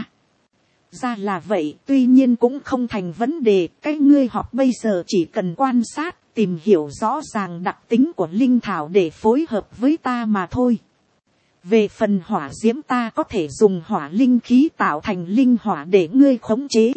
Ra là vậy, tuy nhiên cũng không thành vấn đề, cái ngươi học bây giờ chỉ cần quan sát, tìm hiểu rõ ràng đặc tính của linh thảo để phối hợp với ta mà thôi. Về phần hỏa diễm ta có thể dùng hỏa linh khí tạo thành linh hỏa để ngươi khống chế.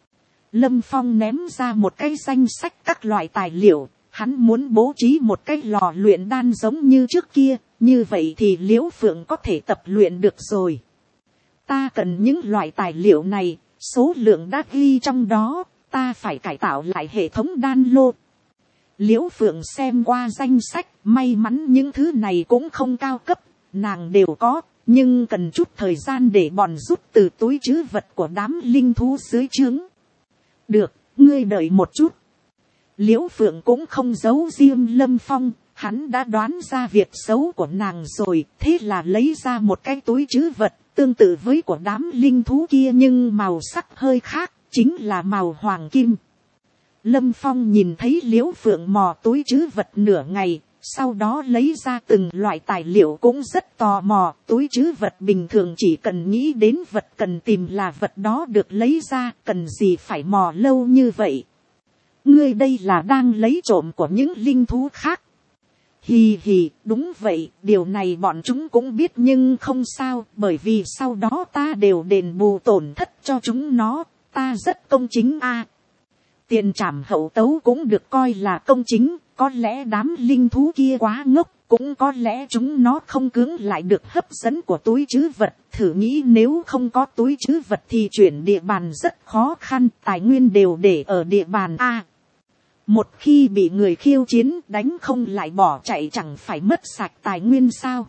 Lâm Phong ném ra một cái danh sách các loại tài liệu, hắn muốn bố trí một cái lò luyện đan giống như trước kia, như vậy thì Liễu Phượng có thể tập luyện được rồi. Ta cần những loại tài liệu này, số lượng đã ghi trong đó, ta phải cải tạo lại hệ thống đan lô. Liễu Phượng xem qua danh sách, may mắn những thứ này cũng không cao cấp, nàng đều có, nhưng cần chút thời gian để bòn rút từ túi trữ vật của đám linh thú dưới trướng. Được, ngươi đợi một chút. Liễu Phượng cũng không giấu riêng Lâm Phong, hắn đã đoán ra việc xấu của nàng rồi, thế là lấy ra một cái túi trữ vật, tương tự với của đám linh thú kia nhưng màu sắc hơi khác, chính là màu hoàng kim. Lâm Phong nhìn thấy Liễu Phượng mò túi trữ vật nửa ngày, sau đó lấy ra từng loại tài liệu cũng rất tò mò. Túi trữ vật bình thường chỉ cần nghĩ đến vật cần tìm là vật đó được lấy ra, cần gì phải mò lâu như vậy. Ngươi đây là đang lấy trộm của những linh thú khác. Hì hì, đúng vậy, điều này bọn chúng cũng biết nhưng không sao, bởi vì sau đó ta đều đền bù tổn thất cho chúng nó, ta rất công chính a. Tiền trảm hậu tấu cũng được coi là công chính, có lẽ đám linh thú kia quá ngốc, cũng có lẽ chúng nó không cưỡng lại được hấp dẫn của túi trữ vật. Thử nghĩ nếu không có túi trữ vật thì chuyển địa bàn rất khó khăn, tài nguyên đều để ở địa bàn a. Một khi bị người khiêu chiến đánh không lại bỏ chạy chẳng phải mất sạch tài nguyên sao.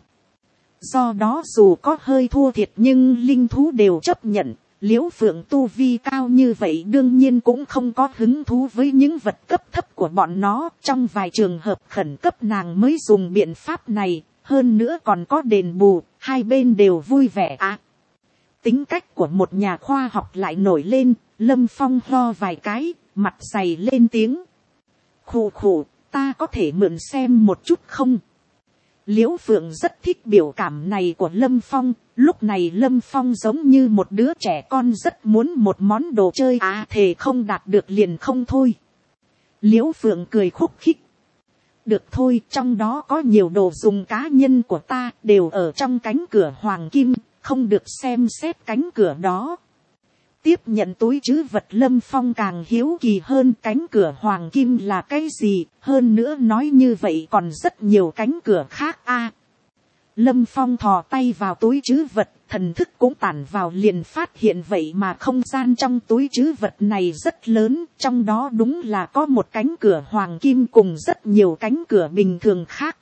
Do đó dù có hơi thua thiệt nhưng linh thú đều chấp nhận. Liễu Phượng tu vi cao như vậy đương nhiên cũng không có hứng thú với những vật cấp thấp của bọn nó. Trong vài trường hợp khẩn cấp nàng mới dùng biện pháp này. Hơn nữa còn có đền bù, hai bên đều vui vẻ à. Tính cách của một nhà khoa học lại nổi lên. Lâm Phong lo vài cái, mặt dày lên tiếng. Khù khù, ta có thể mượn xem một chút không? Liễu Phượng rất thích biểu cảm này của Lâm Phong. Lúc này Lâm Phong giống như một đứa trẻ con rất muốn một món đồ chơi à thề không đạt được liền không thôi. Liễu Phượng cười khúc khích. Được thôi, trong đó có nhiều đồ dùng cá nhân của ta đều ở trong cánh cửa hoàng kim, không được xem xét cánh cửa đó. Tiếp nhận túi trữ vật Lâm Phong càng hiếu kỳ hơn cánh cửa hoàng kim là cái gì, hơn nữa nói như vậy còn rất nhiều cánh cửa khác a. Lâm Phong thò tay vào túi trữ vật, thần thức cũng tản vào liền phát hiện vậy mà không gian trong túi trữ vật này rất lớn, trong đó đúng là có một cánh cửa hoàng kim cùng rất nhiều cánh cửa bình thường khác.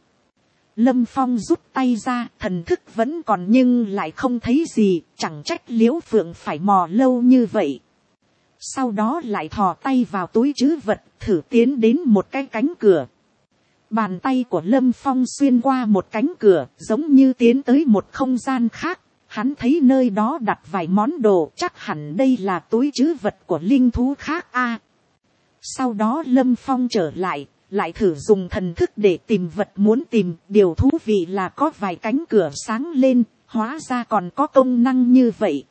Lâm Phong rút tay ra, thần thức vẫn còn nhưng lại không thấy gì, chẳng trách Liễu Phượng phải mò lâu như vậy. Sau đó lại thò tay vào túi trữ vật, thử tiến đến một cái cánh cửa. Bàn tay của Lâm Phong xuyên qua một cánh cửa, giống như tiến tới một không gian khác. Hắn thấy nơi đó đặt vài món đồ, chắc hẳn đây là túi trữ vật của linh thú khác a. Sau đó Lâm Phong trở lại, lại thử dùng thần thức để tìm vật muốn tìm. Điều thú vị là có vài cánh cửa sáng lên, hóa ra còn có công năng như vậy.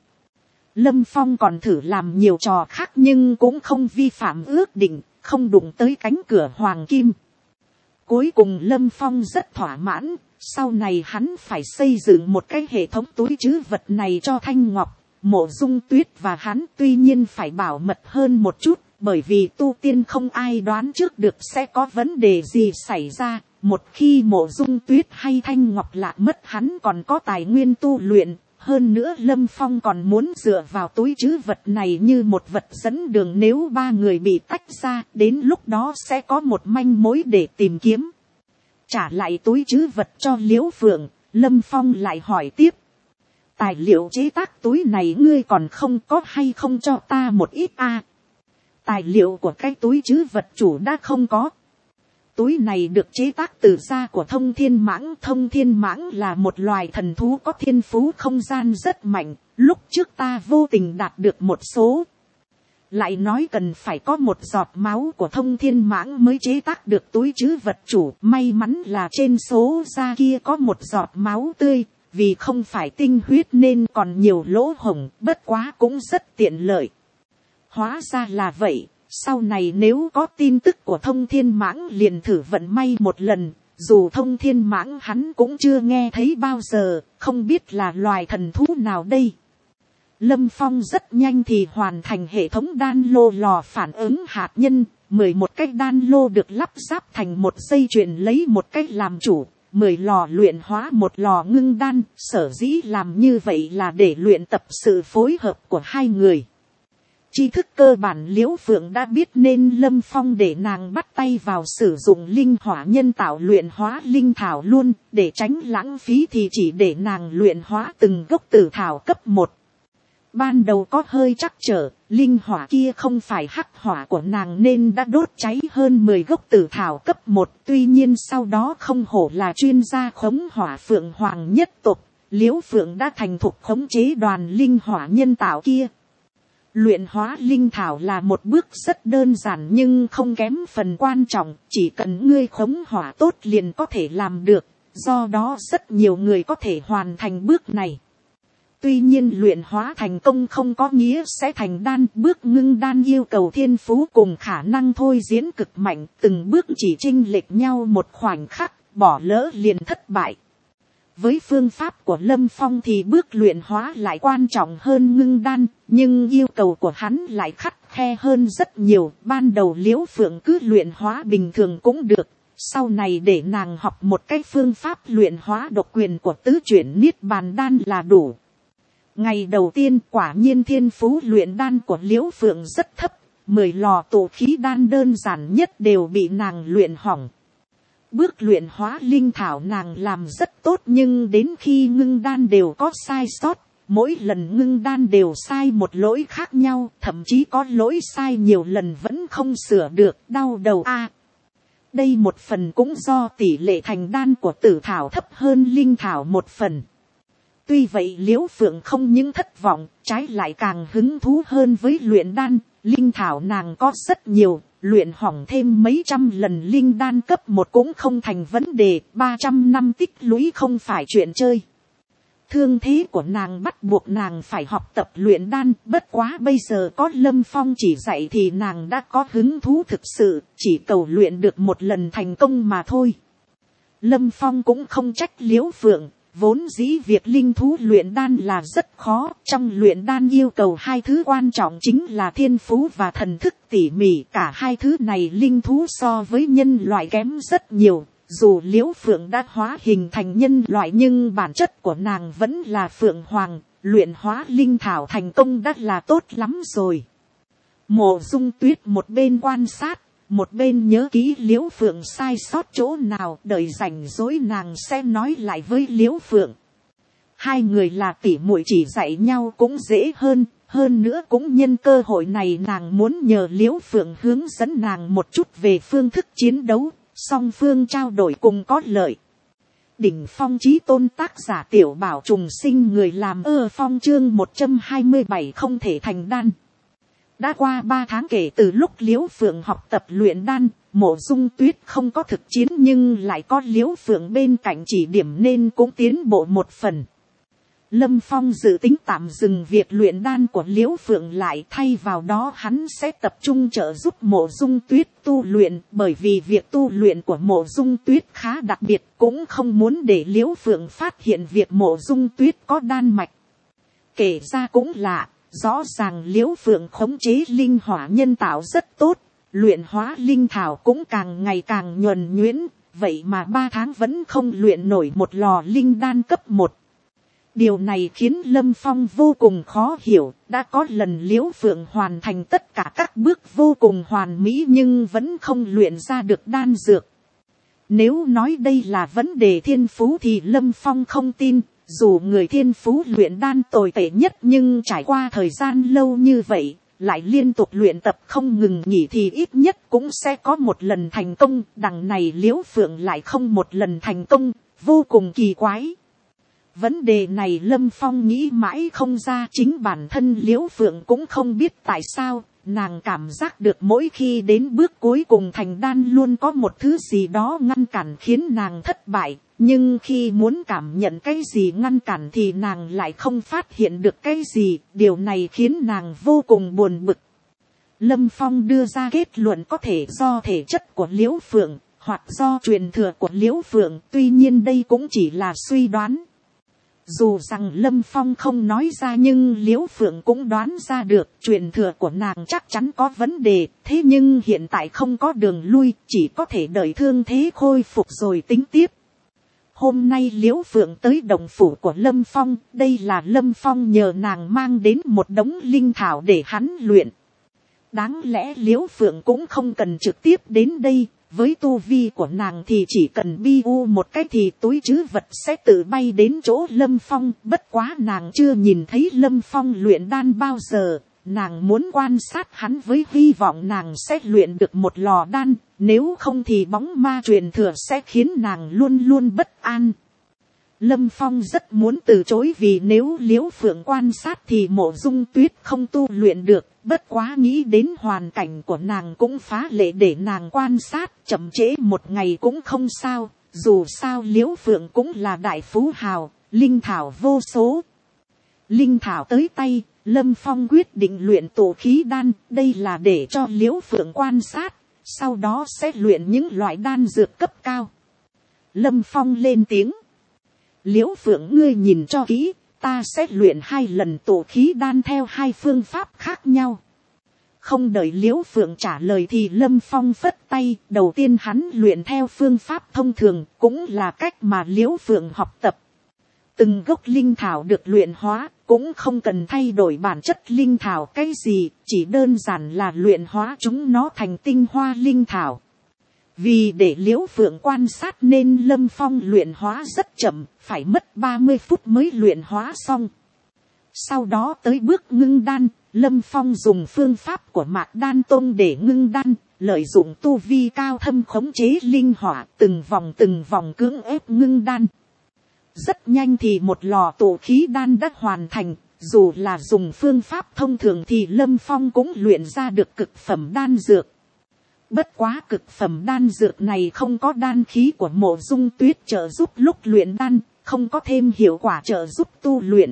Lâm Phong còn thử làm nhiều trò khác nhưng cũng không vi phạm ước định, không đụng tới cánh cửa hoàng kim. Cuối cùng Lâm Phong rất thỏa mãn, sau này hắn phải xây dựng một cái hệ thống túi trữ vật này cho Thanh Ngọc, Mộ Dung Tuyết và hắn, tuy nhiên phải bảo mật hơn một chút, bởi vì tu tiên không ai đoán trước được sẽ có vấn đề gì xảy ra. Một khi Mộ Dung Tuyết hay Thanh Ngọc lạc mất, hắn còn có tài nguyên tu luyện. Hơn nữa Lâm Phong còn muốn dựa vào túi trữ vật này như một vật dẫn đường, nếu ba người bị tách ra, đến lúc đó sẽ có một manh mối để tìm kiếm. Trả lại túi trữ vật cho Liễu Phượng, Lâm Phong lại hỏi tiếp. Tài liệu chế tác túi này ngươi còn không có hay không cho ta một ít a? À? Tài liệu của cái túi trữ vật chủ đã không có. Túi này được chế tác từ da của thông thiên mãng. Thông thiên mãng là một loài thần thú có thiên phú không gian rất mạnh. Lúc trước ta vô tình đạt được một số. Lại nói cần phải có một giọt máu của thông thiên mãng mới chế tác được túi trữ vật chủ. May mắn là trên số da kia có một giọt máu tươi. Vì không phải tinh huyết nên còn nhiều lỗ hổng, bất quá cũng rất tiện lợi. Hóa ra là vậy. Sau này nếu có tin tức của thông thiên mãng liền thử vận may một lần, dù thông thiên mãng hắn cũng chưa nghe thấy bao giờ, không biết là loài thần thú nào đây. Lâm Phong rất nhanh thì hoàn thành hệ thống đan lô lò phản ứng hạt nhân, mười một cái đan lô được lắp ráp thành một dây chuyền lấy một cách làm chủ, mười lò luyện hóa một lò ngưng đan, sở dĩ làm như vậy là để luyện tập sự phối hợp của hai người. Tri thức cơ bản Liễu Phượng đã biết nên Lâm Phong để nàng bắt tay vào sử dụng linh hỏa nhân tạo luyện hóa linh thảo luôn, để tránh lãng phí thì chỉ để nàng luyện hóa từng gốc tử thảo cấp một. Ban đầu có hơi trắc trở, linh hỏa kia không phải hắc hỏa của nàng nên đã đốt cháy hơn mười gốc tử thảo cấp một, tuy nhiên sau đó không hổ là chuyên gia khống hỏa Phượng Hoàng nhất tộc, Liễu Phượng đã thành thục khống chế đoàn linh hỏa nhân tạo kia. Luyện hóa linh thảo là một bước rất đơn giản nhưng không kém phần quan trọng, chỉ cần ngươi khống hỏa tốt liền có thể làm được, do đó rất nhiều người có thể hoàn thành bước này. Tuy nhiên luyện hóa thành công không có nghĩa sẽ thành đan, bước ngưng đan yêu cầu thiên phú cùng khả năng thôi diễn cực mạnh, từng bước chỉ chênh lệch nhau một khoảnh khắc, bỏ lỡ liền thất bại. Với phương pháp của Lâm Phong thì bước luyện hóa lại quan trọng hơn ngưng đan, nhưng yêu cầu của hắn lại khắt khe hơn rất nhiều. Ban đầu Liễu Phượng cứ luyện hóa bình thường cũng được, sau này để nàng học một cái phương pháp luyện hóa độc quyền của tứ chuyển niết bàn đan là đủ. Ngày đầu tiên quả nhiên thiên phú luyện đan của Liễu Phượng rất thấp, mười lò tụ khí đan đơn giản nhất đều bị nàng luyện hỏng. Bước luyện hóa linh thảo nàng làm rất tốt nhưng đến khi ngưng đan đều có sai sót, mỗi lần ngưng đan đều sai một lỗi khác nhau, thậm chí có lỗi sai nhiều lần vẫn không sửa được, đau đầu a. À, đây một phần cũng do tỷ lệ thành đan của tử thảo thấp hơn linh thảo một phần. Tuy vậy Liễu Phượng không những thất vọng, trái lại càng hứng thú hơn với luyện đan, linh thảo nàng có rất nhiều. Luyện hỏng thêm mấy trăm lần linh đan cấp một cũng không thành vấn đề, ba trăm năm tích lũy không phải chuyện chơi. Thương thế của nàng bắt buộc nàng phải học tập luyện đan, bất quá bây giờ có Lâm Phong chỉ dạy thì nàng đã có hứng thú thực sự, chỉ cầu luyện được một lần thành công mà thôi. Lâm Phong cũng không trách Liễu Phượng. Vốn dĩ việc linh thú luyện đan là rất khó, trong luyện đan yêu cầu hai thứ quan trọng chính là thiên phú và thần thức tỉ mỉ, cả hai thứ này linh thú so với nhân loại kém rất nhiều, Dù liễu phượng đã hóa hình thành nhân loại nhưng bản chất của nàng vẫn là phượng hoàng, luyện hóa linh thảo thành công đã là tốt lắm rồi. Mộ Dung Tuyết một bên quan sát, một bên nhớ kỹ liễu phượng sai sót chỗ nào, đợi rảnh rỗi nàng sẽ nói lại với liễu phượng. Hai người là tỉ muội, chỉ dạy nhau cũng dễ hơn, hơn nữa cũng nhân cơ hội này nàng muốn nhờ liễu phượng hướng dẫn nàng một chút về phương thức chiến đấu, song phương trao đổi cùng có lợi. Đỉnh phong chí tôn, tác giả Tiểu Bảo Trùng Sinh, người làm ơ phong, chương một trăm hai mươi bảy không thể thành đan. Đã qua ba tháng kể từ lúc liễu phượng học tập luyện đan, Mộ Dung Tuyết không có thực chiến nhưng lại có liễu phượng bên cạnh chỉ điểm nên cũng tiến bộ một phần. Lâm Phong dự tính tạm dừng việc luyện đan của liễu phượng lại, thay vào đó hắn sẽ tập trung trợ giúp Mộ Dung Tuyết tu luyện, bởi vì việc tu luyện của Mộ Dung Tuyết khá đặc biệt, cũng không muốn để liễu phượng phát hiện việc Mộ Dung Tuyết có đan mạch. Kể ra cũng lạ, rõ ràng liễu phượng khống chế linh hỏa nhân tạo rất tốt, luyện hóa linh thảo cũng càng ngày càng nhuần nhuyễn, vậy mà ba tháng vẫn không luyện nổi một lò linh đan cấp một. Điều này khiến Lâm Phong vô cùng khó hiểu, đã có lần liễu phượng hoàn thành tất cả các bước vô cùng hoàn mỹ nhưng vẫn không luyện ra được đan dược. Nếu nói đây là vấn đề thiên phú thì Lâm Phong không tin, dù người thiên phú luyện đan tồi tệ nhất nhưng trải qua thời gian lâu như vậy, lại liên tục luyện tập không ngừng nghỉ thì ít nhất cũng sẽ có một lần thành công, đằng này liễu phượng lại không một lần thành công, vô cùng kỳ quái. Vấn đề này Lâm Phong nghĩ mãi không ra, chính bản thân liễu phượng cũng không biết tại sao, nàng cảm giác được mỗi khi đến bước cuối cùng thành đan luôn có một thứ gì đó ngăn cản khiến nàng thất bại, nhưng khi muốn cảm nhận cái gì ngăn cản thì nàng lại không phát hiện được cái gì, điều này khiến nàng vô cùng buồn bực. Lâm Phong đưa ra kết luận có thể do thể chất của liễu phượng, hoặc do truyền thừa của liễu phượng, tuy nhiên đây cũng chỉ là suy đoán. Dù rằng Lâm Phong không nói ra nhưng liễu phượng cũng đoán ra được truyền thừa của nàng chắc chắn có vấn đề, thế nhưng hiện tại không có đường lui, chỉ có thể đợi thương thế khôi phục rồi tính tiếp. Hôm nay liễu phượng tới đồng phủ của Lâm Phong, đây là Lâm Phong nhờ nàng mang đến một đống linh thảo để hắn luyện. Đáng lẽ liễu phượng cũng không cần trực tiếp đến đây, với tu vi của nàng thì chỉ cần bi u một cái thì túi trữ vật sẽ tự bay đến chỗ Lâm Phong, bất quá nàng chưa nhìn thấy Lâm Phong luyện đan bao giờ, nàng muốn quan sát hắn với hy vọng nàng sẽ luyện được một lò đan, nếu không thì bóng ma truyền thừa sẽ khiến nàng luôn luôn bất an. Lâm Phong rất muốn từ chối vì nếu liễu phượng quan sát thì Mộ Dung Tuyết không tu luyện được, bất quá nghĩ đến hoàn cảnh của nàng cũng phá lệ để nàng quan sát, chậm trễ một ngày cũng không sao, dù sao liễu phượng cũng là đại phú hào, linh thảo vô số. Linh thảo tới tay, Lâm Phong quyết định luyện tổ khí đan, đây là để cho liễu phượng quan sát, sau đó sẽ luyện những loại đan dược cấp cao. Lâm Phong lên tiếng. Liễu phượng ngươi nhìn cho kỹ, ta sẽ luyện hai lần tổ khí đan theo hai phương pháp khác nhau. Không đợi liễu phượng trả lời thì Lâm Phong phất tay, đầu tiên hắn luyện theo phương pháp thông thường, cũng là cách mà liễu phượng học tập. Từng gốc linh thảo được luyện hóa, cũng không cần thay đổi bản chất linh thảo cái gì, chỉ đơn giản là luyện hóa chúng nó thành tinh hoa linh thảo. Vì để liễu phượng quan sát nên Lâm Phong luyện hóa rất chậm, phải mất ba mươi phút mới luyện hóa xong. Sau đó tới bước ngưng đan, Lâm Phong dùng phương pháp của Mạc Đan Tông để ngưng đan, lợi dụng tu vi cao thâm khống chế linh hỏa, từng vòng từng vòng cưỡng ép ngưng đan. Rất nhanh thì một lò tổ khí đan đã hoàn thành, dù là dùng phương pháp thông thường thì Lâm Phong cũng luyện ra được cực phẩm đan dược. Bất quá cực phẩm đan dược này không có đan khí của Mộ Dung Tuyết trợ giúp lúc luyện đan, không có thêm hiệu quả trợ giúp tu luyện.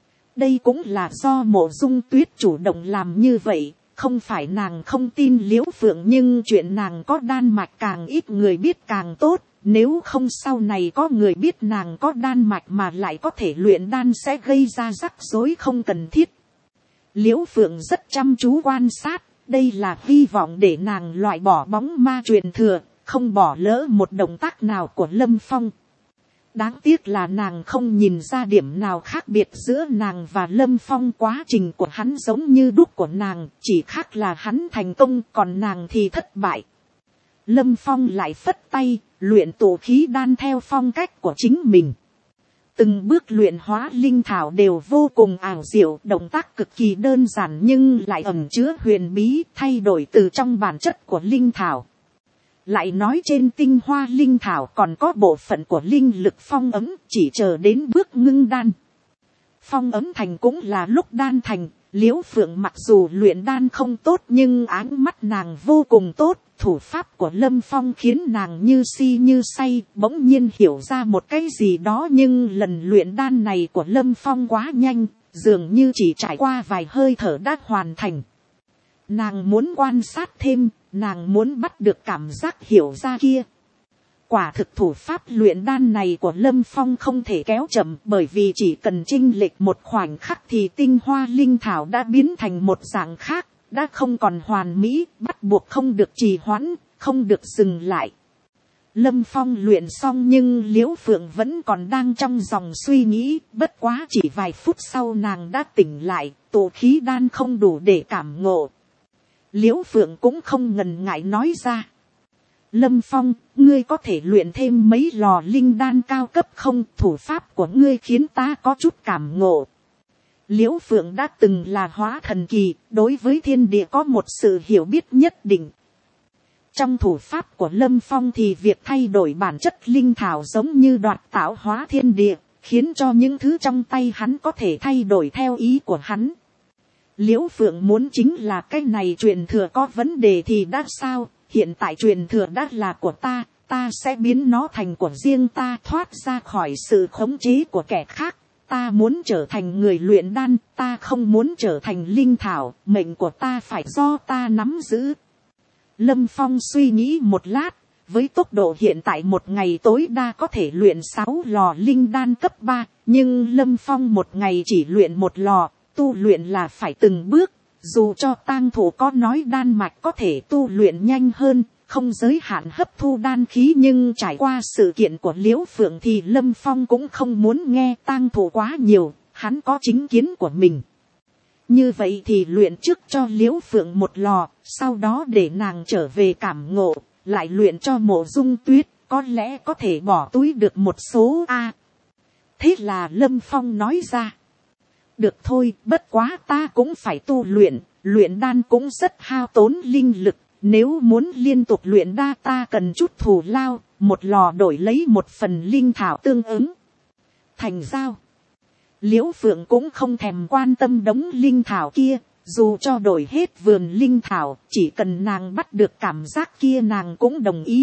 Đây cũng là do Mộ Dung Tuyết chủ động làm như vậy, không phải nàng không tin liễu phượng nhưng chuyện nàng có đan mạch càng ít người biết càng tốt, nếu không sau này có người biết nàng có đan mạch mà lại có thể luyện đan sẽ gây ra rắc rối không cần thiết. Liễu phượng rất chăm chú quan sát. Đây là hy vọng để nàng loại bỏ bóng ma truyền thừa, không bỏ lỡ một động tác nào của Lâm Phong. Đáng tiếc là nàng không nhìn ra điểm nào khác biệt giữa nàng và Lâm Phong. Quá trình của hắn giống như đúc của nàng, chỉ khác là hắn thành công còn nàng thì thất bại. Lâm Phong lại phất tay, luyện tụ khí đan theo phong cách của chính mình. Từng bước luyện hóa linh thảo đều vô cùng ảo diệu, động tác cực kỳ đơn giản nhưng lại ẩn chứa huyền bí, thay đổi từ trong bản chất của linh thảo. Lại nói trên tinh hoa linh thảo còn có bộ phận của linh lực phong ấm, chỉ chờ đến bước ngưng đan. Phong ấm thành cũng là lúc đan thành. Liễu Phượng mặc dù luyện đan không tốt nhưng ánh mắt nàng vô cùng tốt. Thủ pháp của Lâm Phong khiến nàng như si như say, bỗng nhiên hiểu ra một cái gì đó. Nhưng lần luyện đan này của Lâm Phong quá nhanh, dường như chỉ trải qua vài hơi thở đã hoàn thành. Nàng muốn quan sát thêm, nàng muốn bắt được cảm giác hiểu ra kia. Quả thực thủ pháp luyện đan này của Lâm Phong không thể kéo chậm, bởi vì chỉ cần chênh lệch một khoảnh khắc thì tinh hoa linh thảo đã biến thành một dạng khác, đã không còn hoàn mỹ, bắt buộc không được trì hoãn, không được dừng lại. Lâm Phong luyện xong nhưng Liễu Phượng vẫn còn đang trong dòng suy nghĩ, bất quá chỉ vài phút sau nàng đã tỉnh lại, tụ khí đan không đủ để cảm ngộ. Liễu Phượng cũng không ngần ngại nói ra. Lâm Phong, ngươi có thể luyện thêm mấy lò linh đan cao cấp không? Thủ pháp của ngươi khiến ta có chút cảm ngộ. Liễu Phượng đã từng là hóa thần kỳ, đối với thiên địa có một sự hiểu biết nhất định. Trong thủ pháp của Lâm Phong thì việc thay đổi bản chất linh thảo giống như đoạt tạo hóa thiên địa, khiến cho những thứ trong tay hắn có thể thay đổi theo ý của hắn. Liễu Phượng muốn chính là cái này truyền thừa có vấn đề thì đã sao, hiện tại truyền thừa đã là của ta, ta sẽ biến nó thành của riêng ta, thoát ra khỏi sự khống chế của kẻ khác. Ta muốn trở thành người luyện đan, ta không muốn trở thành linh thảo, mệnh của ta phải do ta nắm giữ. Lâm Phong suy nghĩ một lát, với tốc độ hiện tại một ngày tối đa có thể luyện sáu lò linh đan cấp ba, nhưng Lâm Phong một ngày chỉ luyện một lò, tu luyện là phải từng bước, dù cho tang thủ có nói đan mạch có thể tu luyện nhanh hơn, không giới hạn hấp thu đan khí, nhưng trải qua sự kiện của Liễu Phượng thì Lâm Phong cũng không muốn nghe tang thủ quá nhiều, hắn có chính kiến của mình. Như vậy thì luyện trước cho Liễu Phượng một lò, sau đó để nàng trở về cảm ngộ, lại luyện cho Mộ Dung Tuyết, có lẽ có thể bỏ túi được một số a. Thế là Lâm Phong nói ra. Được thôi, bất quá ta cũng phải tu luyện, luyện đan cũng rất hao tốn linh lực, nếu muốn liên tục luyện đa ta cần chút thù lao, một lò đổi lấy một phần linh thảo tương ứng. Thành giao. Liễu Phượng cũng không thèm quan tâm đống linh thảo kia, dù cho đổi hết vườn linh thảo, chỉ cần nàng bắt được cảm giác kia nàng cũng đồng ý.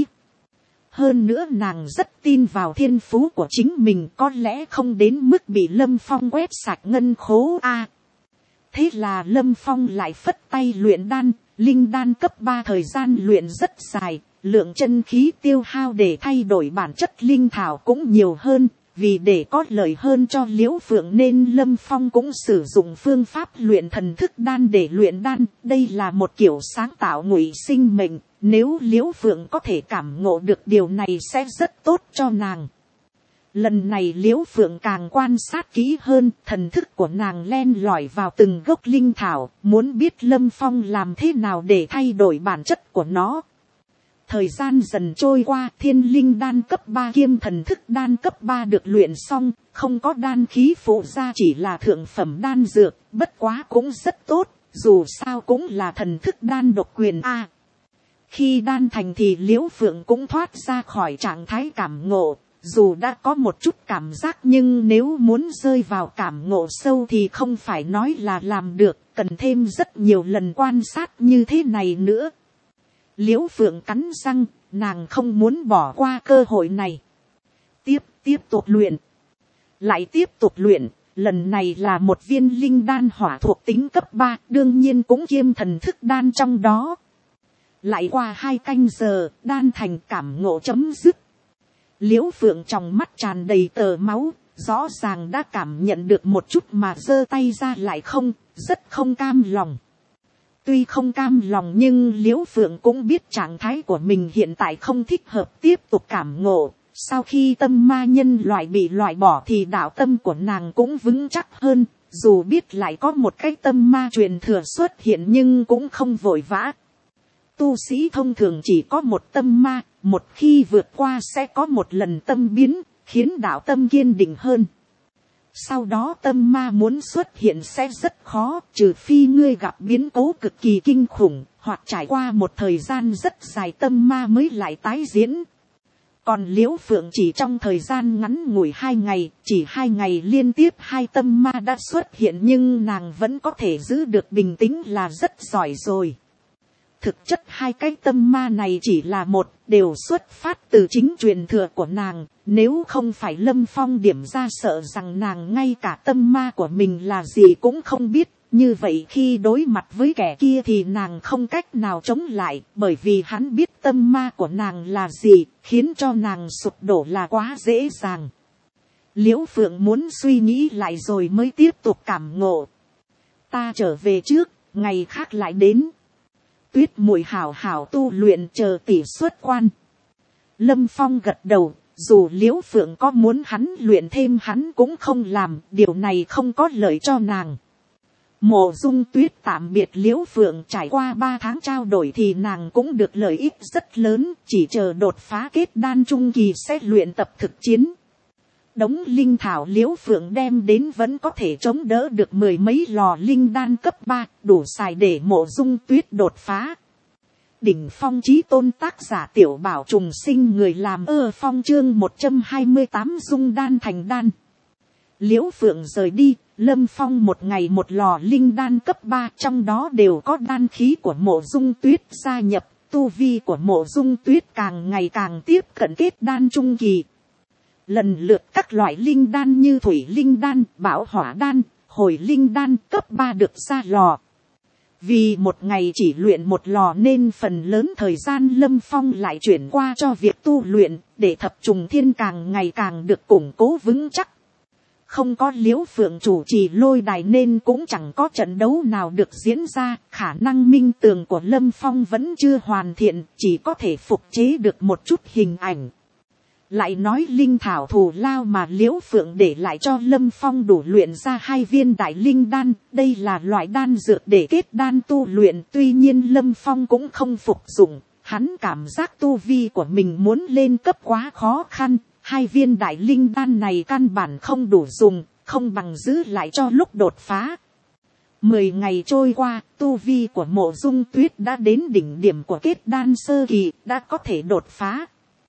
Hơn nữa nàng rất tin vào thiên phú của chính mình, có lẽ không đến mức bị Lâm Phong quét sạch ngân khố a. À, thế là Lâm Phong lại phất tay luyện đan, linh đan cấp ba thời gian luyện rất dài, lượng chân khí tiêu hao để thay đổi bản chất linh thảo cũng nhiều hơn. Vì để có lợi hơn cho Liễu Phượng nên Lâm Phong cũng sử dụng phương pháp luyện thần thức đan để luyện đan. Đây là một kiểu sáng tạo ngụy sinh mệnh. Nếu Liễu Phượng có thể cảm ngộ được điều này sẽ rất tốt cho nàng. Lần này Liễu Phượng càng quan sát kỹ hơn, thần thức của nàng len lỏi vào từng gốc linh thảo, muốn biết Lâm Phong làm thế nào để thay đổi bản chất của nó. Thời gian dần trôi qua, thiên linh đan cấp ba kiêm thần thức đan cấp ba được luyện xong, không có đan khí phụ ra, chỉ là thượng phẩm đan dược, bất quá cũng rất tốt, dù sao cũng là thần thức đan độc quyền a. À, khi đan thành thì Liễu Phượng cũng thoát ra khỏi trạng thái cảm ngộ, dù đã có một chút cảm giác nhưng nếu muốn rơi vào cảm ngộ sâu thì không phải nói là làm được, cần thêm rất nhiều lần quan sát như thế này nữa. Liễu Phượng cắn răng, nàng không muốn bỏ qua cơ hội này. Tiếp, tiếp tục luyện. Lại tiếp tục luyện, lần này là một viên linh đan hỏa thuộc tính cấp ba, đương nhiên cũng kiêm thần thức đan trong đó. Lại qua hai canh giờ, đan thành cảm ngộ chấm dứt. Liễu Phượng trong mắt tràn đầy tờ máu, rõ ràng đã cảm nhận được một chút mà giơ tay ra lại không, rất không cam lòng. Tuy không cam lòng nhưng Liễu Phượng cũng biết trạng thái của mình hiện tại không thích hợp tiếp tục cảm ngộ. Sau khi tâm ma nhân loại bị loại bỏ thì đạo tâm của nàng cũng vững chắc hơn. Dù biết lại có một cái tâm ma truyền thừa xuất hiện nhưng cũng không vội vã. Tu sĩ thông thường chỉ có một tâm ma, một khi vượt qua sẽ có một lần tâm biến, khiến đạo tâm kiên định hơn. Sau đó tâm ma muốn xuất hiện sẽ rất khó, trừ phi ngươi gặp biến cố cực kỳ kinh khủng, hoặc trải qua một thời gian rất dài tâm ma mới lại tái diễn. Còn Liễu Phượng chỉ trong thời gian ngắn ngủi hai ngày, chỉ hai ngày liên tiếp hai tâm ma đã xuất hiện nhưng nàng vẫn có thể giữ được bình tĩnh là rất giỏi rồi. Thực chất hai cái tâm ma này chỉ là một, đều xuất phát từ chính truyền thừa của nàng. Nếu không phải Lâm Phong điểm ra sợ rằng nàng ngay cả tâm ma của mình là gì cũng không biết. Như vậy khi đối mặt với kẻ kia thì nàng không cách nào chống lại. Bởi vì hắn biết tâm ma của nàng là gì, khiến cho nàng sụp đổ là quá dễ dàng. Liễu Phượng muốn suy nghĩ lại rồi mới tiếp tục cảm ngộ. Ta trở về trước, ngày khác lại đến. Tuyết muội hảo hảo tu luyện chờ tỷ xuất quan. Lâm Phong gật đầu, dù Liễu Phượng có muốn hắn luyện thêm hắn cũng không làm, điều này không có lợi cho nàng. Mộ Dung Tuyết tạm biệt Liễu Phượng, trải qua ba tháng trao đổi thì nàng cũng được lợi ích rất lớn, chỉ chờ đột phá kết đan trung kỳ sẽ luyện tập thực chiến. Đống linh thảo Liễu Phượng đem đến vẫn có thể chống đỡ được mười mấy lò linh đan cấp ba, đủ xài để Mộ Dung Tuyết đột phá. Đỉnh phong chí tôn tác giả Tiểu Bảo trùng sinh, người làm ơ phong chương một trăm hai mươi tám dung đan thành đan. Liễu Phượng rời đi, Lâm Phong một ngày một lò linh đan cấp ba, trong đó đều có đan khí của Mộ Dung Tuyết gia nhập, tu vi của Mộ Dung Tuyết càng ngày càng tiếp cận kết đan trung kỳ. Lần lượt các loại linh đan như thủy linh đan, bảo hỏa đan, hồi linh đan cấp ba được ra lò. Vì một ngày chỉ luyện một lò nên phần lớn thời gian Lâm Phong lại chuyển qua cho việc tu luyện, để thập trùng thiên càng ngày càng được củng cố vững chắc. Không có Liễu Phượng chủ trì lôi đài nên cũng chẳng có trận đấu nào được diễn ra, khả năng minh tường của Lâm Phong vẫn chưa hoàn thiện, chỉ có thể phục chế được một chút hình ảnh. Lại nói linh thảo thù lao mà Liễu Phượng để lại cho Lâm Phong đủ luyện ra hai viên đại linh đan. Đây là loại đan dược để kết đan tu luyện. Tuy nhiên Lâm Phong cũng không phục dụng. Hắn cảm giác tu vi của mình muốn lên cấp quá khó khăn. Hai viên đại linh đan này căn bản không đủ dùng, không bằng giữ lại cho lúc đột phá. Mười ngày trôi qua, tu vi của Mộ Dung Tuyết đã đến đỉnh điểm của kết đan sơ kỳ, đã có thể đột phá.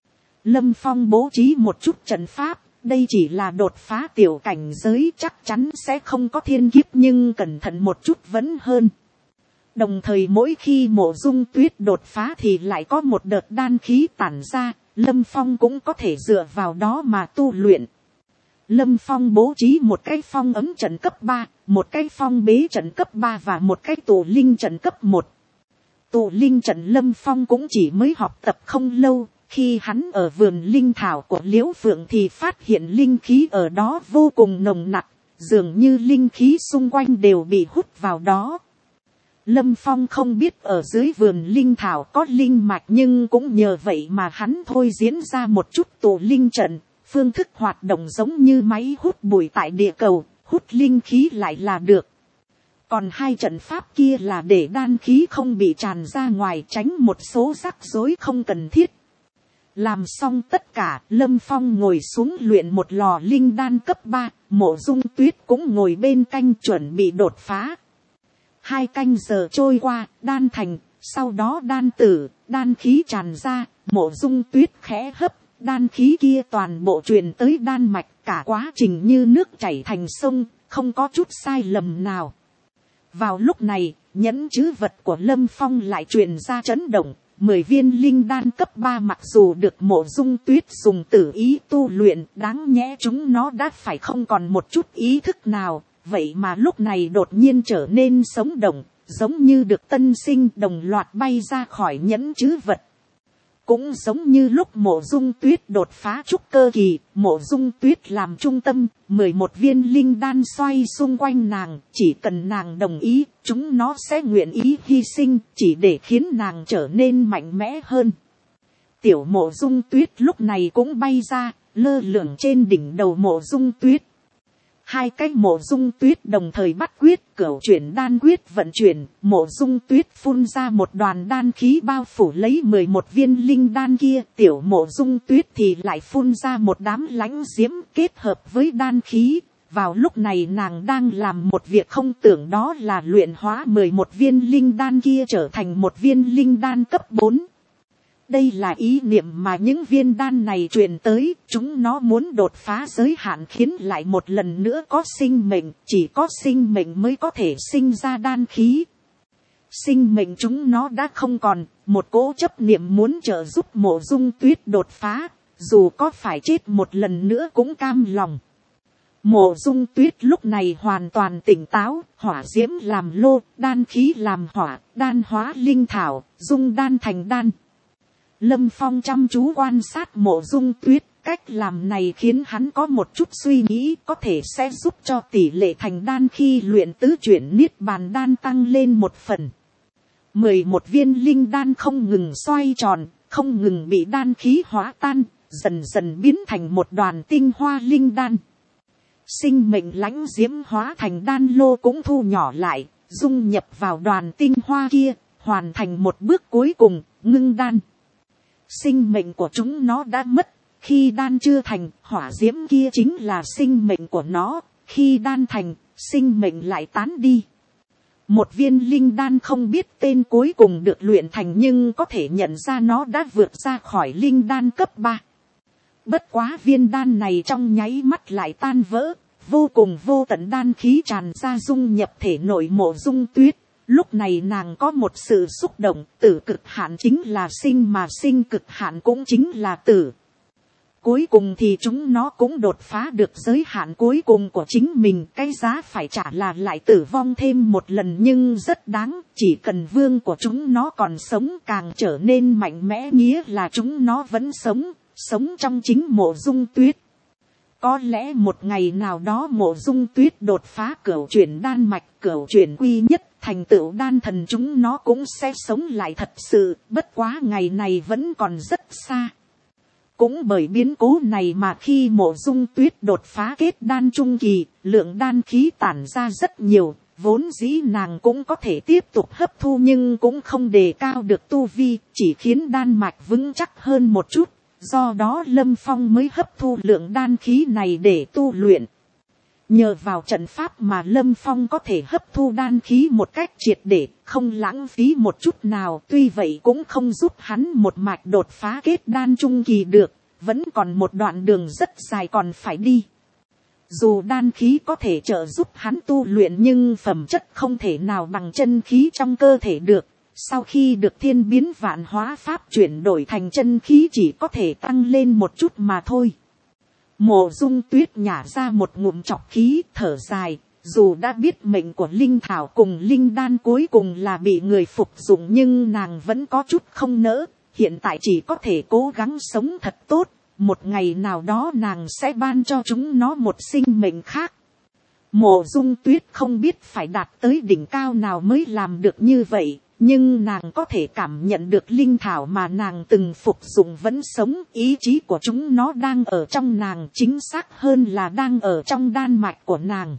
Lâm Phong bố trí một chút trận pháp, đây chỉ là đột phá tiểu cảnh giới, chắc chắn sẽ không có thiên kiếp nhưng cẩn thận một chút vẫn hơn. Đồng thời mỗi khi Mộ Dung Tuyết đột phá thì lại có một đợt đan khí tản ra, Lâm Phong cũng có thể dựa vào đó mà tu luyện. Lâm Phong bố trí một cái phong ấm trận cấp ba, một cái phong bế trận cấp ba và một cái tụ linh trận cấp một. Tụ linh trận Lâm Phong cũng chỉ mới học tập không lâu. Khi hắn ở vườn linh thảo của Liễu Phượng thì phát hiện linh khí ở đó vô cùng nồng nặc, dường như linh khí xung quanh đều bị hút vào đó. Lâm Phong không biết ở dưới vườn linh thảo có linh mạch nhưng cũng nhờ vậy mà hắn thôi diễn ra một chút tụ linh trận, phương thức hoạt động giống như máy hút bụi tại địa cầu, hút linh khí lại là được. Còn hai trận pháp kia là để đan khí không bị tràn ra ngoài, tránh một số rắc rối không cần thiết. Làm xong tất cả, Lâm Phong ngồi xuống luyện một lò linh đan cấp ba, Mộ Dung Tuyết cũng ngồi bên canh chuẩn bị đột phá. Hai canh giờ trôi qua, đan thành, sau đó đan tử, đan khí tràn ra, Mộ Dung Tuyết khẽ hấp, đan khí kia toàn bộ truyền tới đan mạch, cả quá trình như nước chảy thành sông, không có chút sai lầm nào. Vào lúc này, nhẫn trữ vật của Lâm Phong lại truyền ra chấn động. Mười viên linh đan cấp ba mặc dù được Mộ Dung Tuyết dùng tử ý tu luyện, đáng nhẽ chúng nó đã phải không còn một chút ý thức nào, vậy mà lúc này đột nhiên trở nên sống động, giống như được tân sinh, đồng loạt bay ra khỏi nhẫn trữ vật. cũng giống như lúc Mộ Dung Tuyết đột phá trúc cơ kỳ, Mộ Dung Tuyết làm trung tâm, mười một viên linh đan xoay xung quanh nàng, chỉ cần nàng đồng ý, chúng nó sẽ nguyện ý hy sinh, chỉ để khiến nàng trở nên mạnh mẽ hơn. Tiểu Mộ Dung Tuyết lúc này cũng bay ra, lơ lửng trên đỉnh đầu Mộ Dung Tuyết. Hai cái Mộ Dung Tuyết đồng thời bắt quyết, cửu chuyển đan quyết vận chuyển, Mộ Dung Tuyết phun ra một đoàn đan khí bao phủ lấy mười một viên linh đan kia, tiểu Mộ Dung Tuyết thì lại phun ra một đám lãnh diễm kết hợp với đan khí. Vào lúc này nàng đang làm một việc không tưởng, đó là luyện hóa mười một viên linh đan kia trở thành một viên linh đan cấp bốn. Đây là ý niệm mà những viên đan này truyền tới, chúng nó muốn đột phá giới hạn khiến lại một lần nữa có sinh mệnh, chỉ có sinh mệnh mới có thể sinh ra đan khí. Sinh mệnh chúng nó đã không còn, một cỗ chấp niệm muốn trợ giúp Mộ Dung Tuyết đột phá, dù có phải chết một lần nữa cũng cam lòng. Mộ Dung Tuyết lúc này hoàn toàn tỉnh táo, hỏa diễm làm lô, đan khí làm hỏa, đan hóa linh thảo, dung đan thành đan. Lâm Phong chăm chú quan sát Mộ Dung Tuyết, cách làm này khiến hắn có một chút suy nghĩ, có thể sẽ giúp cho tỷ lệ thành đan khi luyện tứ chuyển niết bàn đan tăng lên một phần. Mười một viên linh đan không ngừng xoay tròn, không ngừng bị đan khí hóa tan, dần dần biến thành một đoàn tinh hoa linh đan. Sinh mệnh lãnh diễm hóa thành đan lô cũng thu nhỏ lại, dung nhập vào đoàn tinh hoa kia, hoàn thành một bước cuối cùng, ngưng đan. Sinh mệnh của chúng nó đã mất, khi đan chưa thành, hỏa diễm kia chính là sinh mệnh của nó, khi đan thành, sinh mệnh lại tán đi. Một viên linh đan không biết tên cuối cùng được luyện thành, nhưng có thể nhận ra nó đã vượt ra khỏi linh đan cấp ba. Bất quá viên đan này trong nháy mắt lại tan vỡ, vô cùng vô tận đan khí tràn ra dung nhập thể nội Mộ Dung Tuyết. Lúc này nàng có một sự xúc động, tử cực hạn chính là sinh mà sinh cực hạn cũng chính là tử. Cuối cùng thì chúng nó cũng đột phá được giới hạn cuối cùng của chính mình, cái giá phải trả là lại tử vong thêm một lần, nhưng rất đáng, chỉ cần vương của chúng nó còn sống càng trở nên mạnh mẽ, nghĩa là chúng nó vẫn sống, sống trong chính Mộ Dung Tuyết. Có lẽ một ngày nào đó Mộ Dung Tuyết đột phá cửu chuyển đan mạch, cửu chuyển quy nhất, thành tựu đan thần, chúng nó cũng sẽ sống lại thật sự, bất quá ngày này vẫn còn rất xa. Cũng bởi biến cố này mà khi Mộ Dung Tuyết đột phá kết đan trung kỳ, lượng đan khí tản ra rất nhiều, vốn dĩ nàng cũng có thể tiếp tục hấp thu nhưng cũng không đề cao được tu vi, chỉ khiến đan mạch vững chắc hơn một chút. Do đó Lâm Phong mới hấp thu lượng đan khí này để tu luyện. Nhờ vào trận pháp mà Lâm Phong có thể hấp thu đan khí một cách triệt để, không lãng phí một chút nào. Tuy vậy cũng không giúp hắn một mạch đột phá kết đan trung kỳ được, vẫn còn một đoạn đường rất dài còn phải đi. Dù đan khí có thể trợ giúp hắn tu luyện nhưng phẩm chất không thể nào bằng chân khí trong cơ thể được. Sau khi được thiên biến vạn hóa pháp chuyển đổi thành chân khí chỉ có thể tăng lên một chút mà thôi. Mộ Dung Tuyết nhả ra một ngụm trọc khí, thở dài, dù đã biết mệnh của linh thảo cùng linh đan cuối cùng là bị người phục dụng nhưng nàng vẫn có chút không nỡ, hiện tại chỉ có thể cố gắng sống thật tốt, một ngày nào đó nàng sẽ ban cho chúng nó một sinh mệnh khác. Mộ Dung Tuyết không biết phải đạt tới đỉnh cao nào mới làm được như vậy. Nhưng nàng có thể cảm nhận được linh thảo mà nàng từng phục dụng vẫn sống, ý chí của chúng nó đang ở trong nàng, chính xác hơn là đang ở trong đan mạch của nàng.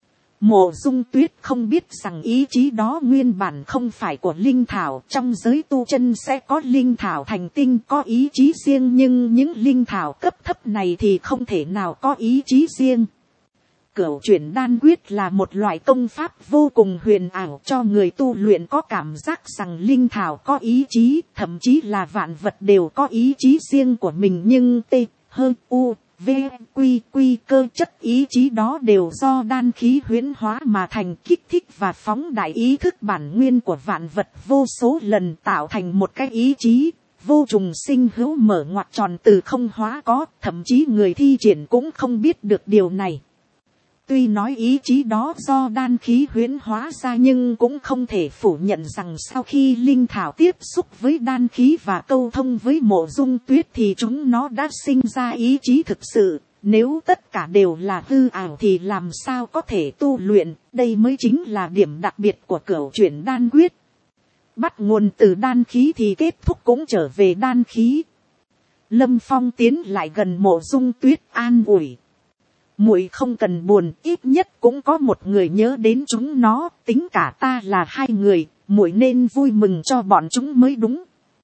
Mộ Dung Tuyết không biết rằng ý chí đó nguyên bản không phải của linh thảo, trong giới tu chân sẽ có linh thảo thành tinh có ý chí riêng nhưng những linh thảo cấp thấp này thì không thể nào có ý chí riêng. Cửu chuyển đan quyết là một loại công pháp vô cùng huyền ảo, cho người tu luyện có cảm giác rằng linh thảo có ý chí, thậm chí là vạn vật đều có ý chí riêng của mình, nhưng t, h, u, v, quy, quy cơ chất ý chí đó đều do đan khí huyễn hóa mà thành, kích thích và phóng đại ý thức bản nguyên của vạn vật vô số lần tạo thành một cái ý chí vô trùng sinh hữu mở ngoặt tròn từ không hóa có, thậm chí người thi triển cũng không biết được điều này. Tuy nói ý chí đó do đan khí huyễn hóa ra, nhưng cũng không thể phủ nhận rằng sau khi linh thảo tiếp xúc với đan khí và câu thông với Mộ Dung Tuyết thì chúng nó đã sinh ra ý chí thực sự. Nếu tất cả đều là hư ảo thì làm sao có thể tu luyện, đây mới chính là điểm đặc biệt của cửu chuyển đan quyết. Bắt nguồn từ đan khí thì kết thúc cũng trở về đan khí. Lâm Phong tiến lại gần Mộ Dung Tuyết an ủi. Muội không cần buồn, ít nhất cũng có một người nhớ đến chúng nó, tính cả ta là hai người, muội nên vui mừng cho bọn chúng mới đúng.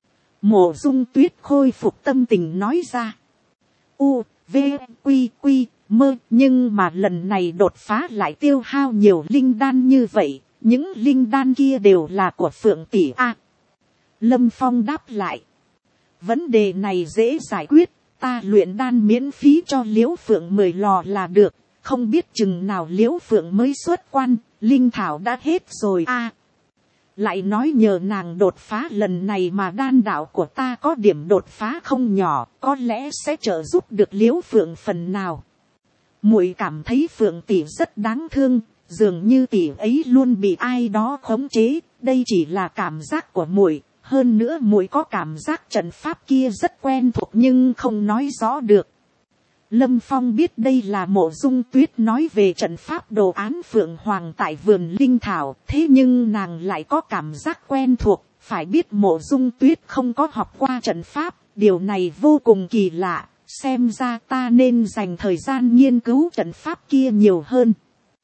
Mộ Dung Tuyết khôi phục tâm tình nói ra. U, V, Quy, Quy, Mơ, nhưng mà lần này đột phá lại tiêu hao nhiều linh đan như vậy, những linh đan kia đều là của Phượng tỷ a. Lâm Phong đáp lại. Vấn đề này dễ giải quyết. Ta luyện đan miễn phí cho Liễu Phượng mười lò là được, không biết chừng nào Liễu Phượng mới xuất quan, linh thảo đã hết rồi a. À, lại nói nhờ nàng đột phá lần này mà đan đạo của ta có điểm đột phá không nhỏ, có lẽ sẽ trợ giúp được Liễu Phượng phần nào. Muội cảm thấy Phượng tỷ rất đáng thương, dường như tỷ ấy luôn bị ai đó khống chế, đây chỉ là cảm giác của muội. Hơn nữa muội có cảm giác trận pháp kia rất quen thuộc nhưng không nói rõ được. Lâm Phong biết đây là Mộ Dung Tuyết nói về trận pháp đồ án Phượng Hoàng tại vườn linh thảo, thế nhưng nàng lại có cảm giác quen thuộc, phải biết Mộ Dung Tuyết không có học qua trận pháp, điều này vô cùng kỳ lạ, xem ra ta nên dành thời gian nghiên cứu trận pháp kia nhiều hơn.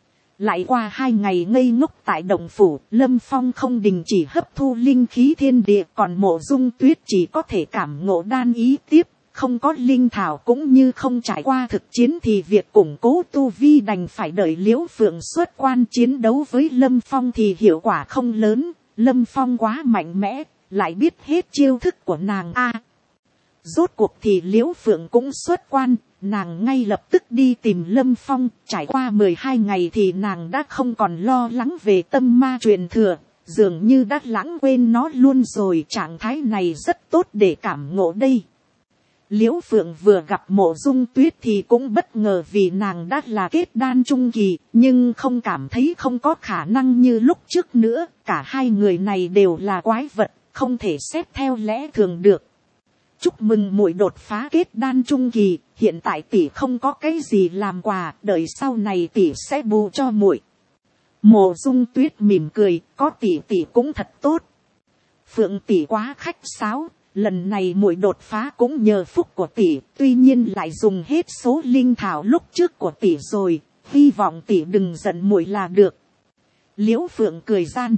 Lại qua hai ngày ngây ngốc tại động phủ, Lâm Phong không đình chỉ hấp thu linh khí thiên địa, còn Mộ Dung Tuyết chỉ có thể cảm ngộ đan ý tiếp, không có linh thảo cũng như không trải qua thực chiến thì việc củng cố tu vi đành phải đợi Liễu Phượng xuất quan. Chiến đấu với Lâm Phong thì hiệu quả không lớn, Lâm Phong quá mạnh mẽ, lại biết hết chiêu thức của nàng a. À, rốt cuộc thì Liễu Phượng cũng xuất quan. Nàng ngay lập tức đi tìm Lâm Phong, trải qua mười hai ngày thì nàng đã không còn lo lắng về tâm ma truyền thừa, dường như đã lãng quên nó luôn rồi, trạng thái này rất tốt để cảm ngộ đây. Liễu Phượng vừa gặp Mộ Dung Tuyết thì cũng bất ngờ vì nàng đã là kết đan trung kỳ, nhưng không cảm thấy không có khả năng như lúc trước nữa, cả hai người này đều là quái vật, không thể xét theo lẽ thường được. Chúc mừng muội đột phá kết đan trung kỳ, hiện tại tỷ không có cái gì làm quà, đợi sau này tỷ sẽ bù cho muội. Mộ Dung Tuyết mỉm cười, có tỷ tỷ cũng thật tốt. Phượng tỷ quá khách sáo, lần này muội đột phá cũng nhờ phúc của tỷ, tuy nhiên lại dùng hết số linh thảo lúc trước của tỷ rồi, hy vọng tỷ đừng giận muội là được. Liễu Phượng cười gian.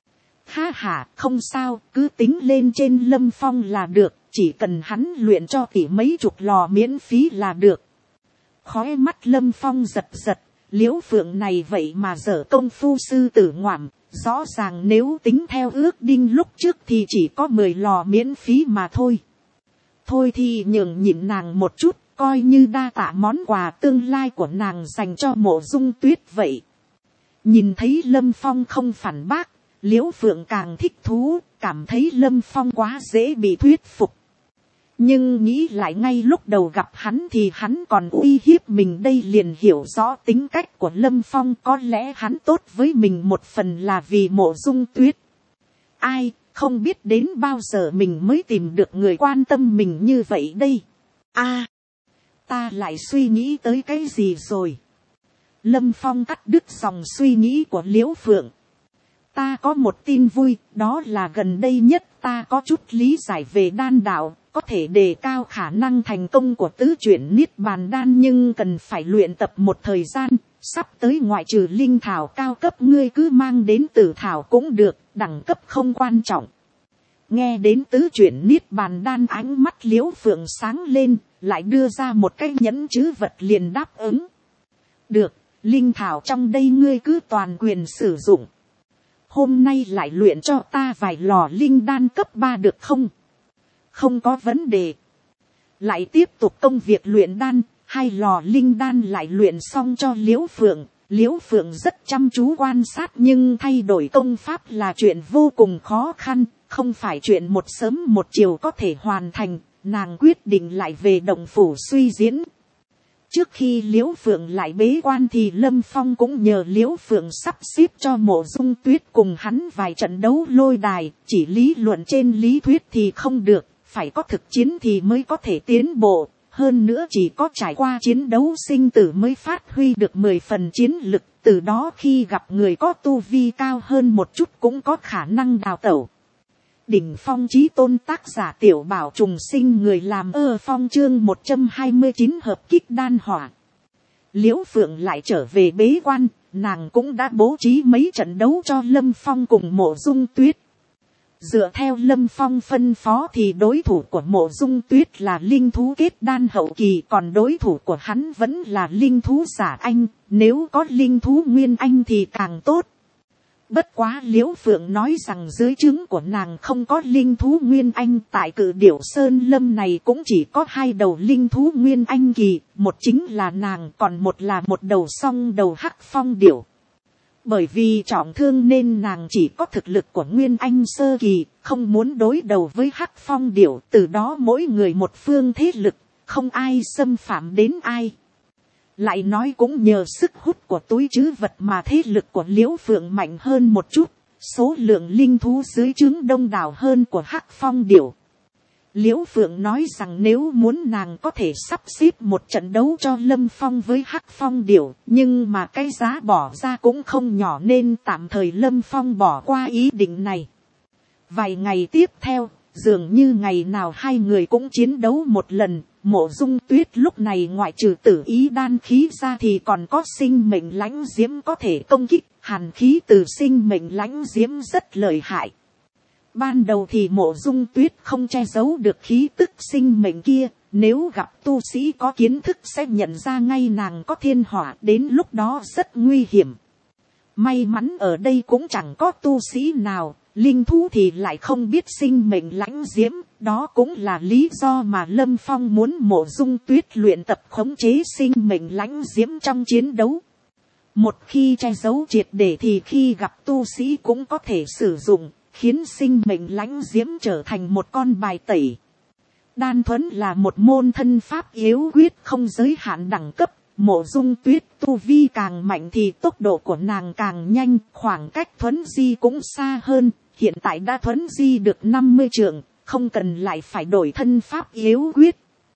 Ha ha, không sao, cứ tính lên trên Lâm Phong là được, chỉ cần hắn luyện cho tỷ mấy chục lò miễn phí là được. Khóe mắt Lâm Phong giật giật, Liễu Phượng này vậy mà dở công phu sư tử ngoạm, rõ ràng nếu tính theo ước đinh lúc trước thì chỉ có mười lò miễn phí mà thôi. Thôi thì nhường nhịn nàng một chút, coi như đa tạ món quà tương lai của nàng dành cho Mộ Dung Tuyết vậy. Nhìn thấy Lâm Phong không phản bác, Liễu Phượng càng thích thú, cảm thấy Lâm Phong quá dễ bị thuyết phục. Nhưng nghĩ lại ngay lúc đầu gặp hắn thì hắn còn uy hiếp mình, đây liền hiểu rõ tính cách của Lâm Phong, có lẽ hắn tốt với mình một phần là vì Mộ Dung Tuyết. Ai, không biết đến bao giờ mình mới tìm được người quan tâm mình như vậy đây. A, à, ta lại suy nghĩ tới cái gì rồi? Lâm Phong cắt đứt dòng suy nghĩ của Liễu Phượng. Ta có một tin vui, đó là gần đây nhất ta có chút lý giải về đan đạo, có thể đề cao khả năng thành công của tứ chuyển niết bàn đan, nhưng cần phải luyện tập một thời gian, sắp tới ngoại trừ linh thảo cao cấp ngươi cứ mang đến tử thảo cũng được, đẳng cấp không quan trọng. Nghe đến tứ chuyển niết bàn đan, ánh mắt Liễu Phượng sáng lên, lại đưa ra một cái nhẫn chữ vật liền đáp ứng. Được, linh thảo trong đây ngươi cứ toàn quyền sử dụng. Hôm nay lại luyện cho ta vài lò linh đan cấp ba được không? Không có vấn đề. Lại tiếp tục công việc luyện đan, hai lò linh đan lại luyện xong cho Liễu Phượng. Liễu Phượng rất chăm chú quan sát, nhưng thay đổi công pháp là chuyện vô cùng khó khăn, không phải chuyện một sớm một chiều có thể hoàn thành. Nàng quyết định lại về động phủ suy diễn. Trước khi Liễu Phượng lại bế quan thì Lâm Phong cũng nhờ Liễu Phượng sắp xếp cho Mộ Dung Tuyết cùng hắn vài trận đấu lôi đài, chỉ lý luận trên lý thuyết thì không được, phải có thực chiến thì mới có thể tiến bộ, hơn nữa chỉ có trải qua chiến đấu sinh tử mới phát huy được mười phần chiến lực, từ đó khi gặp người có tu vi cao hơn một chút cũng có khả năng đào tẩu. Đỉnh phong chí tôn tác giả Tiểu Bảo trùng sinh, người làm ơ phong chương một trăm hai mươi chín hợp kích đan hỏa. Liễu Phượng lại trở về bế quan, nàng cũng đã bố trí mấy trận đấu cho Lâm Phong cùng Mộ Dung Tuyết. Dựa theo Lâm Phong phân phó thì đối thủ của Mộ Dung Tuyết là linh thú kết đan hậu kỳ, còn đối thủ của hắn vẫn là linh thú giả anh, nếu có linh thú nguyên anh thì càng tốt. Bất quá Liễu Phượng nói rằng dưới trướng của nàng không có linh thú nguyên anh, tại Cự Điểu Sơn Lâm này cũng chỉ có hai đầu linh thú nguyên anh kỳ, một chính là nàng, còn một là một đầu song đầu hắc phong điểu. Bởi vì trọng thương nên nàng chỉ có thực lực của nguyên anh sơ kỳ, không muốn đối đầu với hắc phong điểu, từ đó mỗi người một phương thế lực, không ai xâm phạm đến ai. Lại nói cũng nhờ sức hút của túi trữ vật mà thế lực của Liễu Phượng mạnh hơn một chút, số lượng linh thú dưới trướng đông đảo hơn của hắc phong điểu. Liễu Phượng nói rằng nếu muốn nàng có thể sắp xếp một trận đấu cho Lâm Phong với hắc phong điểu, nhưng mà cái giá bỏ ra cũng không nhỏ nên tạm thời Lâm Phong bỏ qua ý định này. Vài ngày tiếp theo, dường như ngày nào hai người cũng chiến đấu một lần. Mộ Dung Tuyết lúc này ngoại trừ tử ý đan khí ra thì còn có sinh mệnh lãnh diễm có thể công kích, hàn khí từ sinh mệnh lãnh diễm rất lợi hại. Ban đầu thì Mộ Dung Tuyết không che giấu được khí tức sinh mệnh kia, nếu gặp tu sĩ có kiến thức sẽ nhận ra ngay nàng có thiên hỏa, đến lúc đó rất nguy hiểm. May mắn ở đây cũng chẳng có tu sĩ nào, linh thú thì lại không biết sinh mệnh lãnh diễm, đó cũng là lý do mà Lâm Phong muốn Mộ Dung Tuyết luyện tập khống chế sinh mệnh lãnh diễm trong chiến đấu. Một khi che giấu triệt để thì khi gặp tu sĩ cũng có thể sử dụng, khiến sinh mệnh lãnh diễm trở thành một con bài tẩy. Đan thuẫn là một môn thân pháp yếu quyết không giới hạn đẳng cấp. Mộ Dung Tuyết tu vi càng mạnh thì tốc độ của nàng càng nhanh, khoảng cách thuẫn di cũng xa hơn, hiện tại đã thuẫn di được năm mươi trượng, không cần lại phải đổi thân pháp yếu quyết.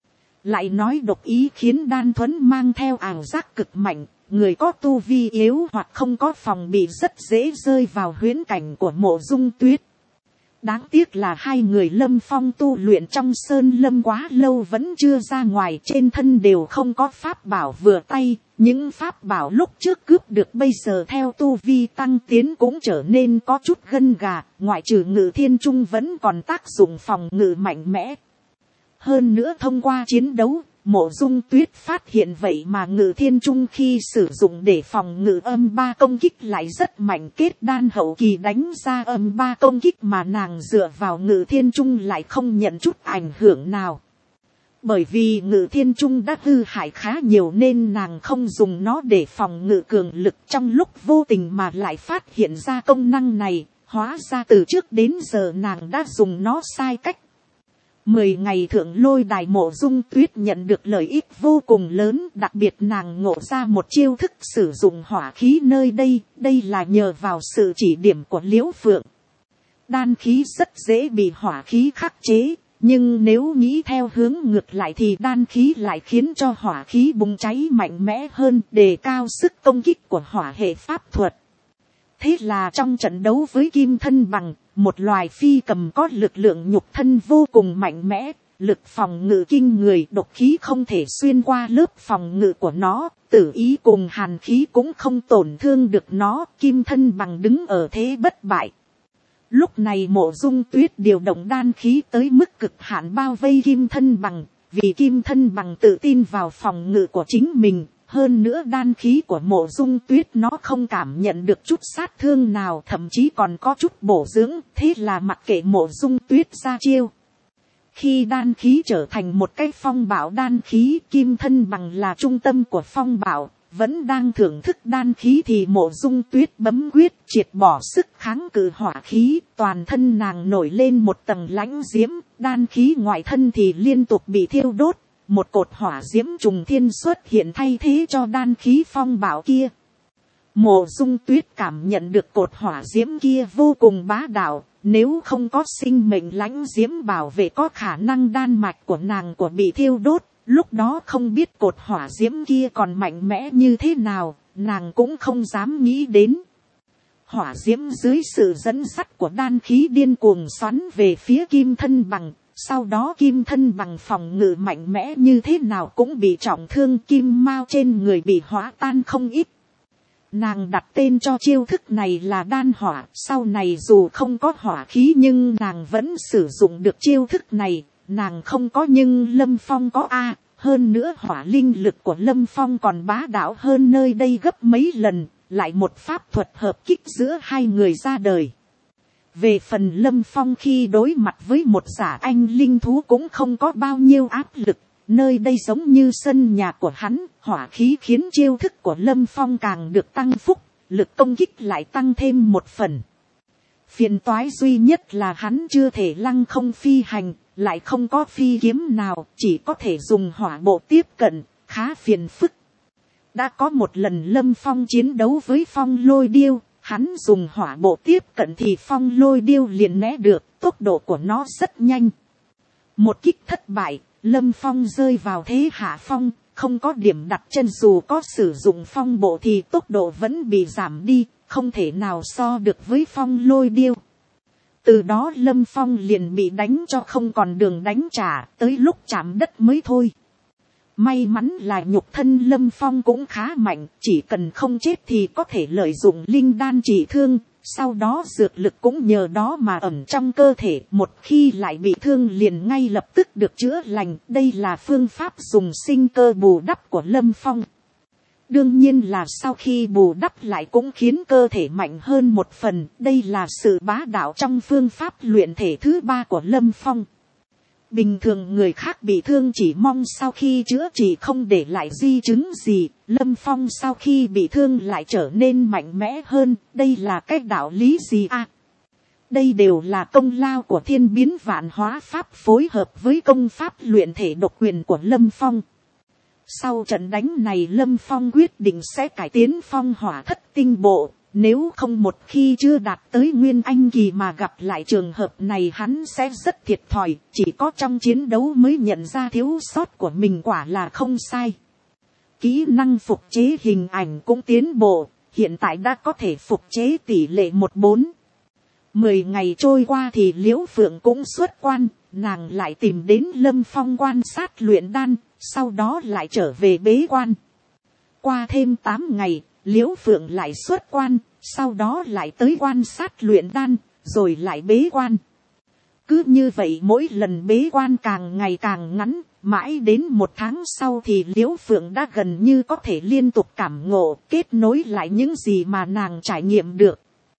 Lại nói độc ý khiến đan thuẫn mang theo ảo giác cực mạnh, người có tu vi yếu hoặc không có phòng bị rất dễ rơi vào huyễn cảnh của Mộ Dung Tuyết. Đáng tiếc là hai người Lâm Phong tu luyện trong sơn lâm quá lâu vẫn chưa ra ngoài, trên thân đều không có pháp bảo vừa tay, những pháp bảo lúc trước cướp được bây giờ theo tu vi tăng tiến cũng trở nên có chút gân gà, ngoại trừ Ngự Thiên Trung vẫn còn tác dụng phòng ngự mạnh mẽ. Hơn nữa thông qua chiến đấu, Mộ Dung Tuyết phát hiện vậy mà Ngự Thiên Trung khi sử dụng để phòng ngự âm ba công kích lại rất mạnh, kết đan hậu kỳ đánh ra âm ba công kích mà nàng dựa vào Ngự Thiên Trung lại không nhận chút ảnh hưởng nào. Bởi vì Ngự Thiên Trung đã hư hại khá nhiều nên nàng không dùng nó để phòng ngự cường lực, trong lúc vô tình mà lại phát hiện ra công năng này, hóa ra từ trước đến giờ nàng đã dùng nó sai cách. Mười ngày thượng lôi đài Mộ Dung Tuyết nhận được lợi ích vô cùng lớn, đặc biệt nàng ngộ ra một chiêu thức sử dụng hỏa khí nơi đây, đây là nhờ vào sự chỉ điểm của Liễu Phượng. Đan khí rất dễ bị hỏa khí khắc chế, nhưng nếu nghĩ theo hướng ngược lại thì đan khí lại khiến cho hỏa khí bùng cháy mạnh mẽ hơn, đề cao sức công kích của hỏa hệ pháp thuật. Thế là trong trận đấu với Kim Thân Bằng, một loài phi cầm có lực lượng nhục thân vô cùng mạnh mẽ, lực phòng ngự kinh người, độc khí không thể xuyên qua lớp phòng ngự của nó, tử ý cùng hàn khí cũng không tổn thương được nó, Kim Thân Bằng đứng ở thế bất bại. Lúc này Mộ Dung Tuyết điều động đan khí tới mức cực hạn bao vây Kim Thân Bằng, vì Kim Thân Bằng tự tin vào phòng ngự của chính mình. Hơn nữa đan khí của Mộ Dung Tuyết nó không cảm nhận được chút sát thương nào, thậm chí còn có chút bổ dưỡng, thế là mặc kệ Mộ Dung Tuyết ra chiêu. Khi đan khí trở thành một cái phong bạo đan khí, Kim Thân Bằng là trung tâm của phong bạo, vẫn đang thưởng thức đan khí thì Mộ Dung Tuyết bấm quyết triệt bỏ sức kháng cự hỏa khí, toàn thân nàng nổi lên một tầng lãnh diễm, đan khí ngoại thân thì liên tục bị thiêu đốt. một cột hỏa diễm trùng thiên xuất hiện thay thế cho đan khí phong bạo kia. Mộ Dung Tuyết cảm nhận được cột hỏa diễm kia vô cùng bá đạo, nếu không có sinh mệnh lãnh diễm bảo vệ có khả năng đan mạch của nàng của bị thiêu đốt, lúc đó không biết cột hỏa diễm kia còn mạnh mẽ như thế nào, nàng cũng không dám nghĩ đến. Hỏa diễm dưới sự dẫn dắt của đan khí điên cuồng xoắn về phía Kim Thân Bằng, sau đó Kim Thân Bằng phòng ngự mạnh mẽ như thế nào cũng bị trọng thương, kim mao trên người bị hóa tan không ít. Nàng đặt tên cho chiêu thức này là đan hỏa, sau này dù không có hỏa khí nhưng nàng vẫn sử dụng được chiêu thức này, nàng không có nhưng Lâm Phong có a, hơn nữa hỏa linh lực của Lâm Phong còn bá đạo hơn nơi đây gấp mấy lần, lại một pháp thuật hợp kích giữa hai người ra đời. Về phần Lâm Phong khi đối mặt với một giả anh linh thú cũng không có bao nhiêu áp lực, nơi đây giống như sân nhà của hắn, hỏa khí khiến chiêu thức của Lâm Phong càng được tăng phúc, lực công kích lại tăng thêm một phần. Phiền toái duy nhất là hắn chưa thể lăng không phi hành, lại không có phi kiếm nào, chỉ có thể dùng hỏa bộ tiếp cận, khá phiền phức. Đã có một lần Lâm Phong chiến đấu với Phong Lôi Điêu, hắn dùng hỏa bộ tiếp cận thì Phong Lôi Điêu liền né được, tốc độ của nó rất nhanh. Một kích thất bại, Lâm Phong rơi vào thế hạ phong, không có điểm đặt chân, dù có sử dụng phong bộ thì tốc độ vẫn bị giảm đi, không thể nào so được với Phong Lôi Điêu. Từ đó Lâm Phong liền bị đánh cho không còn đường đánh trả, tới lúc chạm đất mới thôi. May mắn là nhục thân Lâm Phong cũng khá mạnh, chỉ cần không chết thì có thể lợi dụng linh đan trị thương, sau đó dược lực cũng nhờ đó mà ẩn trong cơ thể, một khi lại bị thương liền ngay lập tức được chữa lành, đây là phương pháp dùng sinh cơ bù đắp của Lâm Phong. Đương nhiên là sau khi bù đắp lại cũng khiến cơ thể mạnh hơn một phần, đây là sự bá đạo trong phương pháp luyện thể thứ ba của Lâm Phong. Bình thường người khác bị thương chỉ mong sau khi chữa trị không để lại di chứng gì, Lâm Phong sau khi bị thương lại trở nên mạnh mẽ hơn, đây là cái đạo lý gì à? Đây đều là công lao của thiên biến vạn hóa pháp phối hợp với công pháp luyện thể độc quyền của Lâm Phong. Sau trận đánh này Lâm Phong quyết định sẽ cải tiến phong hỏa thất tinh bộ. Nếu không một khi chưa đạt tới Nguyên Anh kỳ mà gặp lại trường hợp này hắn sẽ rất thiệt thòi, chỉ có trong chiến đấu mới nhận ra thiếu sót của mình, quả là không sai. Kỹ năng phục chế hình ảnh cũng tiến bộ, hiện tại đã có thể phục chế tỷ lệ một bốn. Mười ngày trôi qua thì Liễu Phượng cũng xuất quan, nàng lại tìm đến Lâm Phong quan sát luyện đan, sau đó lại trở về bế quan. Qua thêm tám ngày, Liễu Phượng lại xuất quan, sau đó lại tới quan sát luyện đan, rồi lại bế quan. Cứ như vậy mỗi lần bế quan càng ngày càng ngắn, mãi đến một tháng sau thì Liễu Phượng đã gần như có thể liên tục cảm ngộ, kết nối lại những gì mà nàng trải nghiệm được.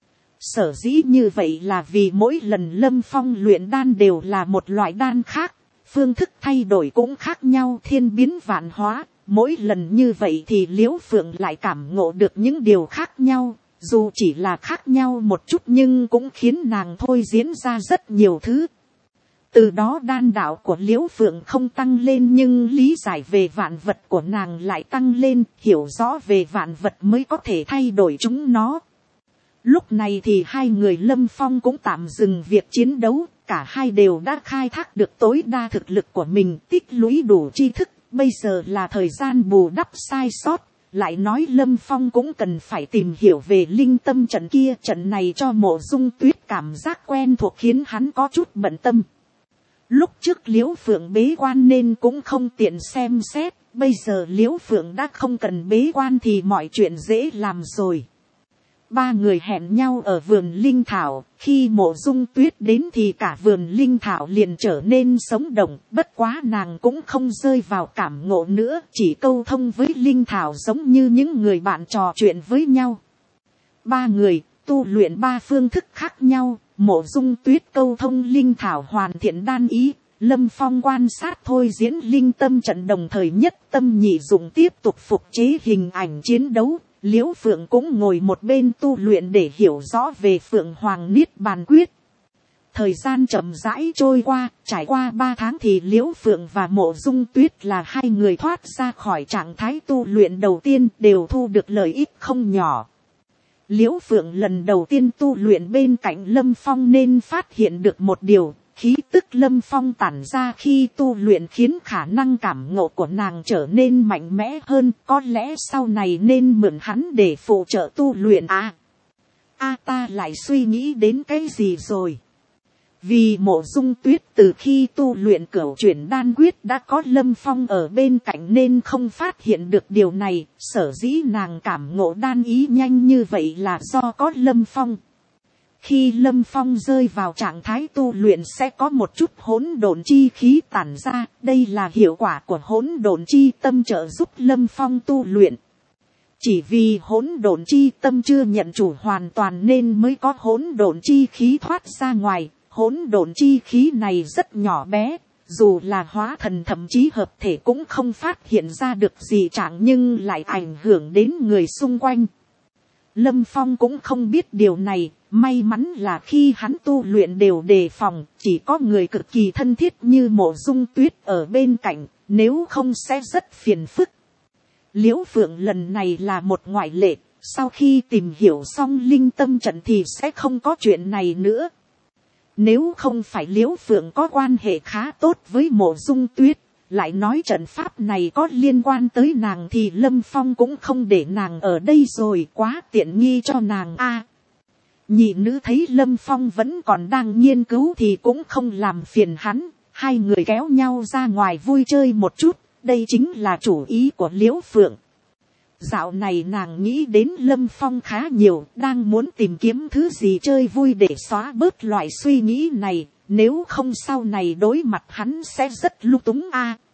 Sở dĩ như vậy là vì mỗi lần Lâm Phong luyện đan đều là một loại đan khác, phương thức thay đổi cũng khác nhau, thiên biến vạn hóa. Mỗi lần như vậy thì Liễu Phượng lại cảm ngộ được những điều khác nhau, dù chỉ là khác nhau một chút nhưng cũng khiến nàng thôi diễn ra rất nhiều thứ. Từ đó đan đạo của Liễu Phượng không tăng lên nhưng lý giải về vạn vật của nàng lại tăng lên, hiểu rõ về vạn vật mới có thể thay đổi chúng nó. Lúc này thì hai người Lâm Phong cũng tạm dừng việc chiến đấu, cả hai đều đã khai thác được tối đa thực lực của mình, tích lũy đủ tri thức. Bây giờ là thời gian bù đắp sai sót, lại nói Lâm Phong cũng cần phải tìm hiểu về linh tâm trận kia, trận này cho Mộ Dung Tuyết cảm giác quen thuộc khiến hắn có chút bận tâm. Lúc trước Liễu Phượng bế quan nên cũng không tiện xem xét, bây giờ Liễu Phượng đã không cần bế quan thì mọi chuyện dễ làm rồi. Ba người hẹn nhau ở vườn linh thảo, khi Mộ Dung Tuyết đến thì cả vườn linh thảo liền trở nên sống động, bất quá nàng cũng không rơi vào cảm ngộ nữa, chỉ câu thông với linh thảo giống như những người bạn trò chuyện với nhau. Ba người tu luyện ba phương thức khác nhau, Mộ Dung Tuyết câu thông linh thảo hoàn thiện đan ý, Lâm Phong quan sát thôi diễn linh tâm trận, đồng thời nhất tâm nhị dụng tiếp tục phục chế hình ảnh chiến đấu. Liễu Phượng cũng ngồi một bên tu luyện để hiểu rõ về Phượng Hoàng Niết Bàn Quyết. Thời gian chậm rãi trôi qua, trải qua ba tháng thì Liễu Phượng và Mộ Dung Tuyết là hai người thoát ra khỏi trạng thái tu luyện đầu tiên, đều thu được lợi ích không nhỏ. Liễu Phượng lần đầu tiên tu luyện bên cạnh Lâm Phong nên phát hiện được một điều, khí tức Lâm Phong tản ra khi tu luyện khiến khả năng cảm ngộ của nàng trở nên mạnh mẽ hơn, có lẽ sau này nên mượn hắn để phụ trợ tu luyện à. A ta lại suy nghĩ đến cái gì rồi? Vì Mộ Dung Tuyết từ khi tu luyện cửu chuyển đan quyết đã có Lâm Phong ở bên cạnh nên không phát hiện được điều này, sở dĩ nàng cảm ngộ đan ý nhanh như vậy là do có Lâm Phong. Khi Lâm Phong rơi vào trạng thái tu luyện sẽ có một chút hỗn độn chi khí tản ra, đây là hiệu quả của hỗn độn chi tâm trợ giúp Lâm Phong tu luyện. Chỉ vì hỗn độn chi tâm chưa nhận chủ hoàn toàn nên mới có hỗn độn chi khí thoát ra ngoài. Hỗn độn chi khí này rất nhỏ bé, dù là hóa thần thậm chí hợp thể cũng không phát hiện ra được gì trạng nhưng lại ảnh hưởng đến người xung quanh. Lâm Phong cũng không biết điều này, may mắn là khi hắn tu luyện đều đề phòng, chỉ có người cực kỳ thân thiết như Mộ Dung Tuyết ở bên cạnh, nếu không sẽ rất phiền phức. Liễu Phượng lần này là một ngoại lệ, sau khi tìm hiểu xong linh tâm trận thì sẽ không có chuyện này nữa. Nếu không phải Liễu Phượng có quan hệ khá tốt với Mộ Dung Tuyết, lại nói trận pháp này có liên quan tới nàng thì Lâm Phong cũng không để nàng ở đây rồi, quá tiện nghi cho nàng a. À, nhị nữ thấy Lâm Phong vẫn còn đang nghiên cứu thì cũng không làm phiền hắn, hai người kéo nhau ra ngoài vui chơi một chút, đây chính là chủ ý của Liễu Phượng. Dạo này nàng nghĩ đến Lâm Phong khá nhiều, đang muốn tìm kiếm thứ gì chơi vui để xóa bớt loại suy nghĩ này, nếu không sau này đối mặt hắn sẽ rất lung túng a. À,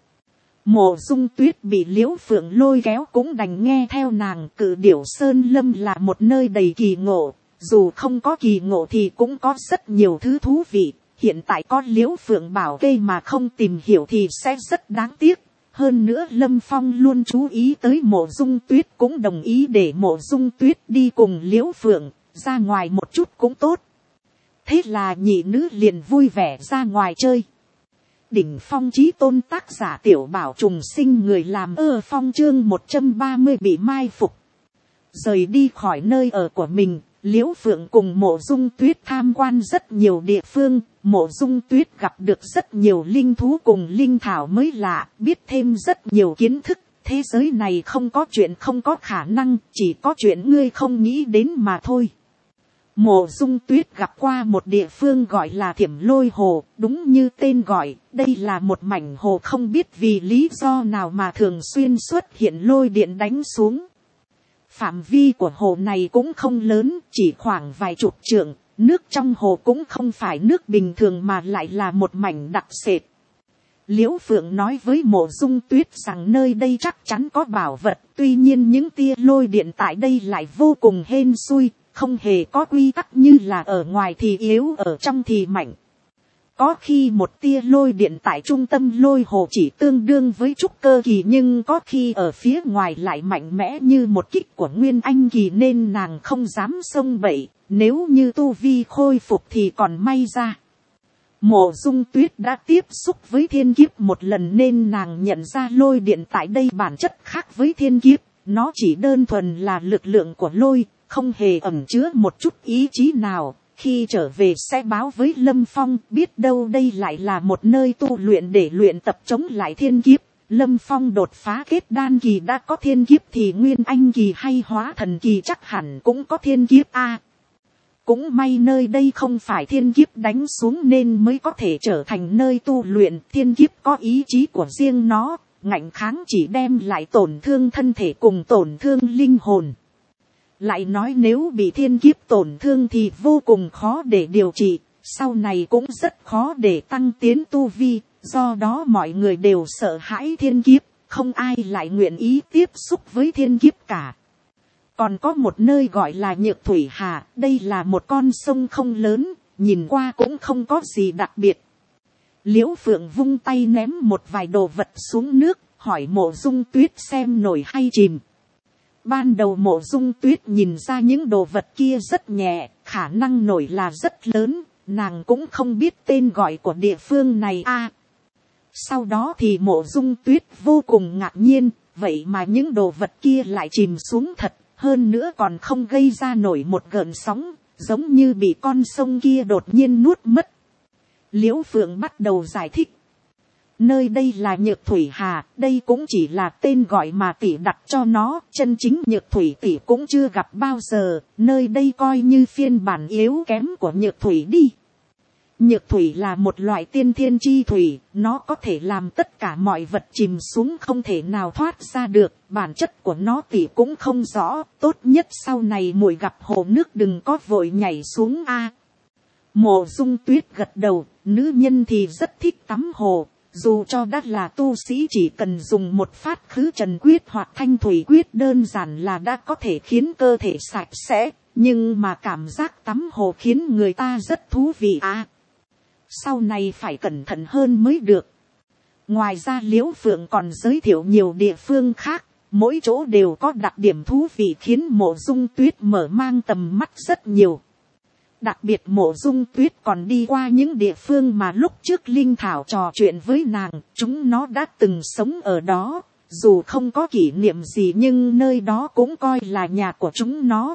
Mộ Dung Tuyết bị Liễu Phượng lôi kéo cũng đành nghe theo nàng. Cự Điểu Sơn Lâm là một nơi đầy kỳ ngộ, dù không có kỳ ngộ thì cũng có rất nhiều thứ thú vị. Hiện tại có Liễu Phượng bảo kê mà không tìm hiểu thì sẽ rất đáng tiếc. Hơn nữa Lâm Phong luôn chú ý tới Mộ Dung Tuyết cũng đồng ý để Mộ Dung Tuyết đi cùng Liễu Phượng, ra ngoài một chút cũng tốt. Thế là nhị nữ liền vui vẻ ra ngoài chơi. Đỉnh Phong Chí Tôn tác giả Tiểu Bảo Trùng Sinh, người làm Ơ Phong chương một trăm ba mươi bị mai phục. Rời đi khỏi nơi ở của mình, Liễu Phượng cùng Mộ Dung Tuyết tham quan rất nhiều địa phương. Mộ Dung Tuyết gặp được rất nhiều linh thú cùng linh thảo mới lạ, biết thêm rất nhiều kiến thức. Thế giới này không có chuyện không có khả năng, chỉ có chuyện ngươi không nghĩ đến mà thôi. Mộ Dung Tuyết gặp qua một địa phương gọi là Thiểm Lôi Hồ, đúng như tên gọi, đây là một mảnh hồ không biết vì lý do nào mà thường xuyên xuất hiện lôi điện đánh xuống. Phạm vi của hồ này cũng không lớn, chỉ khoảng vài chục trượng, nước trong hồ cũng không phải nước bình thường mà lại là một mảnh đặc sệt. Liễu Phượng nói với Mộ Dung Tuyết rằng nơi đây chắc chắn có bảo vật, tuy nhiên những tia lôi điện tại đây lại vô cùng hên xui, không hề có quy tắc như là ở ngoài thì yếu ở trong thì mạnh. Có khi một tia lôi điện tại trung tâm lôi hồ chỉ tương đương với trúc cơ kỳ, nhưng có khi ở phía ngoài lại mạnh mẽ như một kích của Nguyên Anh kỳ nên nàng không dám xông bậy, nếu như tu vi khôi phục thì còn may ra. Mộ Dung Tuyết đã tiếp xúc với thiên kiếp một lần nên nàng nhận ra lôi điện tại đây bản chất khác với thiên kiếp, nó chỉ đơn thuần là lực lượng của lôi, không hề ẩn chứa một chút ý chí nào. Khi trở về sẽ báo với Lâm Phong, biết đâu đây lại là một nơi tu luyện để luyện tập chống lại thiên kiếp. Lâm Phong đột phá kết đan kỳ đã có thiên kiếp thì Nguyên Anh kỳ hay hóa thần kỳ chắc hẳn cũng có thiên kiếp a. À, cũng may nơi đây không phải thiên kiếp đánh xuống nên mới có thể trở thành nơi tu luyện. Thiên kiếp có ý chí của riêng nó, ngạnh kháng chỉ đem lại tổn thương thân thể cùng tổn thương linh hồn. Lại nói nếu bị thiên kiếp tổn thương thì vô cùng khó để điều trị, sau này cũng rất khó để tăng tiến tu vi, do đó mọi người đều sợ hãi thiên kiếp, không ai lại nguyện ý tiếp xúc với thiên kiếp cả. Còn có một nơi gọi là Nhược Thủy Hà, đây là một con sông không lớn, nhìn qua cũng không có gì đặc biệt. Liễu Phượng vung tay ném một vài đồ vật xuống nước, hỏi Mộ Dung Tuyết xem nổi hay chìm. Ban đầu Mộ Dung Tuyết nhìn ra những đồ vật kia rất nhẹ, khả năng nổi là rất lớn, nàng cũng không biết tên gọi của địa phương này a. Sau đó thì Mộ Dung Tuyết vô cùng ngạc nhiên, vậy mà những đồ vật kia lại chìm xuống thật, hơn nữa còn không gây ra nổi một gợn sóng, giống như bị con sông kia đột nhiên nuốt mất. Liễu Phượng bắt đầu giải thích. Nơi đây là Nhược Thủy Hà, đây cũng chỉ là tên gọi mà tỷ đặt cho nó, chân chính Nhược Thủy tỷ cũng chưa gặp bao giờ, nơi đây coi như phiên bản yếu kém của Nhược Thủy đi. Nhược thủy là một loại tiên thiên chi thủy, nó có thể làm tất cả mọi vật chìm xuống không thể nào thoát ra được, bản chất của nó tỷ cũng không rõ, tốt nhất sau này muội gặp hồ nước đừng có vội nhảy xuống a. Mộ Dung Tuyết gật đầu, nữ nhân thì rất thích tắm hồ, dù cho đã là tu sĩ chỉ cần dùng một phát khứ trần quyết hoặc thanh thủy quyết đơn giản là đã có thể khiến cơ thể sạch sẽ, nhưng mà cảm giác tắm hồ khiến người ta rất thú vị a. Sau này phải cẩn thận hơn mới được. Ngoài ra Liễu Phượng còn giới thiệu nhiều địa phương khác, mỗi chỗ đều có đặc điểm thú vị khiến Mộ Dung Tuyết mở mang tầm mắt rất nhiều. Đặc biệt Mộ Dung Tuyết còn đi qua những địa phương mà lúc trước Linh Thảo trò chuyện với nàng, chúng nó đã từng sống ở đó, dù không có kỷ niệm gì nhưng nơi đó cũng coi là nhà của chúng nó.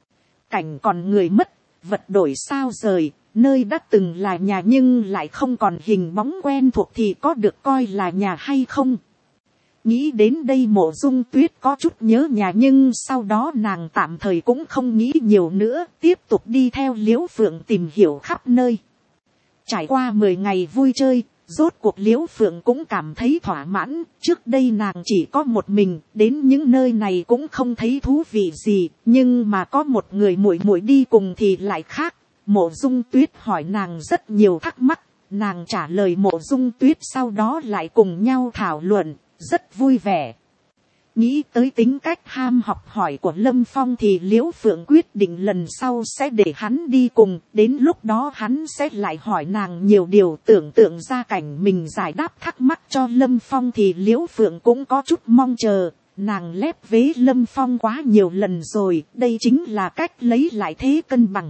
Cảnh còn người mất, vật đổi sao rời, nơi đã từng là nhà nhưng lại không còn hình bóng quen thuộc thì có được coi là nhà hay không? Nghĩ đến đây Mộ Dung Tuyết có chút nhớ nhà nhưng sau đó nàng tạm thời cũng không nghĩ nhiều nữa, tiếp tục đi theo Liễu Phượng tìm hiểu khắp nơi. Trải qua mười ngày vui chơi, rốt cuộc Liễu Phượng cũng cảm thấy thỏa mãn, trước đây nàng chỉ có một mình, đến những nơi này cũng không thấy thú vị gì, nhưng mà có một người muội muội đi cùng thì lại khác. Mộ Dung Tuyết hỏi nàng rất nhiều thắc mắc, nàng trả lời Mộ Dung Tuyết sau đó lại cùng nhau thảo luận, rất vui vẻ. Nghĩ tới tính cách ham học hỏi của Lâm Phong thì Liễu Phượng quyết định lần sau sẽ để hắn đi cùng, đến lúc đó hắn sẽ lại hỏi nàng nhiều điều, tưởng tượng ra cảnh mình giải đáp thắc mắc cho Lâm Phong thì Liễu Phượng cũng có chút mong chờ. Nàng lép vế Lâm Phong quá nhiều lần rồi, đây chính là cách lấy lại thế cân bằng.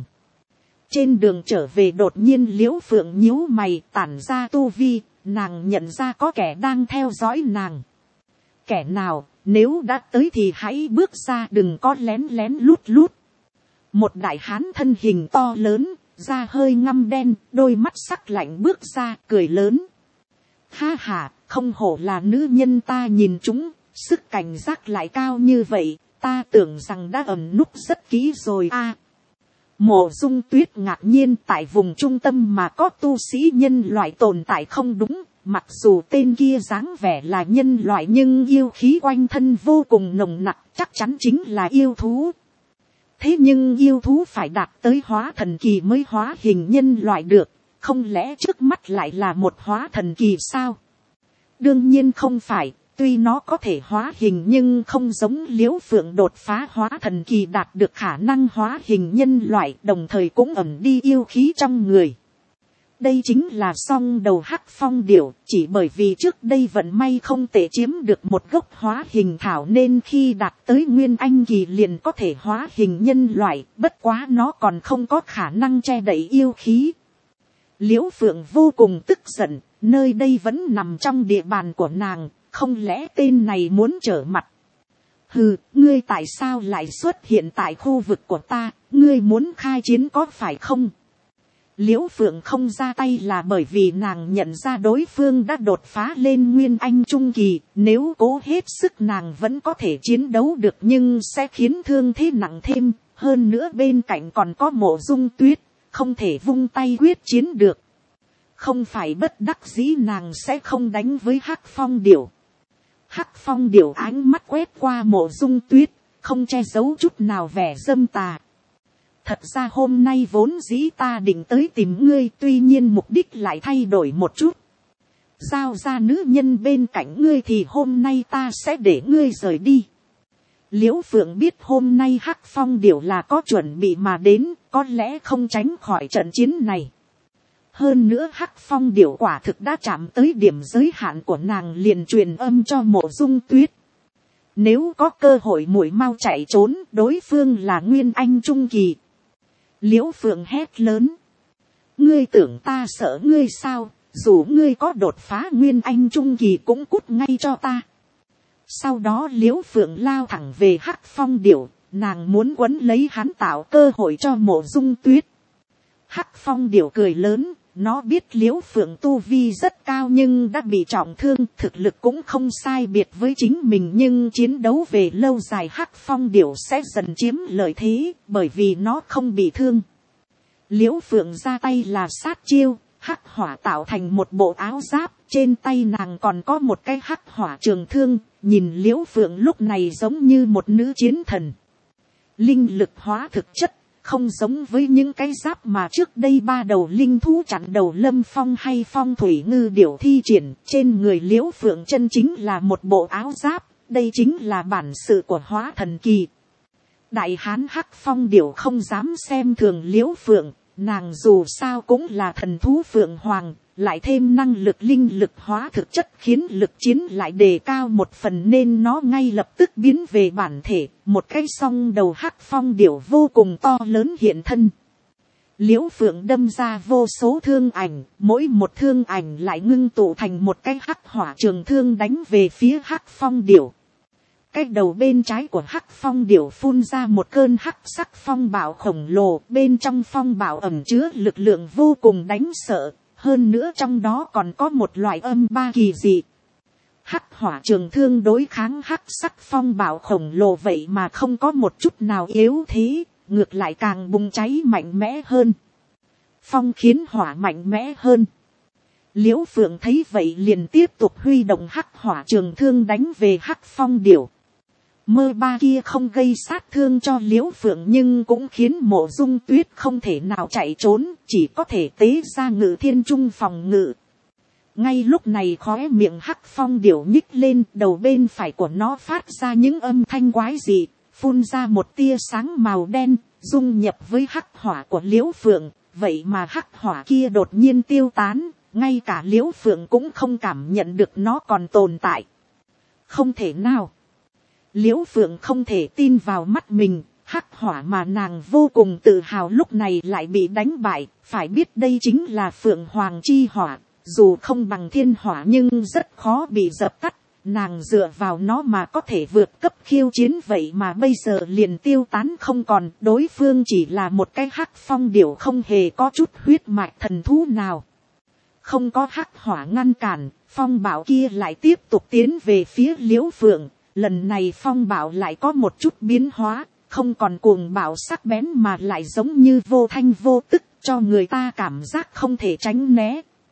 Trên đường trở về đột nhiên Liễu Phượng nhíu mày tản ra tu vi, nàng nhận ra có kẻ đang theo dõi nàng. Kẻ nào, nếu đã tới thì hãy bước ra, đừng có lén lén lút lút. Một đại hán thân hình to lớn, da hơi ngăm đen, đôi mắt sắc lạnh bước ra, cười lớn. Ha ha, không hổ là nữ nhân ta nhìn chúng, sức cảnh giác lại cao như vậy, ta tưởng rằng đã ẩn núp rất kỹ rồi a. Mộ Dung Tuyết ngạc nhiên, tại vùng trung tâm mà có tu sĩ nhân loại tồn tại không đúng, mặc dù tên kia dáng vẻ là nhân loại nhưng yêu khí quanh thân vô cùng nồng nặc, chắc chắn chính là yêu thú. Thế nhưng yêu thú phải đạt tới hóa thần kỳ mới hóa hình nhân loại được, không lẽ trước mắt lại là một hóa thần kỳ sao? Đương nhiên không phải. Tuy nó có thể hóa hình nhưng không giống Liễu Phượng đột phá hóa thần kỳ đạt được khả năng hóa hình nhân loại, đồng thời cũng ẩn đi yêu khí trong người. Đây chính là song đầu hắc phong điểu, chỉ bởi vì trước đây vận may không thể chiếm được một gốc hóa hình thảo nên khi đạt tới nguyên anh kỳ liền có thể hóa hình nhân loại, bất quá nó còn không có khả năng che đậy yêu khí. Liễu Phượng vô cùng tức giận, nơi đây vẫn nằm trong địa bàn của nàng. Không lẽ tên này muốn trở mặt? Hừ, ngươi tại sao lại xuất hiện tại khu vực của ta, ngươi muốn khai chiến có phải không? Liễu Phượng không ra tay là bởi vì nàng nhận ra đối phương đã đột phá lên nguyên anh trung kỳ, nếu cố hết sức nàng vẫn có thể chiến đấu được nhưng sẽ khiến thương thế nặng thêm, hơn nữa bên cạnh còn có Mộ Dung Tuyết, không thể vung tay quyết chiến được. Không phải bất đắc dĩ nàng sẽ không đánh với Hắc Phong Điểu. Hắc Phong Điểu ánh mắt quét qua Mộ Dung Tuyết, không che giấu chút nào vẻ dâm tà. Thật ra hôm nay vốn dĩ ta định tới tìm ngươi, tuy nhiên mục đích lại thay đổi một chút. Giao ra nữ nhân bên cạnh ngươi thì hôm nay ta sẽ để ngươi rời đi. Liễu Phượng biết hôm nay Hắc Phong Điểu là có chuẩn bị mà đến, có lẽ không tránh khỏi trận chiến này. Hơn nữa Hắc Phong Điểu quả thực đã chạm tới điểm giới hạn của nàng, liền truyền âm cho Mộ Dung Tuyết. Nếu có cơ hội muội mau chạy trốn, đối phương là nguyên anh trung kỳ. Liễu Phượng hét lớn. ngươi tưởng ta sợ ngươi sao, dù ngươi có đột phá nguyên anh trung kỳ cũng cút ngay cho ta. Sau đó l i ễ u phượng lao thẳng về hắc phong điểu, nàng muốn quấn lấy hắn tạo cơ hội cho Mộ Dung Tuyết. Hắc phong điểu cười lớn, nó biết l i ễ u phượng tu vi rất cao nhưng đã bị trọng thương, thực lực cũng không sai biệt với chính mình, nhưng chiến đấu về lâu dài hắc phong điểu sẽ dần chiếm lợi thế, bởi vì nó không bị thương. l i ễ u phượng ra tay là sát chiêu, hắc hỏa tạo thành một bộ áo giáp, trên tay nàng còn có một cái hắc hỏa trường thương, nhìn l i ễ u phượng lúc này giống như một nữ chiến thần. Linh lực hóa thực chất, không giống với những cái giáp mà trước đây ba đầu linh thú chặn đầu Lâm Phong hay Phong Thủy Ngư Điểu thi triển, trên người l i ễ u phượng chân chính là một bộ áo giáp, đây chính là bản sự của hóa thần kỳ. Đại hán hắc phong điểu không dám xem thường l i ễ u phượng, nàng dù sao cũng là thần thú phượng hoàng, lại thêm năng lực linh lực hóa thực chất khiến lực chiến lại đề cao một phần, nên nó ngay lập tức biến về bản thể, một cái song đầu hắc phong điểu vô cùng to lớn hiện thân. l i ễ u phượng đâm ra vô số thương ảnh, mỗi một thương ảnh lại ngưng tụ thành một cái hắc hỏa trường thương đánh về phía hắc phong điểu. Cái đầu bên trái của hắc phong điểu phun ra một cơn hắc sắc phong bạo khổng lồ, bên trong phong bạo ẩm chứa lực lượng vô cùng đánh sợ, hơn nữa trong đó còn có một loại âm ba kỳ dị. Hắc hỏa trường thương đối kháng hắc sắc phong bạo khổng lồ vậy mà không có một chút nào yếu thế, ngược lại càng bùng cháy mạnh mẽ hơn. Phong khiến hỏa mạnh mẽ hơn. l i ễ u phượng thấy vậy liền tiếp tục huy động hắc hỏa trường thương đánh về hắc phong điểu. Mơ ba kia không gây sát thương cho l i ễ u phượng nhưng cũng khiến Mộ Dung Tuyết không thể nào chạy trốn, chỉ có thể tế ra Ngự Thiên Trung phòng ngự. Ngay lúc này khóe miệng hắc phong điểu nhích lên, đầu bên phải của nó phát ra những âm thanh quái dị, phun ra một tia sáng màu đen, dung nhập với hắc hỏa của l i ễ u phượng. Vậy mà hắc hỏa kia đột nhiên tiêu tán, ngay cả l i ễ u phượng cũng không cảm nhận được nó còn tồn tại. Không thể nào. l i ễ u phượng không thể tin vào mắt mình, hắc hỏa mà nàng vô cùng tự hào lúc này lại bị đánh bại, phải biết đây chính là phượng hoàng chi hỏa, dù không bằng thiên hỏa nhưng rất khó bị dập tắt, nàng dựa vào nó mà có thể vượt cấp khiêu chiến, vậy mà bây giờ liền tiêu tán không còn, đối phương chỉ là một cái hắc phong điểu không hề có chút huyết mạch thần thú nào. Không có hắc hỏa ngăn cản, phong bạo kia lại tiếp tục tiến về phía l i ễ u phượng. Lần này phong bạo lại có một chút biến hóa, không còn cuồng bạo sắc bén mà lại giống như vô thanh vô tức, cho người ta cảm giác không thể tránh né.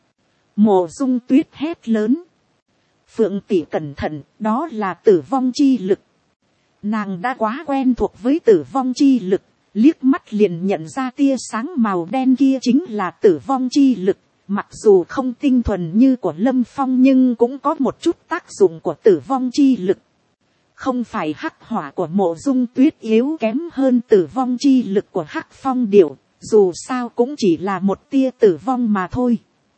Mộ Dung Tuyết hét lớn. Phượng tỷ cẩn thận, đó là tử vong chi lực. Nàng đã quá quen thuộc với tử vong chi lực, liếc mắt liền nhận ra tia sáng màu đen kia chính là tử vong chi lực. Mặc dù không tinh thuần như của Lâm Phong nhưng cũng có một chút tác dụng của tử vong chi lực. Không phải hắc hỏa của Mộ Dung Tuyết yếu kém hơn tử vong chi lực của hắc phong điểu, dù sao cũng chỉ là một tia tử vong mà thôi.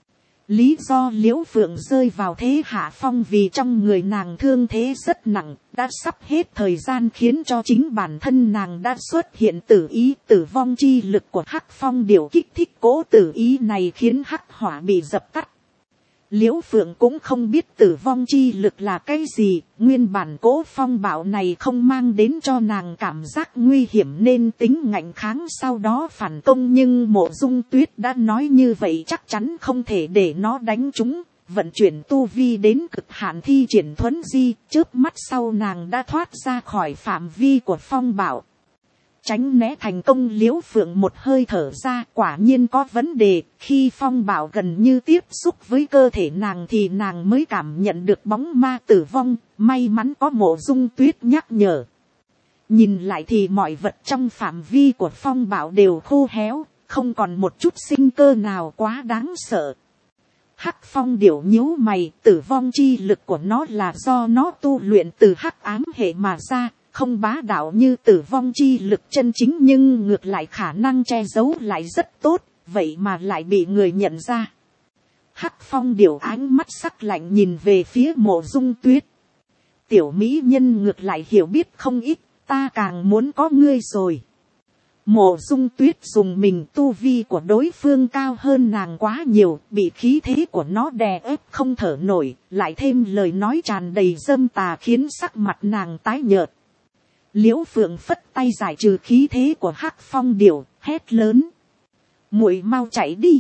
Lý do l i ễ u phượng rơi vào thế hạ phong vì trong người nàng thương thế rất nặng, đã sắp hết thời gian khiến cho chính bản thân nàng đã xuất hiện tử ý, tử vong chi lực của hắc phong điểu kích thích cố tử ý này khiến hắc hỏa bị dập tắt. l i ễ u phượng cũng không biết tử vong chi lực là cái gì, nguyên bản cố phong bạo này không mang đến cho nàng cảm giác nguy hiểm nên tính ngạnh kháng sau đó phản công, nhưng Mộ Dung Tuyết đã nói như vậy chắc chắn không thể để nó đánh chúng, vận chuyển tu vi đến cực hạn thi triển thuấn di, chớp mắt sau nàng đã thoát ra khỏi phạm vi của phong bạo. Tránh né thành công, l i ễ u phượng một hơi thở ra, quả nhiên có vấn đề, khi phong bạo gần như tiếp xúc với cơ thể nàng thì nàng mới cảm nhận được bóng ma tử vong, may mắn có Mộ Dung Tuyết nhắc nhở. Nhìn lại thì mọi vật trong phạm vi của phong bạo đều khô héo, không còn một chút sinh cơ nào quá đáng sợ. Hắc phong điểu nhíu mày, tử vong chi lực của nó là do nó tu luyện từ hắc ám hệ mà ra, không bá đạo như tử vong chi lực chân chính nhưng ngược lại khả năng che giấu lại rất tốt, vậy mà lại bị người nhận ra. Hắc phong điểu ánh mắt sắc lạnh nhìn về phía Mộ Dung Tuyết. Tiểu mỹ nhân ngược lại hiểu biết không ít, ta càng muốn có ngươi rồi. Mộ Dung Tuyết dùng mình, tu vi của đối phương cao hơn nàng quá nhiều, bị khí thế của nó đè ép không thở nổi, lại thêm lời nói tràn đầy dâm tà khiến sắc mặt nàng tái nhợt. Liễu Phượng phất tay giải trừ khí thế của Hắc Phong Điểu, hét lớn: muội mau chạy đi.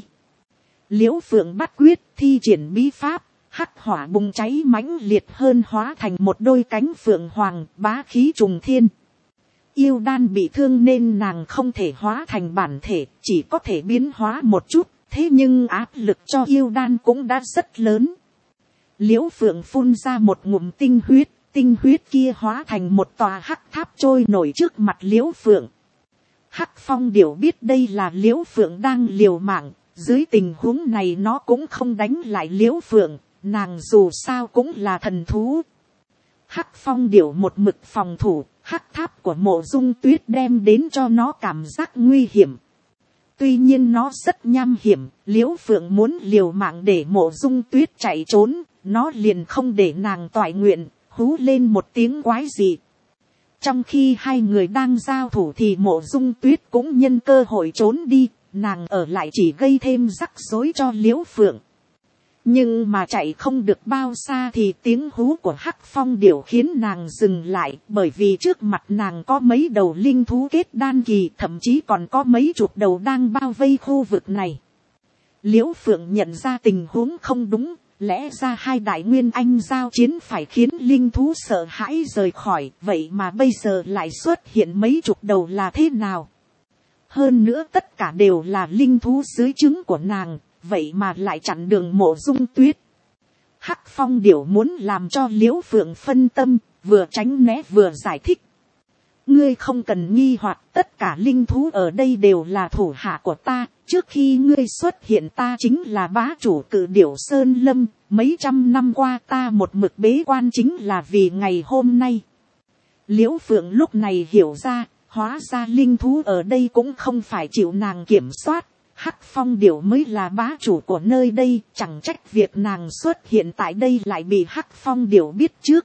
Liễu Phượng bắt quyết thi triển bí pháp, hắc hỏa bùng cháy mãnh liệt hơn, hóa thành một đôi cánh phượng hoàng, bá khí trùng thiên. Yêu đan bị thương nên nàng không thể hóa thành bản thể, chỉ có thể biến hóa một chút, thế nhưng áp lực cho yêu đan cũng đã rất lớn. Liễu Phượng phun ra một ngụm tinh huyết, tinh huyết kia hóa thành một tòa hắc tháp trôi nổi trước mặt Liễu Phượng. Hắc Phong Điểu biết đây là Liễu Phượng đang liều mạng, dưới tình huống này nó cũng không đánh lại Liễu Phượng, nàng dù sao cũng là thần thú. Hắc Phong Điểu một mực phòng thủ, hắc tháp của Mộ Dung Tuyết đem đến cho nó cảm giác nguy hiểm. Tuy nhiên nó rất nham hiểm, Liễu Phượng muốn liều mạng để Mộ Dung Tuyết chạy trốn, nó liền không để nàng toại nguyện, hú lên một tiếng quái dị. Trong khi hai người đang giao thủ thì Mộ Dung Tuyết cũng nhân cơ hội trốn đi, nàng ở lại chỉ gây thêm rắc rối cho Liễu Phượng. Nhưng mà chạy không được bao xa thì tiếng hú của Hắc Phong Điểu khiến nàng dừng lại, bởi vì trước mặt nàng có mấy đầu linh thú kết đan kỳ, thậm chí còn có mấy chục đầu đang bao vây khu vực này. Liễu Phượng nhận ra tình huống không đúng, lẽ ra hai đại nguyên anh giao chiến phải khiến linh thú sợ hãi rời khỏi, vậy mà bây giờ lại xuất hiện mấy chục đầu là thế nào? Hơn nữa tất cả đều là linh thú dưới trứng của nàng, vậy mà lại chặn đường Mộ Dung Tuyết. Hắc Phong Điểu muốn làm cho Liễu Phượng phân tâm, vừa tránh né vừa giải thích. Ngươi không cần nghi hoặc, tất cả linh thú ở đây đều là thủ hạ của ta, trước khi ngươi xuất hiện ta chính là bá chủ Cự Điểu Sơn Lâm, mấy trăm năm qua ta một mực bế quan chính là vì ngày hôm nay. Liễu Phượng lúc này hiểu ra, hóa ra linh thú ở đây cũng không phải chịu nàng kiểm soát. Hắc Phong Điểu mới là bá chủ của nơi đây, chẳng trách việc nàng xuất hiện tại đây lại bị Hắc Phong Điểu biết trước.